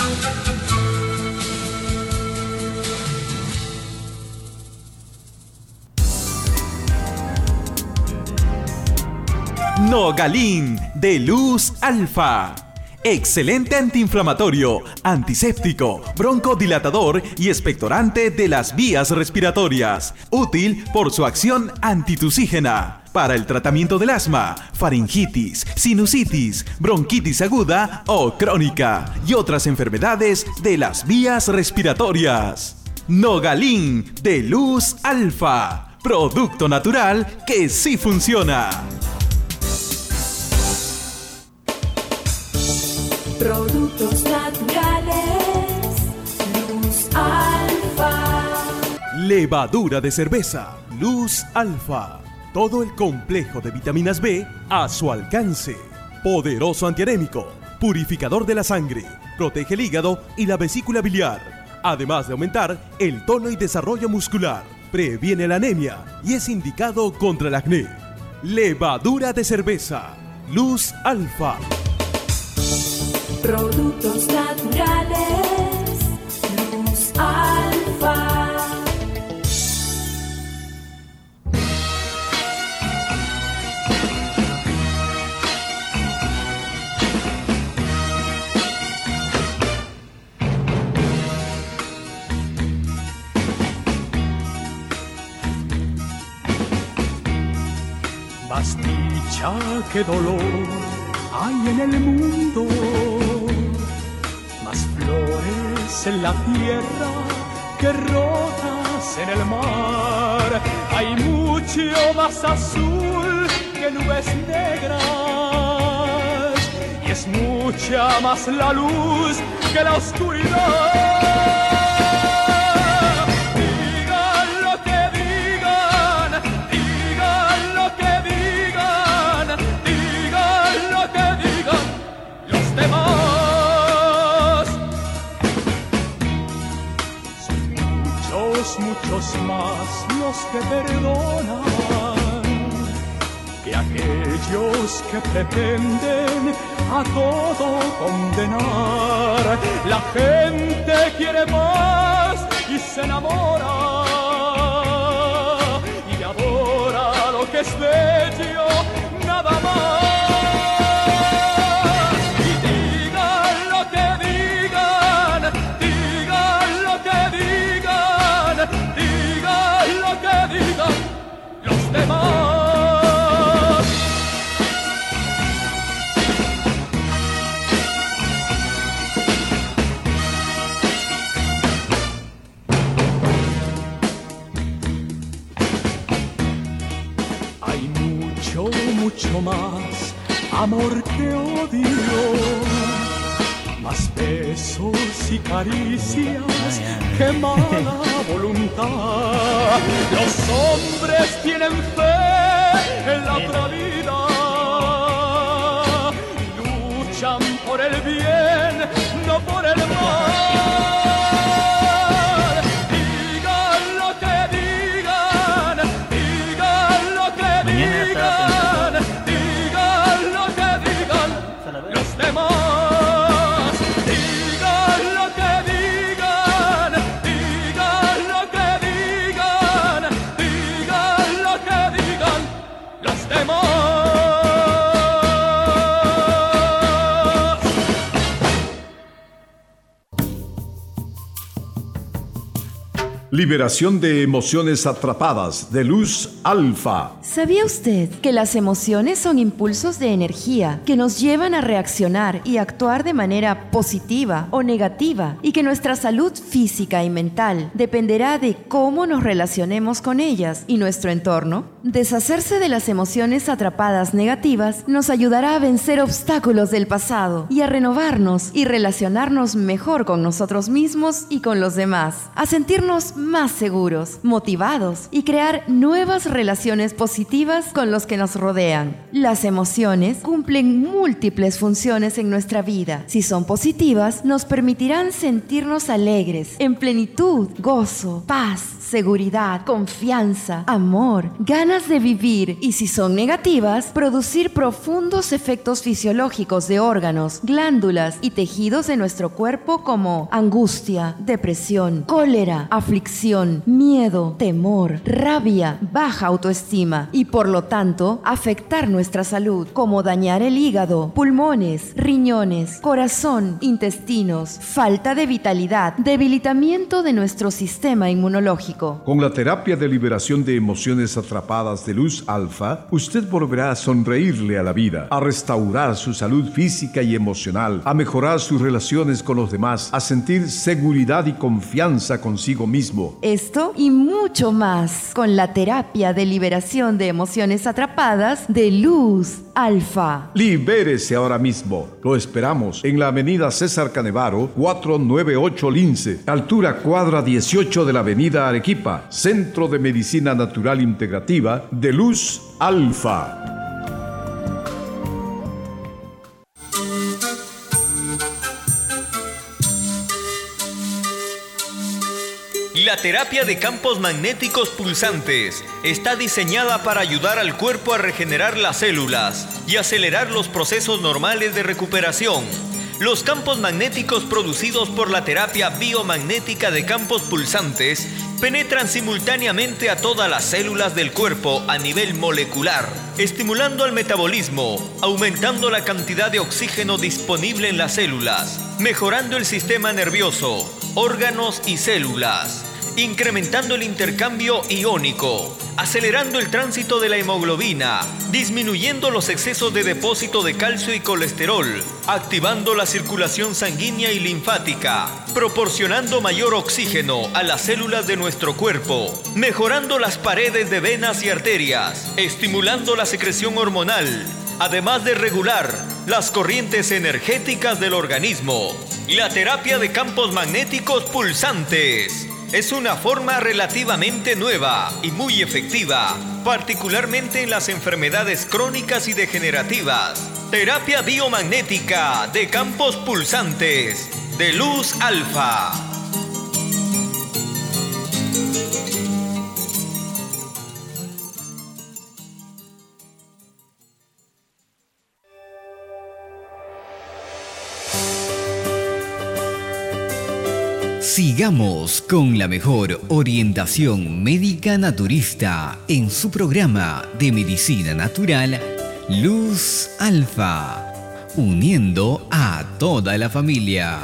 Speaker 5: Nogalín de Luz Alfa. Excelente antiinflamatorio, antiséptico, broncodilatador y expectorante de las vías respiratorias. Útil por su acción antitusígena. Para el tratamiento del asma, faringitis, sinusitis, bronquitis aguda o crónica y otras enfermedades de las vías respiratorias. Nogalín de Luz Alfa. Producto natural que sí funciona.
Speaker 6: Productos naturales, Luz Alfa.
Speaker 4: Levadura de cerveza, Luz Alfa. Todo el complejo de vitaminas B a su alcance. Poderoso antianémico, purificador de la sangre, protege el hígado y la vesícula biliar. Además de aumentar el tono y desarrollo muscular, previene la anemia y es indicado contra el acné. Levadura de cerveza, Luz Alfa.
Speaker 6: Productos naturales, Luz Alfa.
Speaker 14: Más dicha que dolor hay en el mundo, más flores en la tierra que rotas en el mar. Hay mucho más azul que nubes negras y es mucha más la luz que la oscuridad. Muchos más los que perdonan que aquellos que pretenden a todo condenar. La gente quiere más y se enamora y adora lo que es bello, nada más. Digan lo que digan los demás. Hay mucho, mucho más amor que odio, más besos y caricias que mala voluntad. Los hombres tienen fe en la otra vida, luchan por el bien, no por el mal. Digan lo que digan, digan lo que digan, digan lo que digan los demás.
Speaker 10: Liberación de emociones atrapadas de Luz Alfa.
Speaker 8: ¿Sabía usted que las emociones son impulsos de energía que nos llevan a reaccionar y actuar de manera positiva o negativa y que nuestra salud física y mental dependerá de cómo nos relacionemos con ellas y nuestro entorno? Deshacerse de las emociones atrapadas negativas nos ayudará a vencer obstáculos del pasado y a renovarnos y relacionarnos mejor con nosotros mismos y con los demás, a sentirnos más seguros, motivados y crear nuevas relaciones positivas con los que nos rodean. Las emociones cumplen múltiples funciones en nuestra vida. Si son positivas, nos permitirán sentirnos alegres, en plenitud, gozo, paz, seguridad, confianza, amor, ganas de vivir, y si son negativas, producir profundos efectos fisiológicos de órganos, glándulas y tejidos de nuestro cuerpo como angustia, depresión, cólera, aflicción, miedo, temor, rabia, baja autoestima y por lo tanto afectar nuestra salud, como dañar el hígado, pulmones, riñones, corazón, intestinos, falta de vitalidad, debilitamiento de nuestro sistema inmunológico.
Speaker 10: Con la terapia de liberación de emociones atrapadas de Luz Alfa, usted volverá a sonreírle a la vida, a restaurar su salud física y emocional, a mejorar sus relaciones con los demás, a sentir seguridad y confianza consigo mismo.
Speaker 8: Esto y mucho más con la terapia de liberación de emociones atrapadas de Luz Alfa.
Speaker 10: Libérese ahora mismo. Lo esperamos en la avenida César Canevaro, 498 Lince, altura cuadra 18 de la avenida Arequipa, Centro de Medicina Natural Integrativa de Luz Alfa.
Speaker 9: La terapia de campos magnéticos pulsantes está diseñada para ayudar al cuerpo a regenerar las células y acelerar los procesos normales de recuperación. Los campos magnéticos producidos por la terapia biomagnética de campos pulsantes penetran simultáneamente a todas las células del cuerpo a nivel molecular, estimulando el metabolismo, aumentando la cantidad de oxígeno disponible en las células, mejorando el sistema nervioso, órganos y células, incrementando el intercambio iónico, acelerando el tránsito de la hemoglobina, disminuyendo los excesos de depósito de calcio y colesterol, activando la circulación sanguínea y linfática, proporcionando mayor oxígeno a las células de nuestro cuerpo, mejorando las paredes de venas y arterias, estimulando la secreción hormonal, además de regular las corrientes energéticas del organismo. La terapia de campos magnéticos pulsantes es una forma relativamente nueva y muy efectiva, particularmente en las enfermedades crónicas y degenerativas. Terapia biomagnética de campos pulsantes de Luz Alfa.
Speaker 2: Sigamos con la mejor orientación médica naturista en su programa de medicina natural, Luz Alfa, uniendo a toda la familia.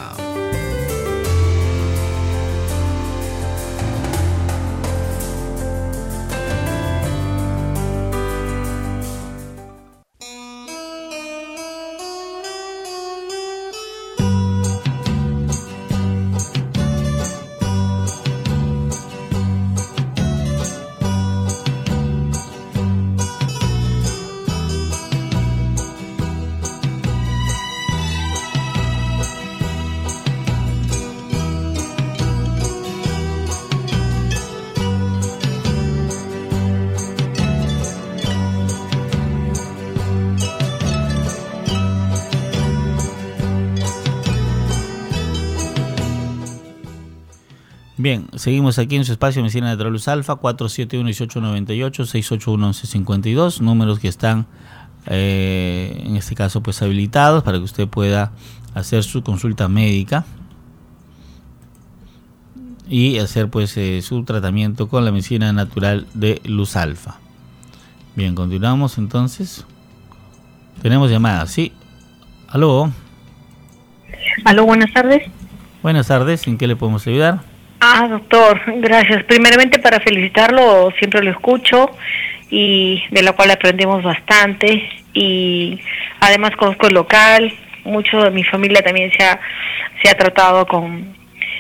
Speaker 1: Bien, seguimos aquí en su espacio Medicina Natural Luz Alfa, 471-1898, 681-1152, números que están en este caso pues habilitados para que usted pueda hacer su consulta médica y hacer pues su tratamiento con la medicina natural de Luz Alfa. Bien, continuamos entonces. Tenemos llamadas, ¿sí? ¿Aló?
Speaker 15: Aló, buenas tardes.
Speaker 1: Buenas tardes, ¿en qué le podemos ayudar?
Speaker 15: Doctor, gracias. Primeramente para felicitarlo, siempre lo escucho y de la cual aprendemos bastante y además conozco el local, mucho de mi familia también se ha tratado con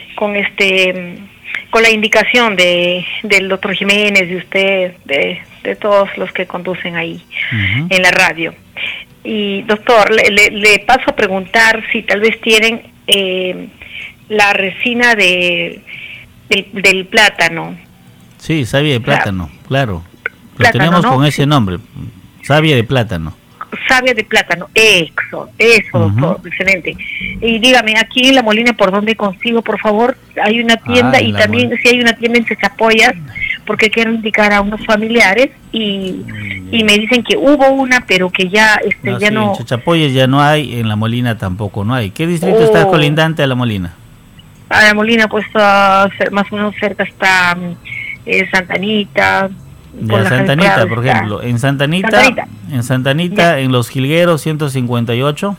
Speaker 15: la indicación del doctor Jiménez, de usted, de todos los que conducen ahí en la radio. Y doctor, le paso a preguntar si tal vez tienen la resina de del plátano.
Speaker 1: Sí, savia de plátano, claro. Lo
Speaker 15: Plátano,
Speaker 1: tenemos
Speaker 15: ¿no?
Speaker 1: con ese nombre, savia de plátano.
Speaker 15: Savia de plátano, eso, doctor, excelente. Y dígame, aquí en La Molina, ¿por dónde consigo, por favor? Hay una tienda y también si hay una tienda en Chachapoyas, porque quiero indicar a unos familiares y me dicen que hubo una, pero que ya ya
Speaker 1: sí,
Speaker 15: no...
Speaker 1: En Chachapoyas ya no hay, en La Molina tampoco no hay. ¿Qué distrito está colindante a La Molina?
Speaker 15: A La Molina, pues más o menos cerca está Santa Anita.
Speaker 1: Ya, Santa Anita, por ejemplo, en Santa Anita, en Los Jilgueros 158.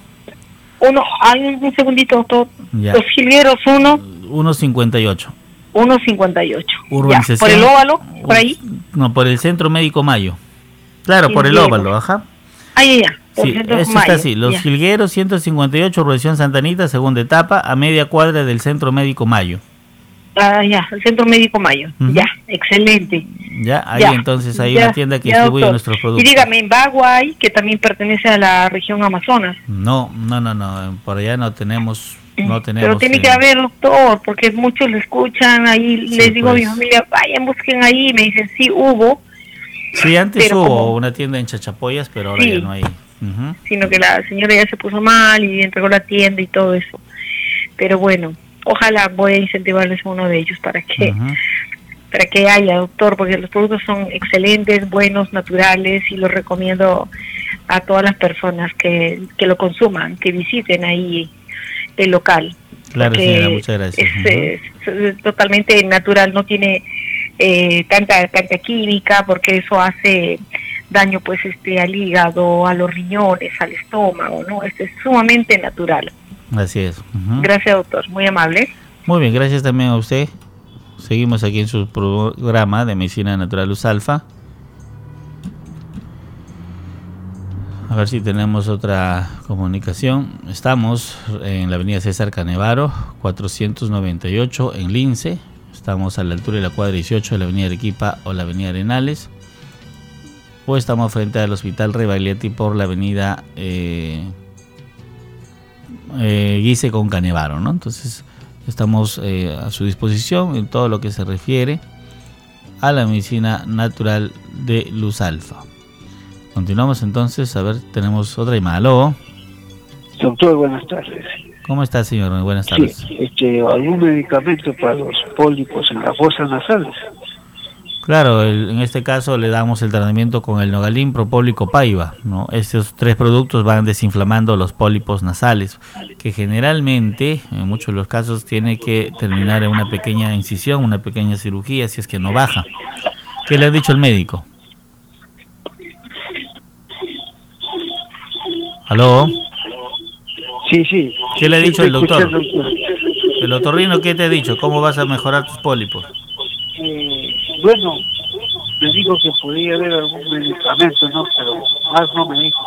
Speaker 15: Un segundito, doctor.
Speaker 1: Ya.
Speaker 15: Los Jilgueros
Speaker 1: 158.
Speaker 15: 158.
Speaker 1: Urbanización.
Speaker 15: ¿Por el óvalo? ¿Por ahí?
Speaker 1: No, por el Centro Médico Mayo. Claro, por el óvalo, ajá.
Speaker 15: Ya.
Speaker 1: Sí, eso está así. Los Jilgueros 158, Urbanización Santa Anita, segunda etapa, a media cuadra del Centro Médico Mayo.
Speaker 15: El Centro Médico Mayo. Ya, excelente.
Speaker 1: Ya, ahí entonces hay una tienda que distribuye
Speaker 15: doctor.
Speaker 1: nuestros productos.
Speaker 15: Y dígame, en Baguay, que también pertenece a la región Amazonas.
Speaker 1: No, por allá no tenemos.
Speaker 15: Pero tiene que haber, doctor, porque muchos lo escuchan ahí, les digo a mi familia, vayan, busquen ahí, y me dicen, sí, hubo.
Speaker 1: Sí, antes
Speaker 15: pero
Speaker 1: hubo una tienda en Chachapoyas, pero ahora ya no hay.
Speaker 15: Sino que la señora ya se puso mal y entregó la tienda y todo eso. Pero bueno, ojalá voy a incentivarles a uno de ellos para que haya, doctor, porque los productos son excelentes, buenos, naturales, y los recomiendo a todas las personas que lo consuman, que visiten ahí el local.
Speaker 1: Claro, señora, muchas gracias.
Speaker 15: Es totalmente natural, no tiene tanta química, porque eso hace daño pues al hígado, a los riñones, al estómago, ¿no? Es sumamente natural.
Speaker 1: Así es.
Speaker 15: Gracias, doctor, muy amable.
Speaker 1: Muy bien, gracias también a usted. Seguimos aquí en su programa de Medicina Natural Luz Alfa. A ver si tenemos otra comunicación. Estamos en la avenida César Canevaro, 498 en Lince. Estamos a la altura de la cuadra 18 de la avenida Arequipa o la avenida Arenales. O estamos frente al Hospital Rebagliati por la avenida Guise con Canevaro, ¿no? Entonces estamos a su disposición en todo lo que se refiere a la medicina natural de Luz Alfa. Continuamos entonces, a ver, tenemos otra llamada. ¿Aló?
Speaker 11: Doctor, buenas tardes.
Speaker 1: ¿Cómo está, señor? Buenas tardes.
Speaker 11: Sí, ¿algún medicamento para los pólipos en las fosas nasales?
Speaker 1: Claro, en este caso le damos el tratamiento con el Nogalin, Propólico, Paiva, ¿no? Estos tres productos van desinflamando los pólipos nasales, que generalmente, en muchos de los casos, tiene que terminar en una pequeña incisión, una pequeña cirugía, si es que no baja. ¿Qué le ha dicho el médico? ¿Aló?
Speaker 11: Sí.
Speaker 1: ¿Qué le ha dicho el doctor? El otorrino, ¿qué te ha dicho? ¿Cómo vas a mejorar tus pólipos?
Speaker 11: Bueno, me dijo que podía haber algún medicamento, ¿no? Pero más no me dijo.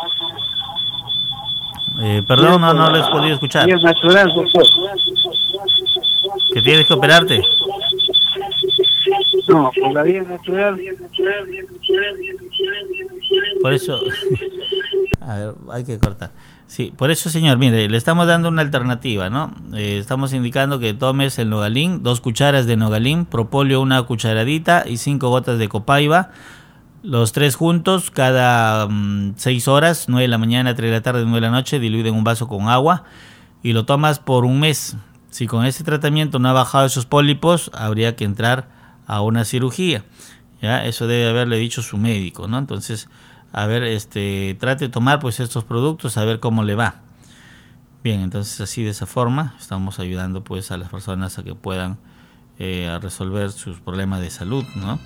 Speaker 1: Perdón, no les he podido escuchar.
Speaker 11: Vía natural, doctor.
Speaker 1: ¿Que tienes que operarte?
Speaker 11: No, por la vía natural.
Speaker 1: Por eso... A ver, hay que cortar. Sí, por eso, señor, mire, le estamos dando una alternativa, ¿no? Estamos indicando que tomes el Nogalin, 2 cucharas de Nogalin, Propóleo 1 cucharadita y 5 gotas de Copaiba, los 3 juntos cada 6 horas, 9 de la mañana, 3 de la tarde, 9 de la noche, diluido en un vaso con agua y lo tomas por un mes. Si con ese tratamiento no ha bajado esos pólipos, habría que entrar a una cirugía. ¿Ya? Eso debe haberle dicho su médico, ¿no? Entonces... A ver, trate de tomar pues estos productos, a ver cómo le va. Bien, entonces así de esa forma estamos ayudando pues a las personas a que puedan a resolver sus problemas de salud, ¿no?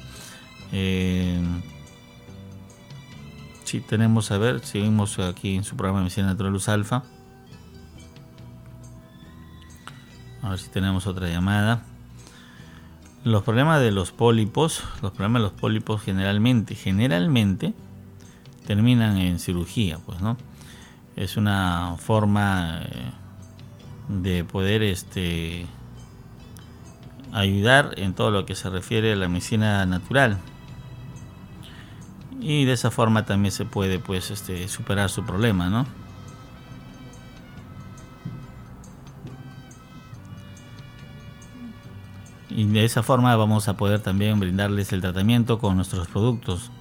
Speaker 1: Sí, tenemos, a ver, seguimos aquí en su programa de Medicina Natural Luz Alfa. A ver si tenemos otra llamada. Los problemas de los pólipos generalmente terminan en cirugía, pues, ¿no? Es una forma de poder ayudar en todo lo que se refiere a la medicina natural, y de esa forma también se puede pues superar su problema, ¿no? Y de esa forma vamos a poder también brindarles el tratamiento con nuestros productos.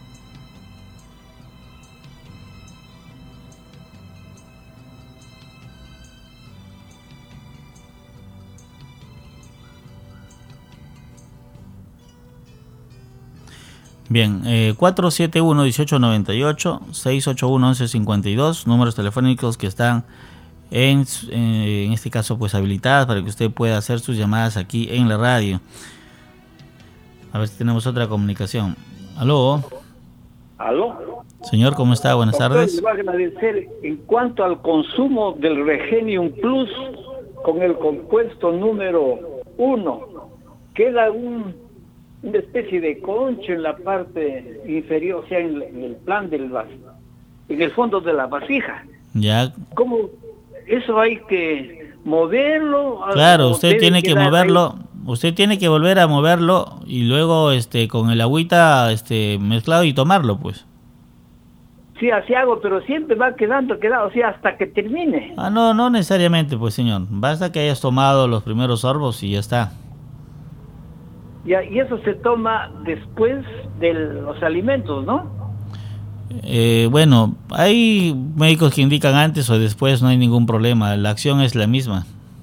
Speaker 1: Bien, 471-1898, 681-1152, números telefónicos que están en este caso pues habilitadas para que usted pueda hacer sus llamadas aquí en la radio. A ver si tenemos otra comunicación. ¿Aló?
Speaker 16: ¿Aló?
Speaker 1: Señor, ¿cómo está? Buenas tardes.
Speaker 16: Le voy a agradecer en cuanto al consumo del Regenium Plus con el compuesto número 1. Queda una especie de concho en la parte inferior, o sea, en el plan en el fondo de la vasija.
Speaker 1: Ya.
Speaker 16: ¿Cómo? Eso hay que moverlo.
Speaker 1: Claro, usted tiene que moverlo. Ahí. Usted tiene que volver a moverlo y luego con el agüita mezclado y tomarlo, pues.
Speaker 16: Sí, así hago, pero siempre va quedando, o sea, hasta que termine.
Speaker 1: No necesariamente, pues, señor. Basta que hayas tomado los primeros sorbos y ya está.
Speaker 16: Ya, y eso se toma después de los alimentos, ¿no?
Speaker 1: Bueno, hay médicos que indican antes o después, no hay ningún problema. La acción es la misma.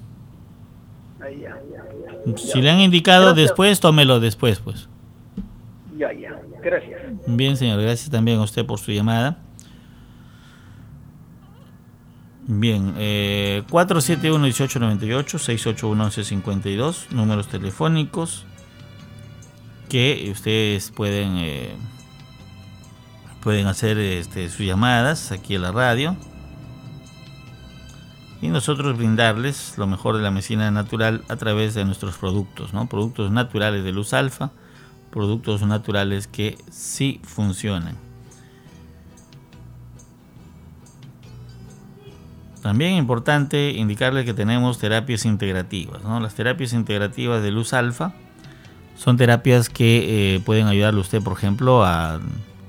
Speaker 1: Si le han indicado gracias. Después, tómelo después, pues.
Speaker 16: Ya, gracias.
Speaker 1: Bien, señor, gracias también a usted por su llamada. Bien, 471-1898, 681-1152, números telefónicos que ustedes pueden hacer sus llamadas aquí a la radio y nosotros brindarles lo mejor de la medicina natural a través de nuestros productos, ¿no? Productos naturales de Luz Alfa, productos naturales que sí funcionan. También es importante indicarles que tenemos terapias integrativas, ¿no? Las terapias integrativas de Luz Alfa son terapias que pueden ayudarle a usted, por ejemplo, a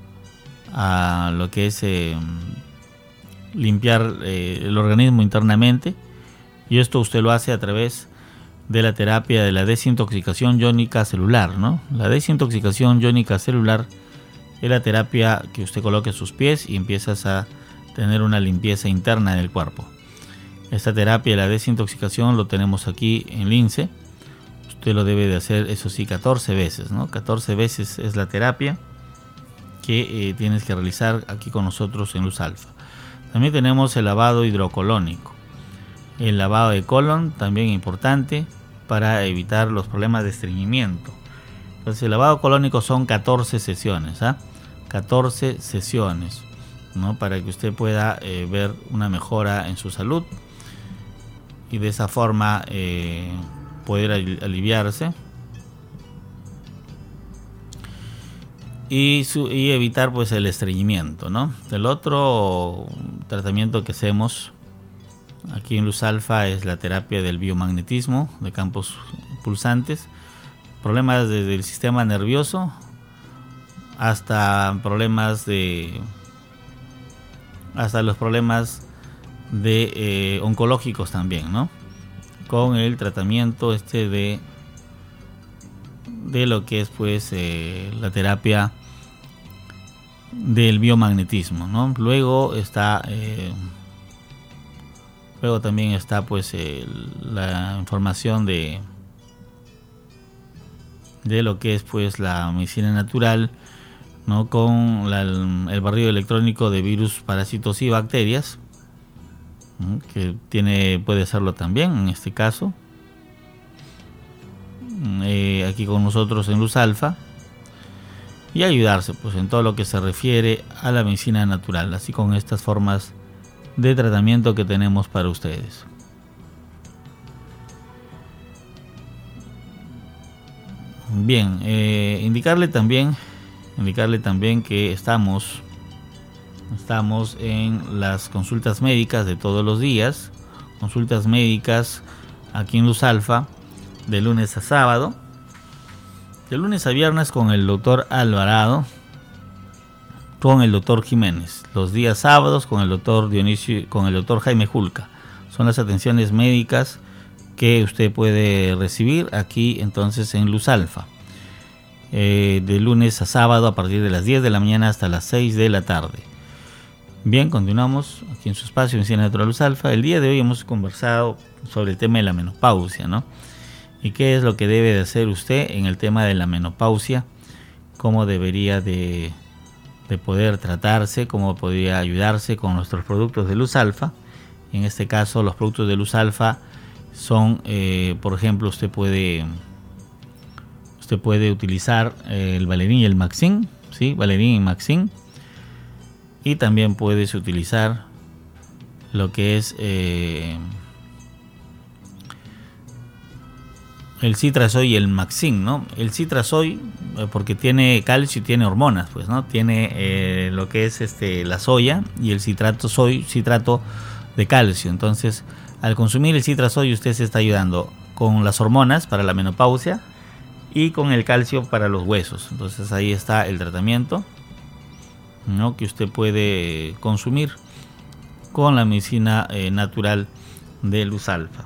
Speaker 1: lo que es limpiar el organismo internamente, y esto usted lo hace a través de la terapia de la desintoxicación iónica celular, ¿no? La desintoxicación iónica celular es la terapia que usted coloca en sus pies y empiezas a tener una limpieza interna del cuerpo. Esta terapia de la desintoxicación lo tenemos aquí en Lince. Usted lo debe de hacer, eso sí, 14 veces, ¿no? 14 veces es la terapia que tienes que realizar aquí con nosotros en Luz Alfa. También tenemos el lavado hidrocolónico. El lavado de colon también importante para evitar los problemas de estreñimiento. Entonces el lavado colónico son 14 sesiones, 14 sesiones, ¿no? Para que usted pueda ver una mejora en su salud y de esa forma poder aliviarse y evitar pues el estreñimiento, ¿no? El otro tratamiento que hacemos aquí en Luz Alfa es la terapia del biomagnetismo de campos pulsantes, problemas desde el sistema nervioso hasta los problemas de oncológicos también, ¿no? Con el tratamiento de lo que es pues la terapia del biomagnetismo, ¿no? Luego también está pues la información de lo que es pues la medicina natural, ¿no? Con el barrido electrónico de virus, parásitos y bacterias, ¿no? Que puede hacerlo también en este caso aquí con nosotros en Luz Alfa, y ayudarse pues en todo lo que se refiere a la medicina natural, así con estas formas de tratamiento que tenemos para ustedes. Bien, indicarle también que estamos en las consultas médicas de todos los días, consultas médicas aquí en Luz Alfa, de lunes a sábado, de lunes a viernes con el doctor Alvarado, con el doctor Jiménez, los días sábados con el doctor Dionisio, con el doctor Jaime Julca. Son las atenciones médicas que usted puede recibir aquí entonces en Luz Alfa, de lunes a sábado a partir de las 10 de la mañana hasta las 6 de la tarde. Bien, continuamos aquí en su espacio Medicina Natural Luz Alfa. El día de hoy hemos conversado sobre el tema de la menopausia, ¿no? Y qué es lo que debe de hacer usted en el tema de la menopausia, cómo debería de poder tratarse, cómo podría ayudarse con nuestros productos de Luz Alfa. En este caso, los productos de Luz Alfa son, por ejemplo, usted puede utilizar el Valerín y el Maxin, ¿sí? Valerín y Maxin. Y también puedes utilizar lo que es el Citrasoy y el Maxin, ¿no? El Citrasoy porque tiene calcio y tiene hormonas, pues, ¿no? Tiene lo que es la soya y el citrato de calcio. Entonces, al consumir el Citrasoy usted se está ayudando con las hormonas para la menopausia y con el calcio para los huesos. Entonces ahí está el tratamiento, ¿no?, que usted puede consumir con la medicina natural de Luz Alfa.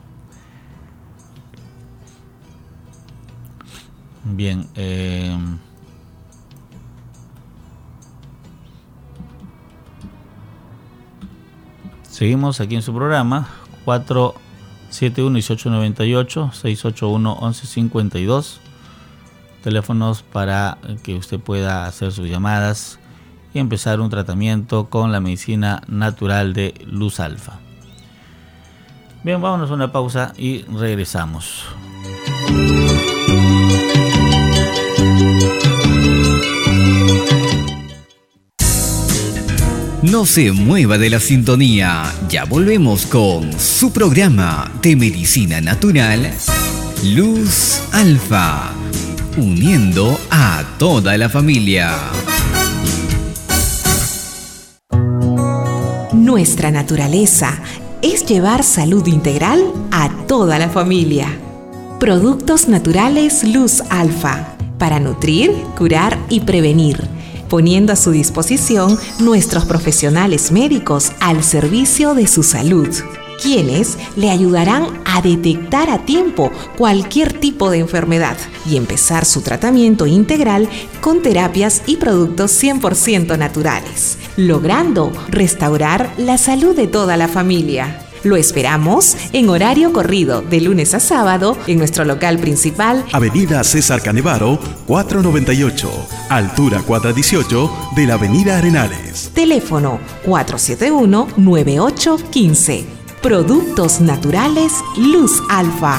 Speaker 1: Bien, seguimos aquí en su programa 471-1898, 681-1152, teléfonos para que usted pueda hacer sus llamadas y empezar un tratamiento con la medicina natural de Luz Alfa. Bien, vámonos a una pausa y regresamos.
Speaker 2: No se mueva de la sintonía, ya volvemos con su programa de medicina natural, Luz Alfa, uniendo a toda la familia.
Speaker 3: Nuestra naturaleza es llevar salud integral a toda la familia. Productos naturales Luz Alfa, para nutrir, curar y prevenir, poniendo a su disposición nuestros profesionales médicos al servicio de su salud, quienes le ayudarán a detectar a tiempo cualquier tipo de enfermedad y empezar su tratamiento integral con terapias y productos 100% naturales, logrando restaurar la salud de toda la familia. Lo esperamos en horario corrido de lunes a sábado en nuestro local principal,
Speaker 4: Avenida César Canevaro, 498, altura cuadra 18 de la Avenida Arenales.
Speaker 3: Teléfono 471-9815. Productos naturales Luz Alfa.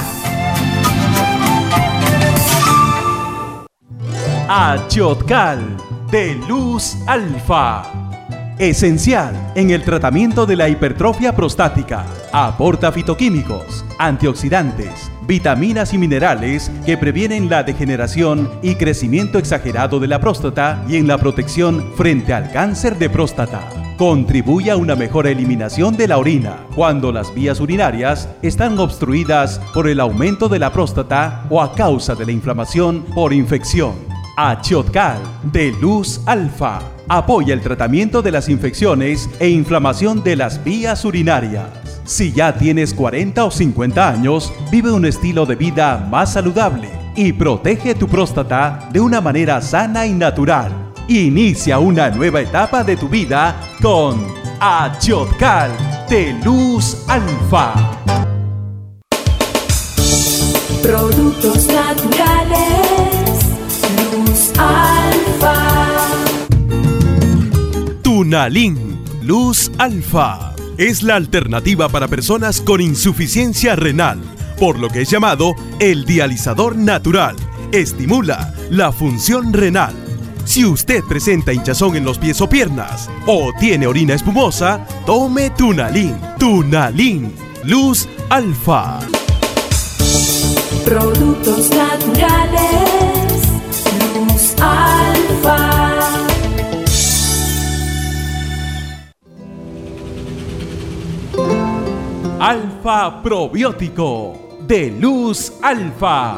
Speaker 5: Achotcal de Luz Alfa. Esencial en el tratamiento de la hipertrofia prostática. Aporta fitoquímicos, antioxidantes, vitaminas y minerales que previenen la degeneración y crecimiento exagerado de la próstata y en la protección frente al cáncer de próstata. Contribuye a una mejor eliminación de la orina cuando las vías urinarias están obstruidas por el aumento de la próstata o a causa de la inflamación por infección. Achotcal de Luz Alfa apoya el tratamiento de las infecciones e inflamación de las vías urinarias. Si ya tienes 40 o 50 años, vive un estilo de vida más saludable y protege tu próstata de una manera sana y natural. Inicia una nueva etapa de tu vida con Achotcal de Luz Alfa.
Speaker 6: Productos naturales Luz Alfa.
Speaker 4: Tunalin Luz Alfa es la alternativa para personas con insuficiencia renal, por lo que es llamado el dializador natural. Estimula la función renal. Si usted presenta hinchazón en los pies o piernas o tiene orina espumosa, tome Tunalin. Tunalin Luz Alfa.
Speaker 6: Productos naturales Luz Alfa.
Speaker 5: Alfa Probiótico de Luz Alfa.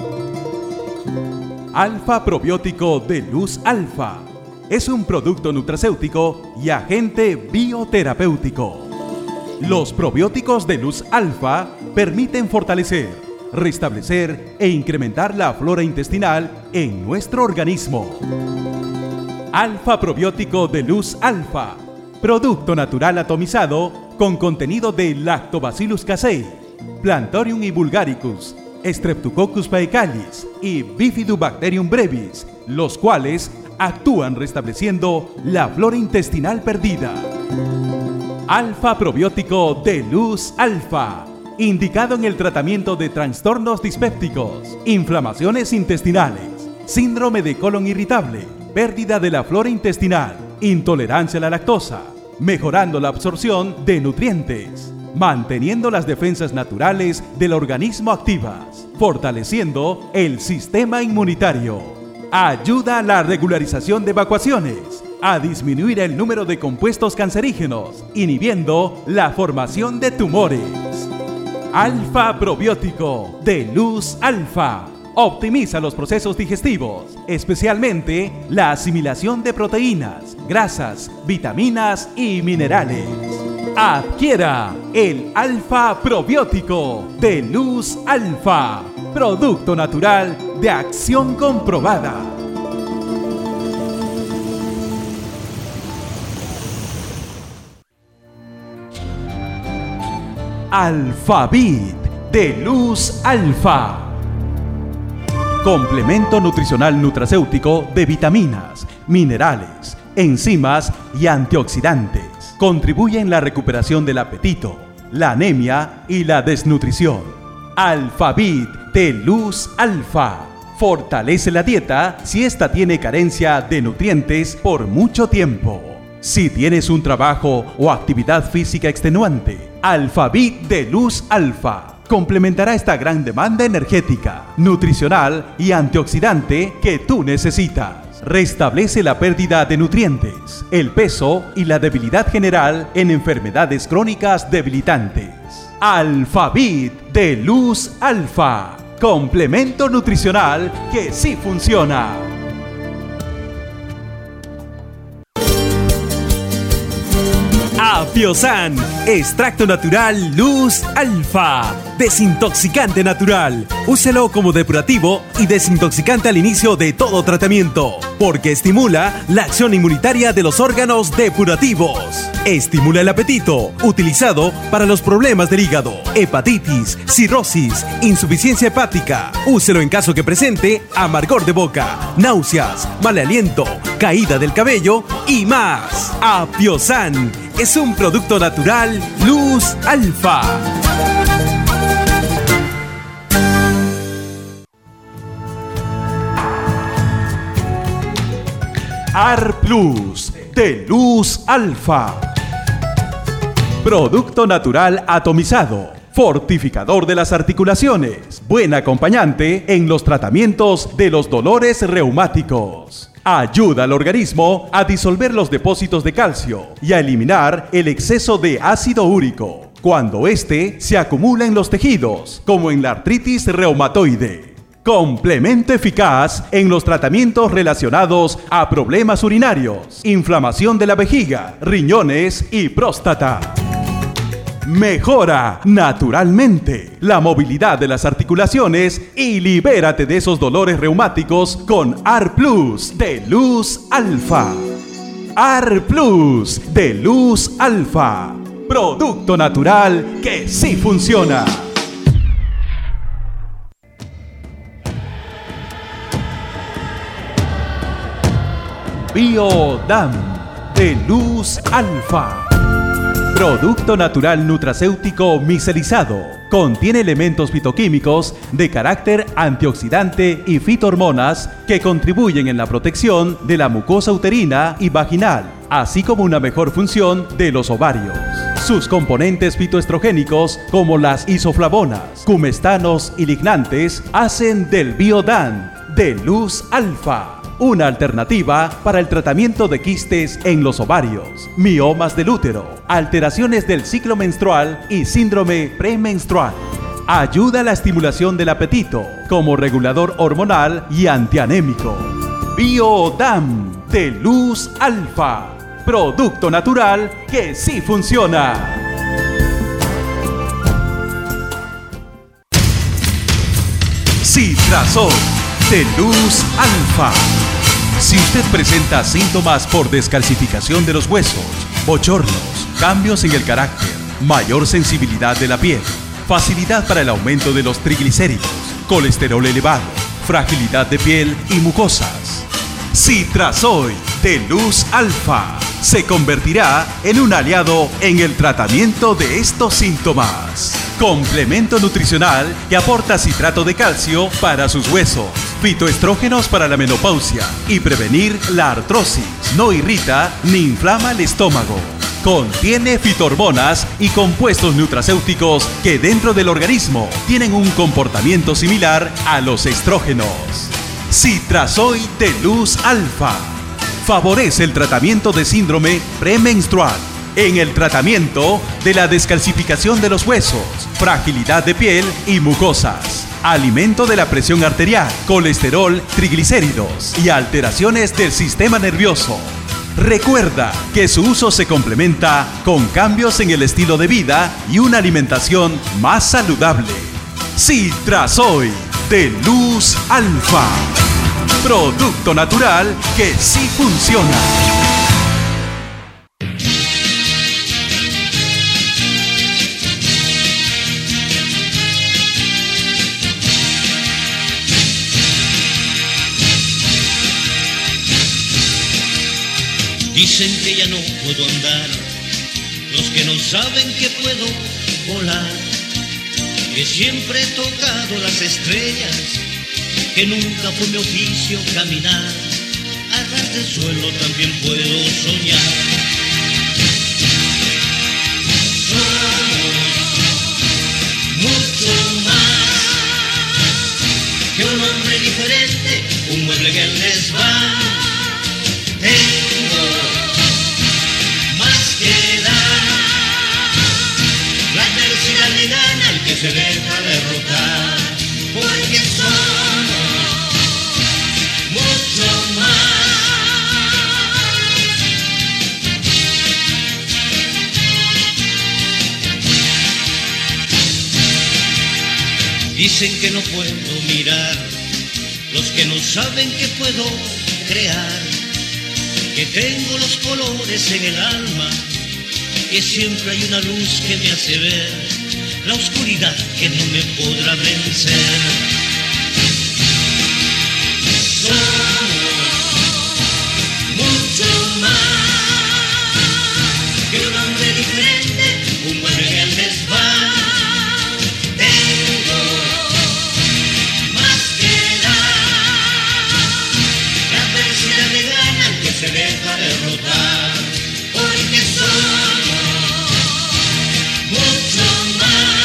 Speaker 5: Alfa Probiótico de Luz Alfa es un producto nutracéutico y agente bioterapéutico. Los probióticos de Luz Alfa permiten fortalecer, restablecer e incrementar la flora intestinal en nuestro organismo. Alfa Probiótico de Luz Alfa, producto natural atomizado con contenido de Lactobacillus casei, Plantorium y Vulgaricus, Streptococcus paecalis y Bifidobacterium brevis, los cuales actúan restableciendo la flora intestinal perdida. Alfa Probiótico de Luz Alfa, indicado en el tratamiento de trastornos dispépticos, inflamaciones intestinales, síndrome de colon irritable, pérdida de la flora intestinal, intolerancia a la lactosa, mejorando la absorción de nutrientes, manteniendo las defensas naturales del organismo activas, fortaleciendo el sistema inmunitario. Ayuda a la regularización de evacuaciones, a disminuir el número de compuestos cancerígenos, inhibiendo la formación de tumores. Alfa Probiótico de Luz Alfa optimiza los procesos digestivos, especialmente la asimilación de proteínas, grasas, vitaminas y minerales. Adquiera el Alfa Probiótico de Luz Alfa, producto natural de acción comprobada. Alfabit de Luz Alfa, complemento nutricional nutracéutico de vitaminas, minerales, enzimas y antioxidantes. Contribuye en la recuperación del apetito, la anemia y la desnutrición. Alfabit de Luz Alfa fortalece la dieta si ésta tiene carencia de nutrientes por mucho tiempo. Si tienes un trabajo o actividad física extenuante, Alfabit de Luz Alfa complementará esta gran demanda energética, nutricional y antioxidante que tú necesitas. Restablece la pérdida de nutrientes, el peso y la debilidad general en enfermedades crónicas debilitantes. Alfabit de Luz Alfa, complemento nutricional que sí funciona. Apiosan, extracto natural Luz Alfa, desintoxicante natural. Úselo como depurativo y desintoxicante al inicio de todo tratamiento, porque estimula la acción inmunitaria de los órganos depurativos. Estimula el apetito, utilizado para los problemas del hígado, hepatitis, cirrosis, insuficiencia hepática. Úselo en caso que presente amargor de boca, náuseas, mal aliento, caída del cabello y más. Apiosan es un producto natural Luz Alfa. AR Plus de Luz Alfa, producto natural atomizado, fortificador de las articulaciones, buen acompañante en los tratamientos de los dolores reumáticos. Ayuda al organismo a disolver los depósitos de calcio y a eliminar el exceso de ácido úrico cuando éste se acumula en los tejidos, como en la artritis reumatoide. Complemento eficaz en los tratamientos relacionados a problemas urinarios, inflamación de la vejiga, riñones y próstata. Mejora naturalmente la movilidad de las articulaciones y libérate de esos dolores reumáticos con AR Plus de Luz Alfa. AR Plus de Luz Alfa, producto natural que sí funciona. Biodam de Luz Alfa, producto natural nutracéutico micelizado. Contiene elementos fitoquímicos de carácter antioxidante y fitohormonas que contribuyen en la protección de la mucosa uterina y vaginal, así como una mejor función de los ovarios. Sus componentes fitoestrogénicos, como las isoflavonas, cumestanos y lignantes, hacen del Biodam de Luz Alfa una alternativa para el tratamiento de quistes en los ovarios, miomas del útero, alteraciones del ciclo menstrual y síndrome premenstrual. Ayuda a la estimulación del apetito como regulador hormonal y antianémico. Biodam de Luz Alfa, producto natural que sí funciona. Citrazol de Luz Alfa. Si usted presenta síntomas por descalcificación de los huesos, bochornos, cambios en el carácter, mayor sensibilidad de la piel, facilidad para el aumento de los triglicéridos, colesterol elevado, fragilidad de piel y mucosas, Citrazol de Luz Alfa se convertirá en un aliado en el tratamiento de estos síntomas. Complemento nutricional que aporta citrato de calcio para sus huesos, fitoestrógenos para la menopausia y prevenir la artrosis. No irrita ni inflama el estómago. Contiene fitohormonas y compuestos nutracéuticos que dentro del organismo tienen un comportamiento similar a los estrógenos. Citrazol de Luz Alfa favorece el tratamiento de síndrome premenstrual, en el tratamiento de la descalcificación de los huesos, fragilidad de piel y mucosas, alimento de la presión arterial, colesterol, triglicéridos y alteraciones del sistema nervioso. Recuerda que su uso se complementa con cambios en el estilo de vida y una alimentación más saludable. Citrazol de Luz Alfa. Producto natural que sí funciona.
Speaker 17: Dicen que ya no puedo andar, los que no saben que puedo volar, que siempre he tocado las estrellas, que nunca fue mi oficio caminar, a ras del suelo también puedo soñar. Somos mucho más que un hombre diferente, un mueble en el desván. Tengo más que dar, la adversidad le gana al que se deja derrotar, porque somos mucho más. Dicen que no puedo mirar, los que no saben que puedo crear, que tengo los colores en el alma, que siempre hay una luz que me hace ver la oscuridad que no me podrá vencer. Somos mucho más que un hombre diferente, un mueble en el desván. Tengo más que dar, la adversidad le gana al que se deja derrotar, porque somos mucho más.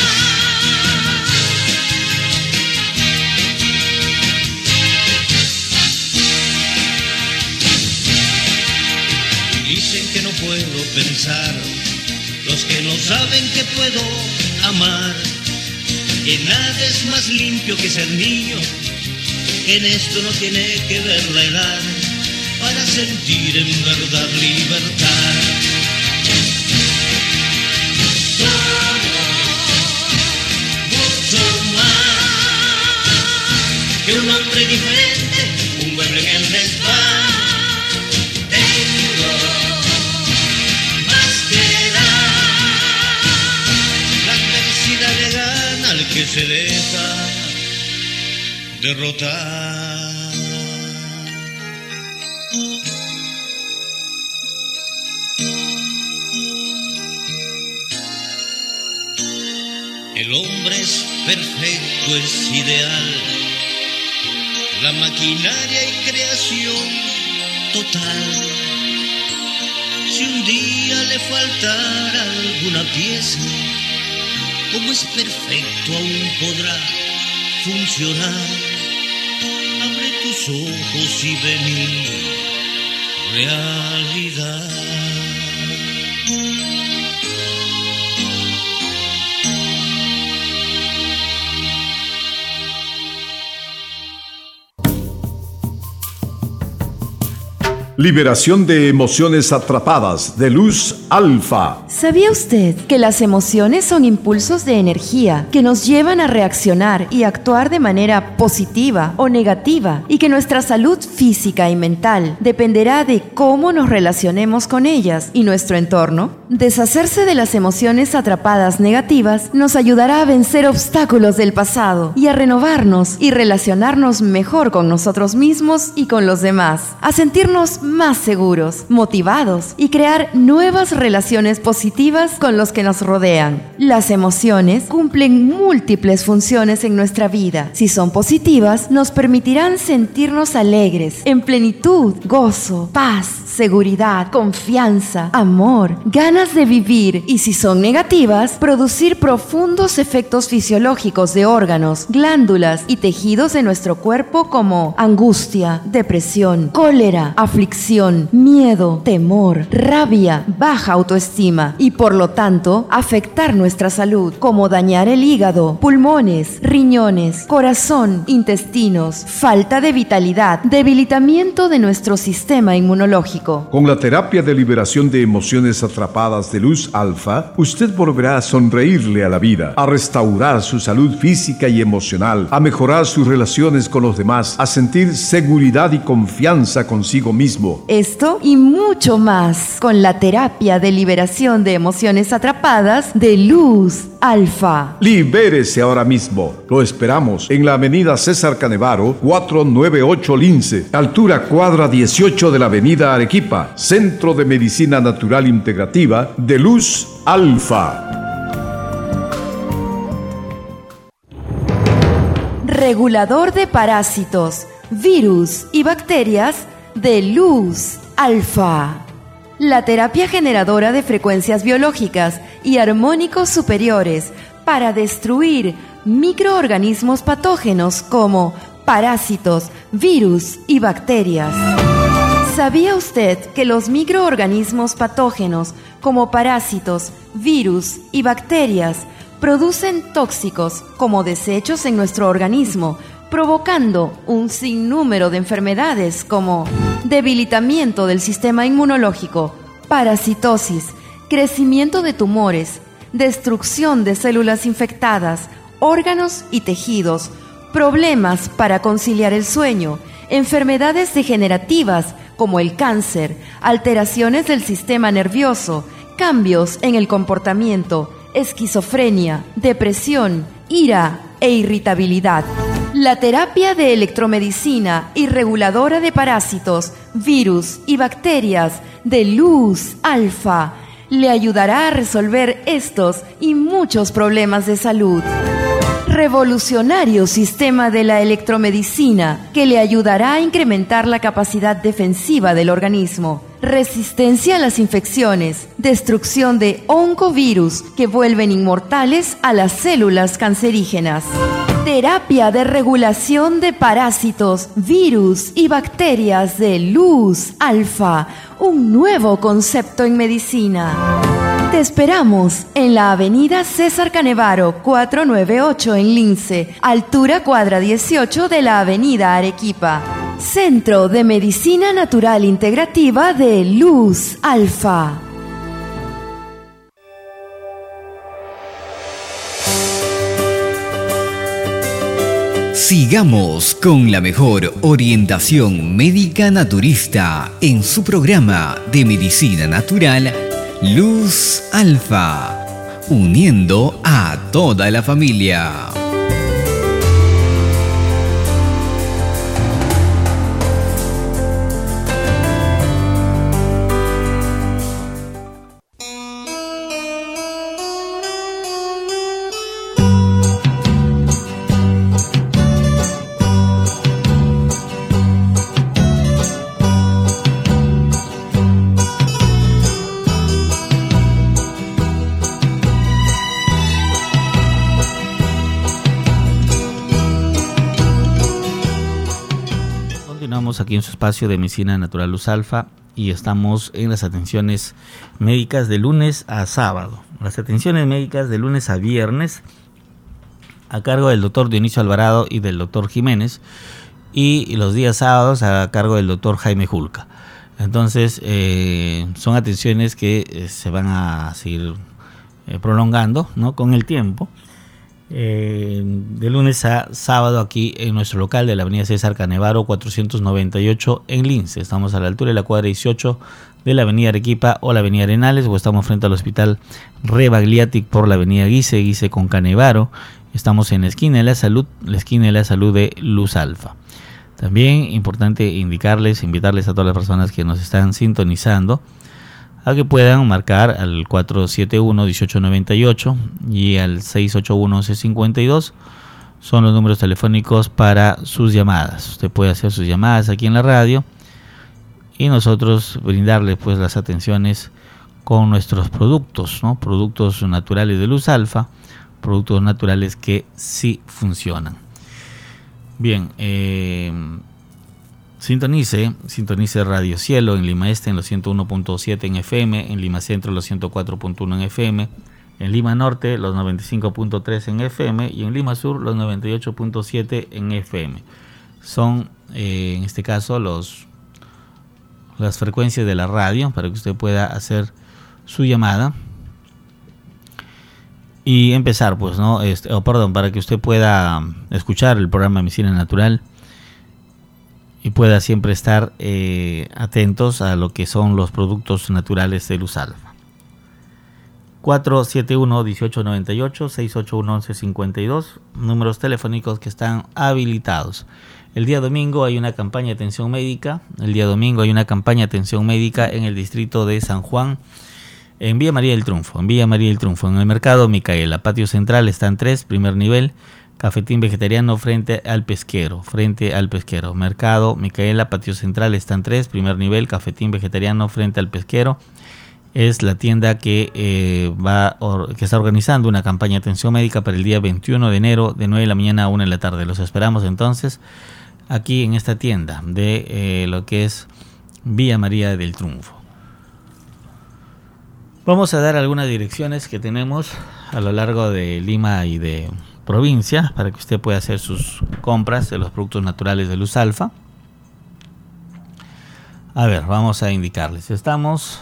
Speaker 17: Dicen que no puedo pensar, los que no saben que puedo amar, que nada es más limpio que ser niño, que en esto no tiene que ver la edad para sentir en verdad libertad. Somos mucho más que un hombre diferente, un mueble en el desván. Tengo más que dar, la adversidad le gana al que se deja derrotar. El hombre es perfecto, es ideal, la maquinaria y creación total. Si un día le faltara alguna pieza, como es perfecto aún podrá funcionar. Abre tus ojos y ve mi realidad.
Speaker 10: Liberación de emociones atrapadas de Luz Alfa.
Speaker 8: ¿Sabía usted que las emociones son impulsos de energía que nos llevan a reaccionar y actuar de manera positiva o negativa y que nuestra salud física y mental dependerá de cómo nos relacionemos con ellas y nuestro entorno? Deshacerse de las emociones atrapadas negativas nos ayudará a vencer obstáculos del pasado y a renovarnos y relacionarnos mejor con nosotros mismos y con los demás, a sentirnos más seguros, motivados y crear nuevas relaciones positivas con los que nos rodean. Las emociones cumplen múltiples funciones en nuestra vida. Si son positivas, nos permitirán sentirnos alegres, en plenitud, gozo, paz, seguridad, confianza, amor, ganas de vivir, y si son negativas, producir profundos efectos fisiológicos de órganos, glándulas y tejidos de nuestro cuerpo como angustia, depresión, cólera, aflicción, miedo, temor, rabia, baja autoestima y por lo tanto afectar nuestra salud, como dañar el hígado, pulmones, riñones, corazón, intestinos, falta de vitalidad, debilitamiento de nuestro sistema inmunológico.
Speaker 10: Con la terapia de liberación de emociones atrapadas de Luz Alfa, usted volverá a sonreírle a la vida, a restaurar su salud física y emocional, a mejorar sus relaciones con los demás, a sentir seguridad y confianza consigo mismo.
Speaker 8: Esto y mucho más con la terapia de liberación de emociones atrapadas de Luz Alfa.
Speaker 10: Libérese ahora mismo. Lo esperamos en la avenida César Canevaro, 498 Lince, altura cuadra 18 de la avenida Arequipa, Centro de Medicina Natural Integrativa de Luz Alfa.
Speaker 8: Regulador de parásitos, virus y bacterias de Luz Alfa. La terapia generadora de frecuencias biológicas y armónicos superiores para destruir microorganismos patógenos como parásitos, virus y bacterias. ¿Sabía usted que los microorganismos patógenos como parásitos, virus y bacterias producen tóxicos como desechos en nuestro organismo, provocando un sinnúmero de enfermedades como debilitamiento del sistema inmunológico, parasitosis, crecimiento de tumores, destrucción de células infectadas, órganos y tejidos, problemas para conciliar el sueño, enfermedades degenerativas como el cáncer, alteraciones del sistema nervioso, cambios en el comportamiento, esquizofrenia, depresión, ira e irritabilidad. La terapia de electromedicina y reguladora de parásitos, virus y bacterias de Luz Alfa le ayudará a resolver estos y muchos problemas de salud. Revolucionario sistema de la electromedicina que le ayudará a incrementar la capacidad defensiva del organismo, resistencia a las infecciones, destrucción de oncovirus que vuelven inmortales a las células cancerígenas. Terapia de regulación de parásitos, virus y bacterias de Luz Alfa, un nuevo concepto en medicina. Te esperamos en la avenida César Canevaro, 498 en Lince, altura cuadra 18 de la avenida Arequipa. Centro de Medicina Natural Integrativa de Luz Alfa.
Speaker 2: Sigamos con la mejor orientación médica naturista en su programa de medicina natural Luz Alfa, uniendo a toda la familia.
Speaker 1: Aquí en su espacio de Medicina Natural Luz Alfa y estamos en las atenciones médicas de lunes a sábado. Las atenciones médicas de lunes a viernes a cargo del doctor Dionisio Alvarado y del doctor Jiménez, y los días sábados a cargo del doctor Jaime Julca. Entonces, son atenciones que se van a seguir prolongando, ¿no?, con el tiempo. De lunes a sábado aquí en nuestro local de la avenida César Canevaro 498 en Lince. Estamos a la altura de la cuadra 18 de la avenida Arequipa o la avenida Arenales, o estamos frente al hospital Rebagliatic por la avenida Guise con Canevaro. Estamos en la esquina de la salud de Luz Alfa. También importante invitarles a todas las personas que nos están sintonizando a que puedan marcar al 471-1898 y al 681-1152. Son los números telefónicos para sus llamadas. Usted puede hacer sus llamadas aquí en la radio y nosotros brindarle pues las atenciones con nuestros productos, ¿no? Productos naturales de Luz Alfa, productos naturales que sí funcionan. Bien, sintonice Radio Cielo en Lima Este en los 101.7 en FM, en Lima Centro los 104.1 en FM, en Lima Norte los 95.3 en FM y en Lima Sur los 98.7 en FM. Son, en este caso, las frecuencias de la radio para que usted pueda hacer su llamada y empezar, pues, ¿no? Para que usted pueda escuchar el programa Medicina Natural y pueda siempre estar atentos a lo que son los productos naturales de Luz Alfa. 471-1898, 681-1152, números telefónicos que están habilitados. El día domingo hay una campaña de atención médica. En el distrito de San Juan, en Villa María del Triunfo. En el mercado Micaela, patio central, están 3, primer nivel. Cafetín vegetariano frente al pesquero. Mercado Micaela, patio central, están 3, primer nivel. Cafetín vegetariano frente al pesquero. Es la tienda que está organizando una campaña de atención médica para el día 21 de enero de 9 de la mañana a 1 de la tarde. Los esperamos entonces aquí en esta tienda de lo que es Villa María del Triunfo. Vamos a dar algunas direcciones que tenemos a lo largo de Lima y de provincia para que usted pueda hacer sus compras de los productos naturales de Luz Alfa. A ver, vamos a indicarles. Estamos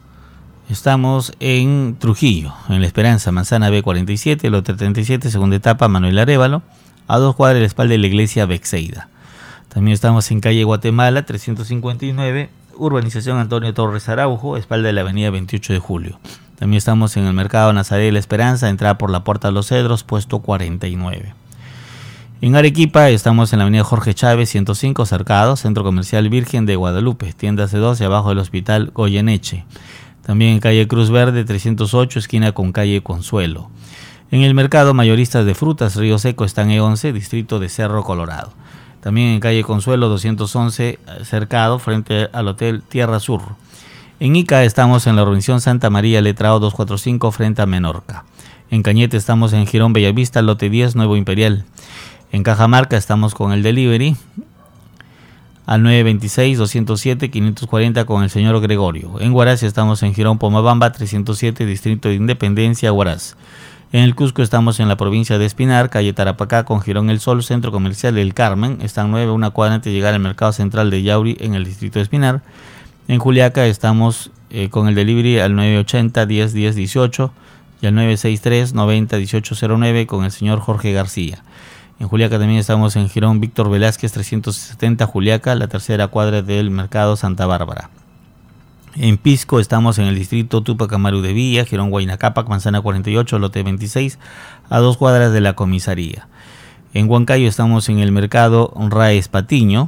Speaker 1: en Trujillo, en La Esperanza, Manzana B47, lote 37, segunda etapa, Manuel Arévalo, a 2 cuadras de la espalda de la iglesia Bexeida. También estamos en calle Guatemala, 359, urbanización Antonio Torres Araujo, espalda de la avenida 28 de Julio. También estamos en el mercado Nazaret de La Esperanza, entrada por la Puerta de los Cedros, puesto 49. En Arequipa estamos en la avenida Jorge Chávez, 105, Cercado, Centro Comercial Virgen de Guadalupe, tienda C12, abajo del Hospital Goyeneche. También en calle Cruz Verde, 308, esquina con calle Consuelo. En el mercado mayoristas de frutas Río Seco están E11, distrito de Cerro Colorado. También en calle Consuelo 211, Cercado, frente al Hotel Tierra Sur. En Ica estamos en la urbanización Santa María, letrado 245, frente a Menorca. En Cañete estamos en Girón Bellavista, lote 10, Nuevo Imperial. En Cajamarca estamos con el delivery al 926-207-540 con el señor Gregorio. En Huaraz estamos en Girón Pomabamba, 307, distrito de Independencia, Huaraz. En el Cusco estamos en la provincia de Espinar, calle Tarapacá con Girón El Sol, Centro Comercial del Carmen. Están 9, una cuadra antes de llegar al mercado central de Yauri en el distrito de Espinar. En Juliaca estamos con el delivery al 980-10-10-18 y al 963-90-1809 con el señor Jorge García. En Juliaca también estamos en Girón Víctor Velázquez 370 Juliaca, la tercera cuadra del mercado Santa Bárbara. En Pisco estamos en el distrito Tupac Amaru de Villa, Girón Huayna-Cápac, Manzana 48, lote 26, a 2 cuadras de la comisaría. En Huancayo estamos en el mercado Raes Patiño,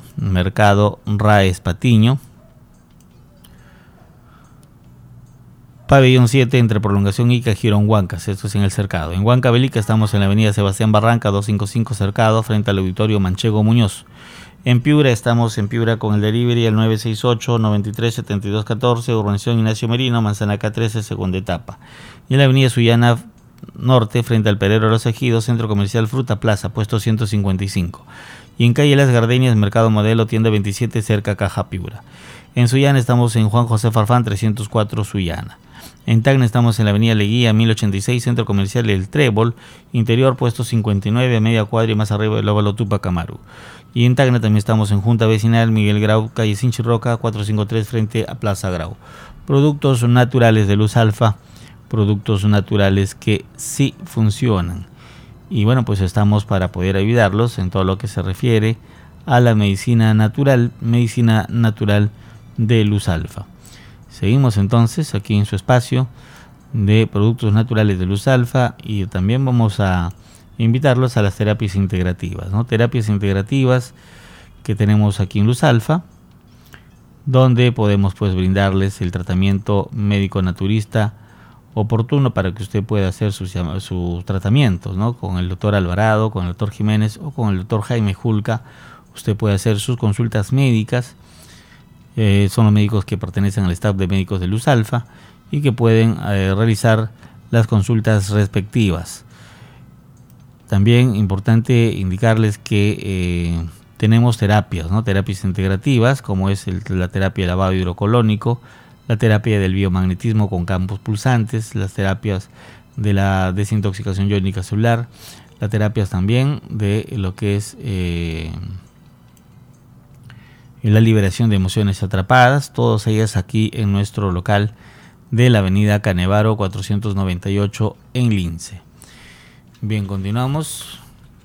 Speaker 1: Pabellón 7 entre Prolongación Ica y Girón Huancas, esto es en el Cercado. En Huancavelica estamos en la avenida Sebastián Barranca 255 Cercado, frente al auditorio Manchego Muñoz. En Piura estamos en Piura con el delivery al 968-937214, urbanización Ignacio Merino, Manzana K13, segunda etapa. Y en la avenida Sullana Norte, frente al Perero Los Ejidos, Centro Comercial Fruta Plaza, puesto 155. Y en calle Las Gardenias, Mercado Modelo, tienda 27, cerca Caja Piura. En Sullana estamos en Juan José Farfán 304 Sullana. En Tacna estamos en la avenida Leguía 1086, Centro Comercial El Trébol, interior puesto 59, a media cuadra y más arriba del óvalo Túpac Amaru. Y en Tacna también estamos en Junta Vecinal Miguel Grau, calle Sinchirroca 453, frente a Plaza Grau. Productos naturales de Luz Alfa, productos naturales que sí funcionan. Y bueno, pues estamos para poder ayudarlos en todo lo que se refiere a la medicina natural de Luz Alfa. Seguimos entonces aquí en su espacio de productos naturales de Luz Alfa y también vamos a invitarlos a las terapias integrativas, ¿no? Terapias integrativas que tenemos aquí en Luz Alfa, donde podemos pues brindarles el tratamiento médico naturista oportuno para que usted pueda hacer sus tratamientos, ¿no? Con el doctor Alvarado, con el doctor Jiménez o con el doctor Jaime Julca. Usted puede hacer sus consultas médicas. Son los médicos que pertenecen al staff de médicos de Luz Alfa y que pueden realizar las consultas respectivas. También importante indicarles que tenemos terapias, ¿no? Terapias integrativas, como es la terapia de lavado hidrocolónico, la terapia del biomagnetismo con campos pulsantes, las terapias de la desintoxicación iónica celular, las terapias también de lo que es la liberación de emociones atrapadas, todas ellas aquí en nuestro local de la avenida Canevaro 498 en Lince. Bien, continuamos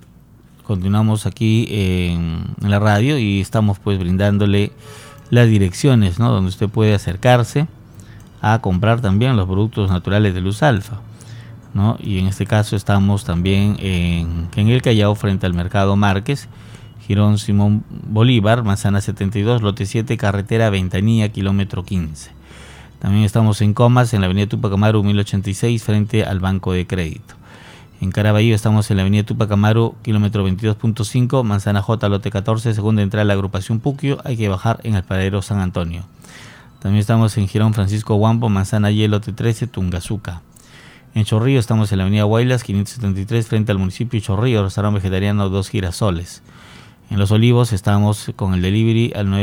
Speaker 1: aquí en la radio y estamos pues brindándole las direcciones, ¿no? Donde usted puede acercarse a comprar también los productos naturales de Luz Alfa, ¿no? Y en este caso estamos también en el Callao, frente al Mercado Márquez, Girón Simón Bolívar, Manzana 72, lote 7, carretera Ventanilla, kilómetro 15. También estamos en Comas, en la avenida Túpac Amaru 1086, frente al Banco de Crédito. En Caraballo estamos en la avenida Túpac Amaru, kilómetro 22.5, Manzana J, lote 14, segunda entrada de la agrupación Puquio, hay que bajar en el paradero San Antonio. También estamos en Girón Francisco Huampo, Manzana Y, lote 13, Tungazuca. En Chorrillo estamos en la avenida Huaylas 573, frente al municipio de Chorrillo, restaurante vegetariano Dos Girasoles. En Los Olivos estamos con el delivery al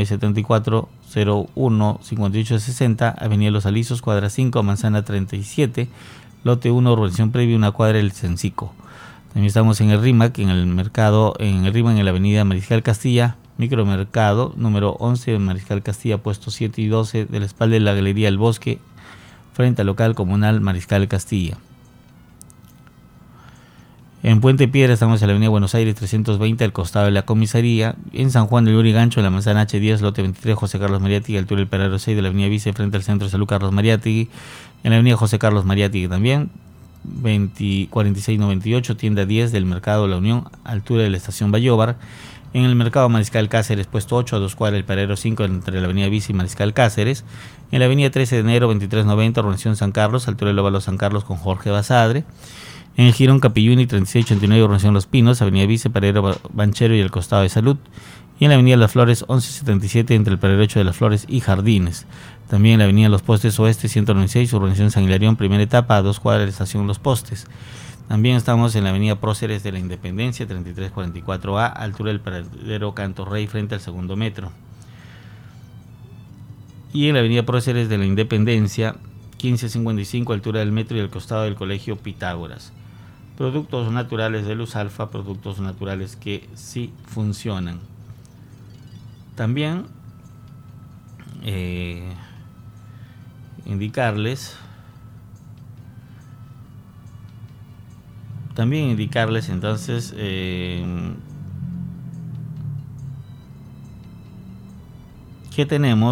Speaker 1: 974-01-5860, avenida Los Alisos, cuadra 5, Manzana 37, lote 1, urbanización previa, una cuadra del Cencico. También estamos en el RIMAC, en el RIMAC, en la avenida Mariscal Castilla, micromercado número 11 de Mariscal Castilla, puestos 7 y 12, de la espalda de la Galería El Bosque, frente al local comunal Mariscal Castilla. En Puente Piedra estamos en la avenida Buenos Aires 320, al costado de la comisaría. En San Juan del Lurigancho, en la manzana H10, lote 23, José Carlos Mariátegui, altura del paradero 6 de la avenida Vice, frente al Centro de Salud Carlos Mariátegui. En la avenida José Carlos Mariátegui también, 4698, tienda 10 del Mercado La Unión, altura de la estación Bayóvar. En el Mercado Mariscal Cáceres, puesto 8, a 2 cuadras del paradero 5, entre la avenida Vice y Mariscal Cáceres. En la avenida 13 de enero 2390, urbanización San Carlos, altura del óvalo San Carlos con Jorge Basadre. En el Girón Capilluni 3689, urbanización Los Pinos, avenida Vice, paradero Banchero y el costado de Salud. Y en la avenida Las Flores 1177, entre el paradero 8 de Las Flores y Jardines. También en la avenida Los Postes Oeste 196, urbanización San Hilarión, primera etapa, a 2 cuadras de la estación Los Postes. También estamos en la avenida Próceres de la Independencia 3344A, altura del paradero Canto Rey, frente al segundo metro. Y en la avenida Próceres de la Independencia 1555, altura del metro y al costado del colegio Pitágoras. Productos naturales de Luz Alfa, productos naturales que sí funcionan. También indicarles entonces que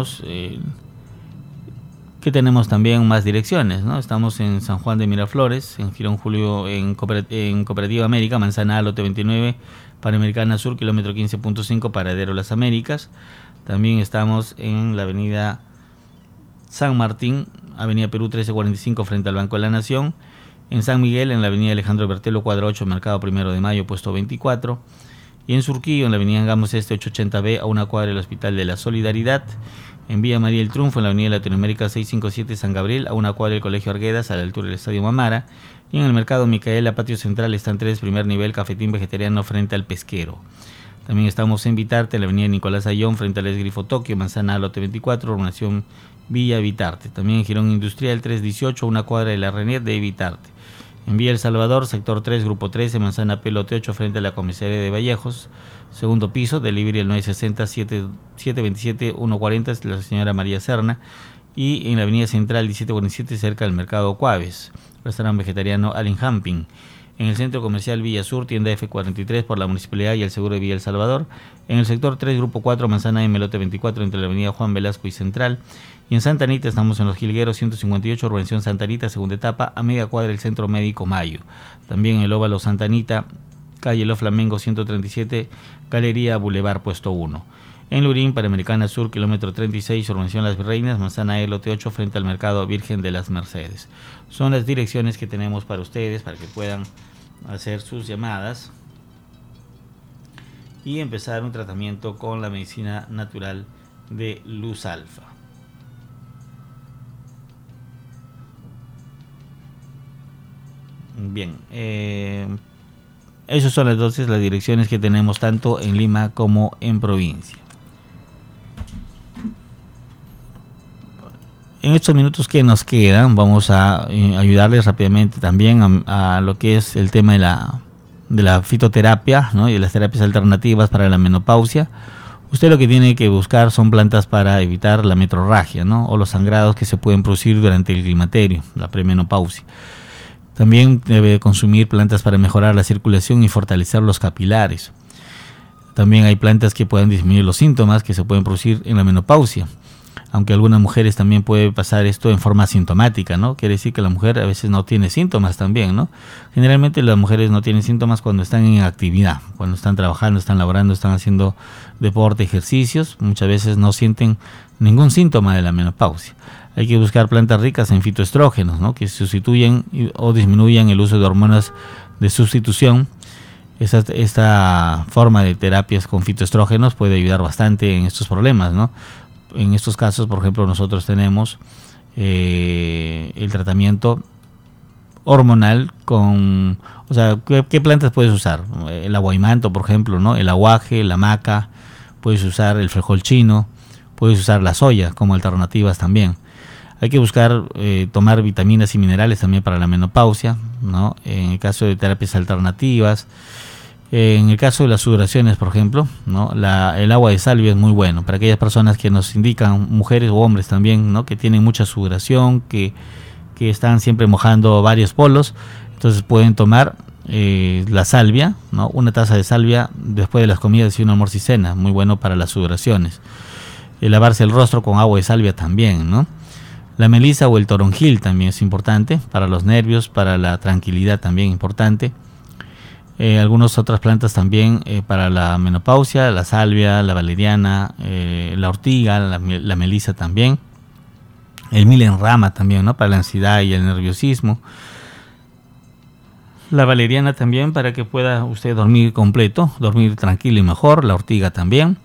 Speaker 1: tenemos también más direcciones, ¿no? Estamos en San Juan de Miraflores, en Girón Julio, en Cooperativa América, Manzana A, lote 29, Panamericana Sur, kilómetro 15.5, paradero Las Américas. También estamos en la avenida San Martín, avenida Perú 1345, frente al Banco de la Nación. En San Miguel, en la avenida Alejandro Bertelo, cuadra 8, Mercado 1 de Mayo, puesto 24. Y en Surquillo, en la avenida Angamos Este 880B, a una cuadra del Hospital de la Solidaridad. En Villa María del Triunfo, en la avenida Latinoamérica 657, San Gabriel, a una cuadra del Colegio Arguedas, a la altura del Estadio Mamara. Y en el Mercado Micaela, patio central, están 3, primer nivel, cafetín vegetariano frente al pesquero. También estamos en Vitarte, en la avenida Nicolás Ayllón, frente al Grifo Tokio, Manzana Lote 24, urbanización Villa Vitarte. También en Girón Industrial 318, una cuadra de la Renet de Vitarte. En Villa El Salvador, sector 3, grupo 13, Manzana Pelote 8, frente a la comisaría de Vallejos, segundo piso, delivery el 960-727-140, es la señora María Serna. Y en la avenida Central 1747, cerca del Mercado Cuaves, restaurante vegetariano Allen Hamping. En el centro comercial Villa Sur, tienda F43 por la Municipalidad y el Seguro de Villa El Salvador. En el sector 3, grupo 4, Manzana M Lote 24, entre la avenida Juan Velasco y Central. Y en Santa Anita estamos en Los Jilgueros 158, urbanización Santa Anita, segunda etapa, a media cuadra del Centro Médico Mayo. También en el Óvalo Santa Anita, calle Los Flamengo 137, Galería Boulevard Puesto 1. En Lurín, Panamericana Sur, kilómetro 36, urbanización Las Virreinas, Manzana E Lote 8, frente al Mercado Virgen de las Mercedes. Son las direcciones que tenemos para ustedes, para que puedan hacer sus llamadas y empezar un tratamiento con la medicina natural de Luz Alfa. Bien, esas son las direcciones que tenemos tanto en Lima como en provincia. En estos minutos que nos quedan, vamos a ayudarles rápidamente también a lo que es el tema de la fitoterapia, ¿no? Y de las terapias alternativas para la menopausia. Usted lo que tiene que buscar son plantas para evitar la metrorragia, ¿no? O los sangrados que se pueden producir durante el climaterio, la premenopausia. También debe consumir plantas para mejorar la circulación y fortalecer los capilares. También hay plantas que pueden disminuir los síntomas que se pueden producir en la menopausia. Aunque algunas mujeres también puede pasar esto en forma asintomática, ¿no? Quiere decir que la mujer a veces no tiene síntomas también, ¿no? Generalmente las mujeres no tienen síntomas cuando están en actividad, cuando están trabajando, están laborando, están haciendo deporte, ejercicios. Muchas veces no sienten ningún síntoma de la menopausia. Hay que buscar plantas ricas en fitoestrógenos, ¿no? Que sustituyen o disminuyan el uso de hormonas de sustitución. Esta forma de terapias con fitoestrógenos puede ayudar bastante en estos problemas, ¿no? En estos casos, por ejemplo, nosotros tenemos el tratamiento hormonal con, o sea, ¿qué plantas puedes usar? El aguaimanto, por ejemplo, ¿no? El aguaje, la maca, puedes usar el frijol chino, puedes usar la soya como alternativas también. Hay que buscar tomar vitaminas y minerales también para la menopausia, ¿no? En el caso de terapias alternativas. En el caso de las sudoraciones, por ejemplo, ¿no? El agua de salvia es muy bueno para aquellas personas que nos indican, mujeres o hombres también, ¿no? Que tienen mucha sudoración, que están siempre mojando varios polos. Entonces pueden tomar la salvia, ¿no? Una taza de salvia después de las comidas y un almuerzo y cena, muy bueno para las sudoraciones. Lavarse el rostro con agua de salvia también, ¿no? La melisa o el toronjil también es importante para los nervios, para la tranquilidad también importante. Algunas otras plantas también para la menopausia, la salvia, la valeriana, la ortiga, la melisa también, el milen rama también, ¿no? Para la ansiedad y el nerviosismo, la valeriana también para que pueda usted dormir completo, dormir tranquilo y mejor, la ortiga también,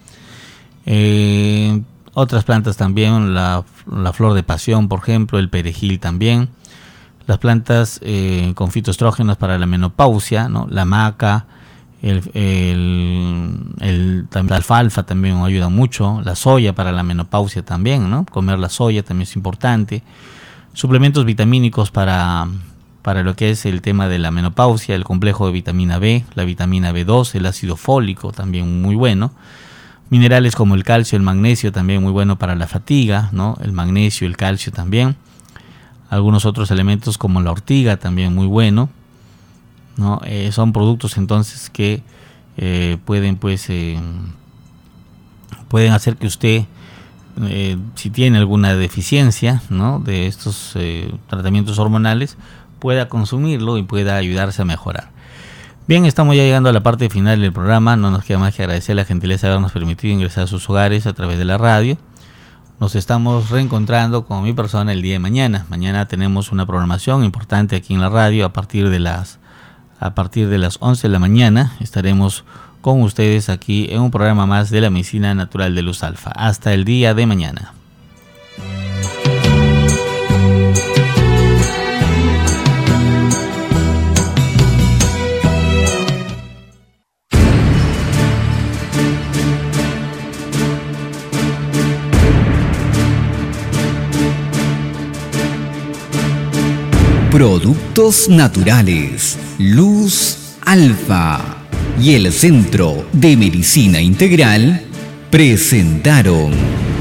Speaker 1: otras plantas también, la flor de pasión, por ejemplo, el perejil también. Las plantas con fitoestrógenos para la menopausia, ¿no? La maca, la alfalfa también ayuda mucho, la soya para la menopausia también, ¿no? Comer la soya también es importante. Suplementos vitamínicos para lo que es el tema de la menopausia, el complejo de vitamina B, la vitamina B2, el ácido fólico también muy bueno. Minerales como el calcio, el magnesio también muy bueno para la fatiga, ¿no? El magnesio, el calcio también. Algunos otros elementos como la ortiga también muy bueno, ¿no? Son productos entonces que pueden hacer que usted, si tiene alguna deficiencia, ¿no? De estos tratamientos hormonales, pueda consumirlo y pueda ayudarse a mejorar. Bien, estamos ya llegando a la parte final del programa. No nos queda más que agradecer la gentileza de habernos permitido ingresar a sus hogares a través de la radio. Nos estamos reencontrando con mi persona el día de mañana. Mañana tenemos una programación importante aquí en la radio. A partir de las 11 de la mañana estaremos con ustedes aquí en un programa más de la Medicina Natural de Luz Alfa. Hasta el día de mañana.
Speaker 2: Productos Naturales Luz Alfa y el Centro de Medicina Integral presentaron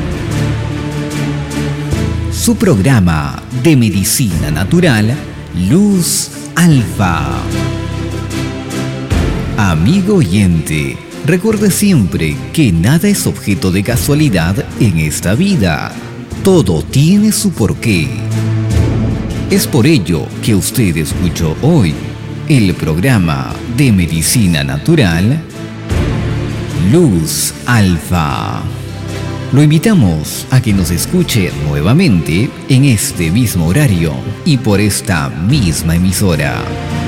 Speaker 2: su programa de medicina natural Luz Alfa. Amigo oyente, recuerde siempre que nada es objeto de casualidad en esta vida. Todo tiene su porqué. Es por ello que usted escuchó hoy el programa de medicina natural Luz Alfa. Lo invitamos a que nos escuche nuevamente en este mismo horario y por esta misma emisora.